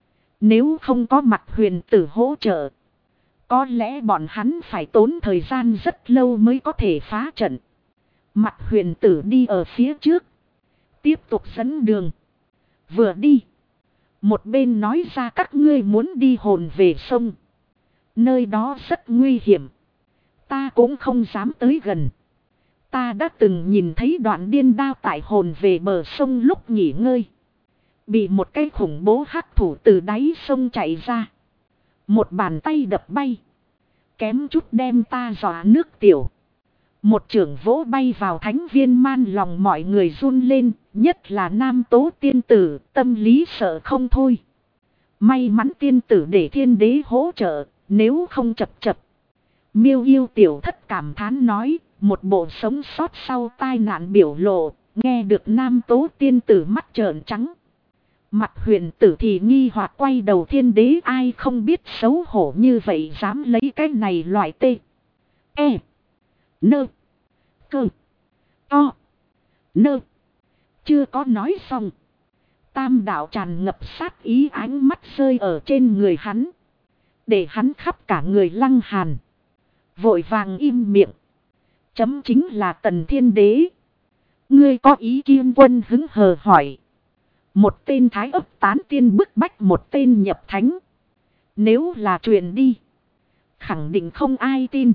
Nếu không có mặt Huyền Tử hỗ trợ. Có lẽ bọn hắn phải tốn thời gian rất lâu mới có thể phá trận. Mặt Huyền Tử đi ở phía trước. Tiếp tục dẫn đường. Vừa đi. Một bên nói ra các ngươi muốn đi hồn về sông. Nơi đó rất nguy hiểm. Ta cũng không dám tới gần. Ta đã từng nhìn thấy đoạn điên đao tại hồn về bờ sông lúc nghỉ ngơi. Bị một cái khủng bố hắc thủ từ đáy sông chạy ra. Một bàn tay đập bay. Kém chút đem ta dọa nước tiểu. Một chưởng vỗ bay vào thánh viên man lòng mọi người run lên. Nhất là Nam Tố tiên tử tâm lý sợ không thôi. May mắn tiên tử để thiên đế hỗ trợ. Nếu không chập. Miêu yêu tiểu thất cảm thán nói. Một bộ sống sót sau tai nạn biểu lộ. Nghe được Nam Tố tiên tử mắt trợn trắng. Mặt Huyền Tử thì nghi hoặc quay đầu thiên đế ai không biết xấu hổ như vậy dám lấy cái này loại tê. E. Nơ. Cơ. O. Nơ. Chưa có nói xong. Tam đạo tràn ngập sát ý ánh mắt rơi ở trên người hắn. Để hắn khắp cả người lăng hàn. Vội vàng im miệng. Chấm chính là Tần Thiên Đế. Ngươi có ý kiến quân hứng hờ hỏi. Một tên thái ấp tán tiên bức bách một tên nhập thánh. Nếu là chuyện đi. Khẳng định không ai tin.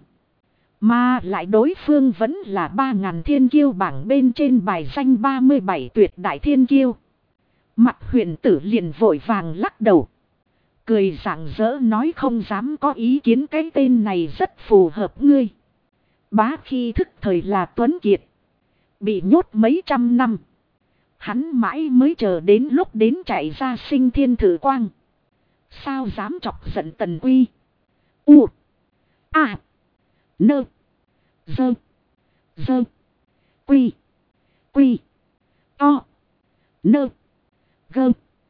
Mà lại đối phương vẫn là 3.000 thiên kiêu bảng bên trên bài danh 37 tuyệt đại thiên kiêu. Mặt Huyền Tử liền vội vàng lắc đầu. Cười rạng rỡ nói không dám có ý kiến cái tên này rất phù hợp ngươi. Bá khi thức thời là Tuấn Kiệt. Bị nhốt mấy trăm năm. Hắn mãi mới chờ đến lúc đến chạy ra sinh thiên thử quang. Sao dám chọc giận Tần Quy. U. A. Nơ. Dơ. Dơ. Quy. Quy. O. Nơ. Gơ.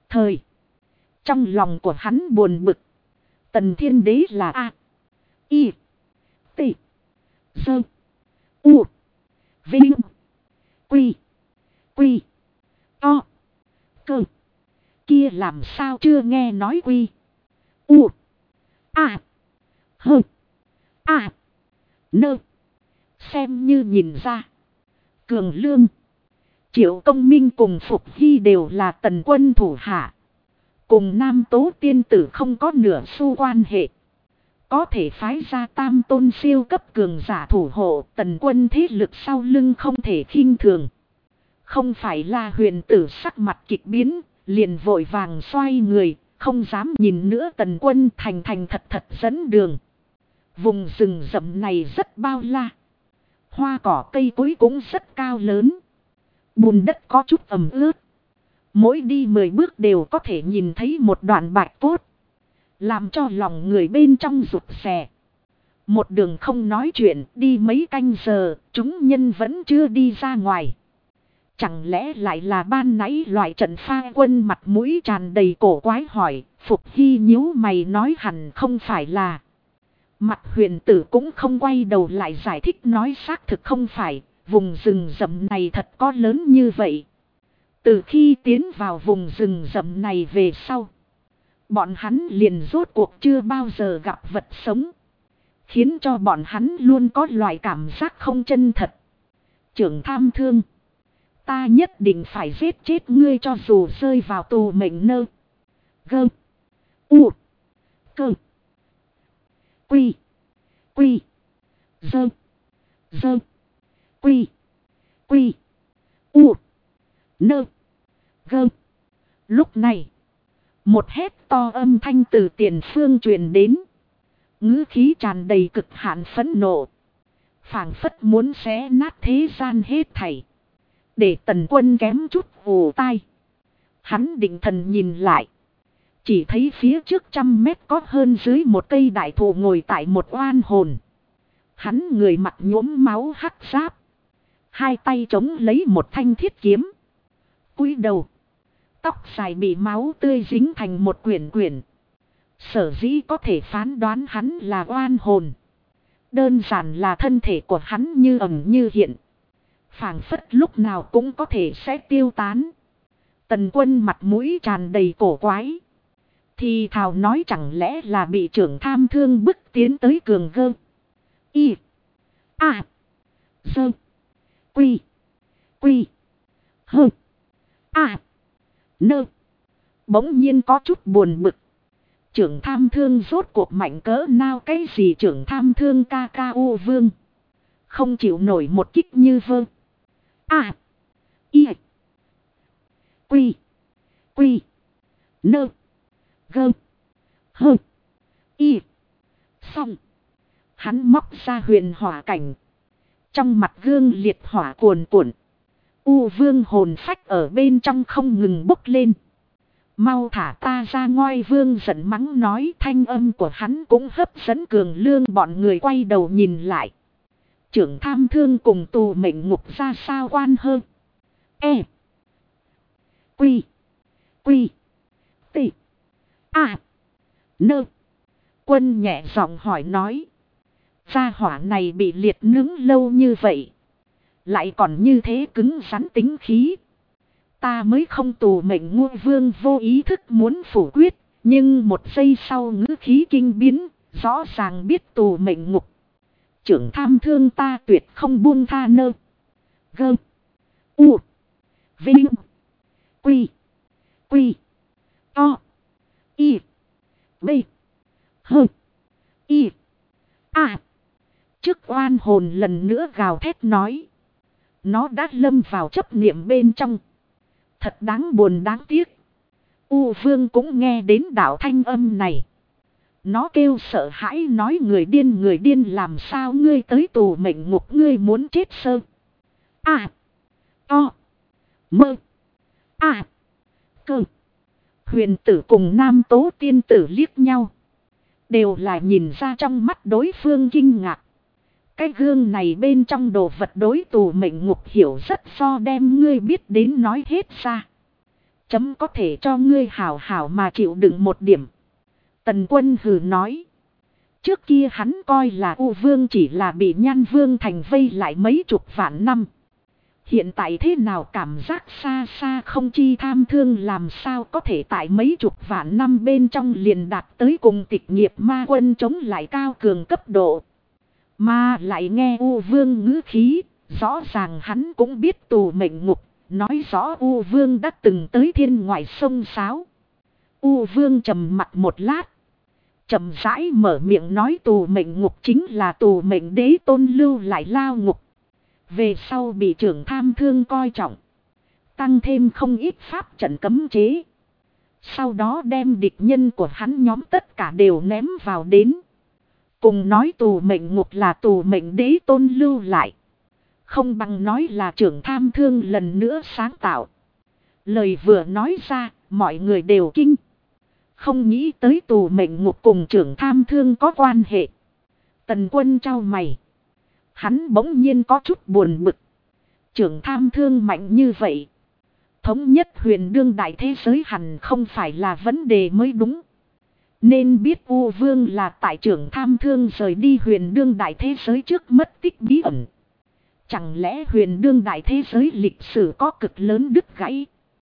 Thời. Trong lòng của hắn buồn bực. Tần Thiên Đế là A. I. T. Dơ. U. Vinh. Quy. Quy. To. Cơ. Kia làm sao chưa nghe nói Quy. U. A. Hơ. A. Nơ. Xem như nhìn ra. Cường Lương. Triệu Công Minh cùng Phục Hy đều là Tần Quân thủ hạ. Cùng Nam Tố tiên tử không có nửa xu quan hệ. Có thể phái ra tam tôn siêu cấp cường giả thủ hộ, Tần Quân thế lực sau lưng không thể khinh thường. Không phải là huyền tử sắc mặt kịch biến, liền vội vàng xoay người, không dám nhìn nữa. Tần Quân thành thành thật thật dẫn đường. Vùng rừng rậm này rất bao la. Hoa cỏ cây cối cũng rất cao lớn. Bùn đất có chút ẩm ướt. Mỗi đi 10 bước đều có thể nhìn thấy một đoạn bạch cốt. Làm cho lòng người bên trong rụt rè. Một đường không nói chuyện, đi mấy canh giờ, chúng nhân vẫn chưa đi ra ngoài. Chẳng lẽ lại là ban nãy loại trận pha quân mặt mũi tràn đầy cổ quái hỏi. Phục Hy nhíu mày nói hẳn không phải là. Mặt huyền tử cũng không quay đầu lại giải thích nói xác thực không phải. Vùng rừng rậm này thật có lớn như vậy. Từ khi tiến vào vùng rừng rậm này về sau. Bọn hắn liền rốt cuộc chưa bao giờ gặp vật sống. Khiến cho bọn hắn luôn có loại cảm giác không chân thật. Trưởng tham thương. Ta nhất định phải giết chết ngươi cho dù rơi vào tù mệnh nơ. Gơ. U. Cơ. Quy. Quy. Dơ. Dơ. Quy. Quy. U. Nơ. Gơ. Lúc này. Một hét to âm thanh từ tiền phương truyền đến. Ngữ khí tràn đầy cực hạn phẫn nộ. Phảng phất muốn xé nát thế gian hết thảy. Để Tần Quân kém chút ù tai. Hắn định thần nhìn lại. Chỉ thấy phía trước 100 mét có hơn dưới một cây đại thụ ngồi tại một oan hồn. Hắn người mặc nhuốm máu hắc giáp. Hai tay chống lấy một thanh thiết kiếm. Cúi đầu. Tóc dài bị máu tươi dính thành một quyển quyển. Sở dĩ có thể phán đoán hắn là oan hồn. Đơn giản là thân thể của hắn như ẩn như hiện. Phảng phất lúc nào cũng có thể sẽ tiêu tán. Tần Quân mặt mũi tràn đầy cổ quái. Thì thào nói chẳng lẽ là bị trưởng tham thương bức tiến tới cường gơ. Y. A. Dơ. Quy. Quy. Hơ. A. Nơ. Bỗng nhiên có chút buồn bực. Trưởng tham thương rốt cuộc mạnh cỡ nào cái gì trưởng tham thương ca ca u vương. Không chịu nổi một kích như vơ. A. Y. Quy. Quy. Nơ. Gơ. Hơ. Y. Xong. Hắn móc ra huyền hỏa cảnh. Trong mặt gương liệt hỏa cuồn cuộn. U vương hồn phách ở bên trong không ngừng bốc lên. Mau thả ta ra ngoi vương giận mắng nói thanh âm của hắn cũng hấp dẫn Cường Lương bọn người quay đầu nhìn lại. Trưởng tham thương cùng tù mệnh ngục ra sao quan hơn. E. Quy. Quy. T. A. Nơ. Quân nhẹ giọng hỏi nói. Gia hỏa này bị liệt nướng lâu như vậy. Lại còn như thế cứng rắn tính khí. Ta mới không tù mệnh ngôi vương vô ý thức muốn phủ quyết. Nhưng một giây sau ngữ khí kinh biến. Rõ ràng biết tù mệnh ngục. Trưởng tham thương ta tuyệt không buông tha nơ. Gơ. U. Vinh. Quy. Quy. To. Y. B. Hơ. Y. A. Trước oan hồn lần nữa gào thét nói. Nó đã lâm vào chấp niệm bên trong. Thật đáng buồn đáng tiếc. U vương cũng nghe đến đạo thanh âm này. Nó kêu sợ hãi nói người điên làm sao ngươi tới tù mệnh ngục ngươi muốn chết sơ. A. To. Mơ. A. Cơ. Huyền tử cùng nam tố tiên tử liếc nhau. Đều là nhìn ra trong mắt đối phương kinh ngạc. Cái gương này bên trong đồ vật đối tù mệnh ngục hiểu rất so đem ngươi biết đến nói hết ra. Chấm có thể cho ngươi hảo hảo mà chịu đựng một điểm. Tần Quân hừ nói. Trước kia hắn coi là U Vương chỉ là bị Nhan Vương thành vây lại mấy chục vạn năm. Hiện tại thế nào cảm giác xa xa không chi tham thương làm sao có thể tại mấy chục vạn năm bên trong liền đạt tới cùng tịch nghiệp ma quân chống lại cao cường cấp độ. Mà lại nghe U Vương ngữ khí, rõ ràng hắn cũng biết tù mệnh ngục, nói rõ U Vương đã từng tới thiên ngoại sông Sáo. U Vương trầm mặt một lát, chậm rãi mở miệng nói tù mệnh ngục chính là tù mệnh đế tôn lưu lại lao ngục. Về sau bị trưởng tham thương coi trọng, tăng thêm không ít pháp trận cấm chế. Sau đó đem địch nhân của hắn nhóm tất cả đều ném vào đến. Cùng nói tù mệnh ngục là tù mệnh đế tôn lưu lại. Không bằng nói là trưởng tham thương lần nữa sáng tạo. Lời vừa nói ra, mọi người đều kinh. Không nghĩ tới tù mệnh ngục cùng trưởng tham thương có quan hệ. Tần Quân trao mày. Hắn bỗng nhiên có chút buồn bực. Trưởng tham thương mạnh như vậy. Thống nhất huyền đương đại thế giới hẳn không phải là vấn đề mới đúng. Nên biết U Vương là tại trưởng tham thương rời đi huyền đương đại thế giới trước mất tích bí ẩn. Chẳng lẽ huyền đương đại thế giới lịch sử có cực lớn đứt gãy.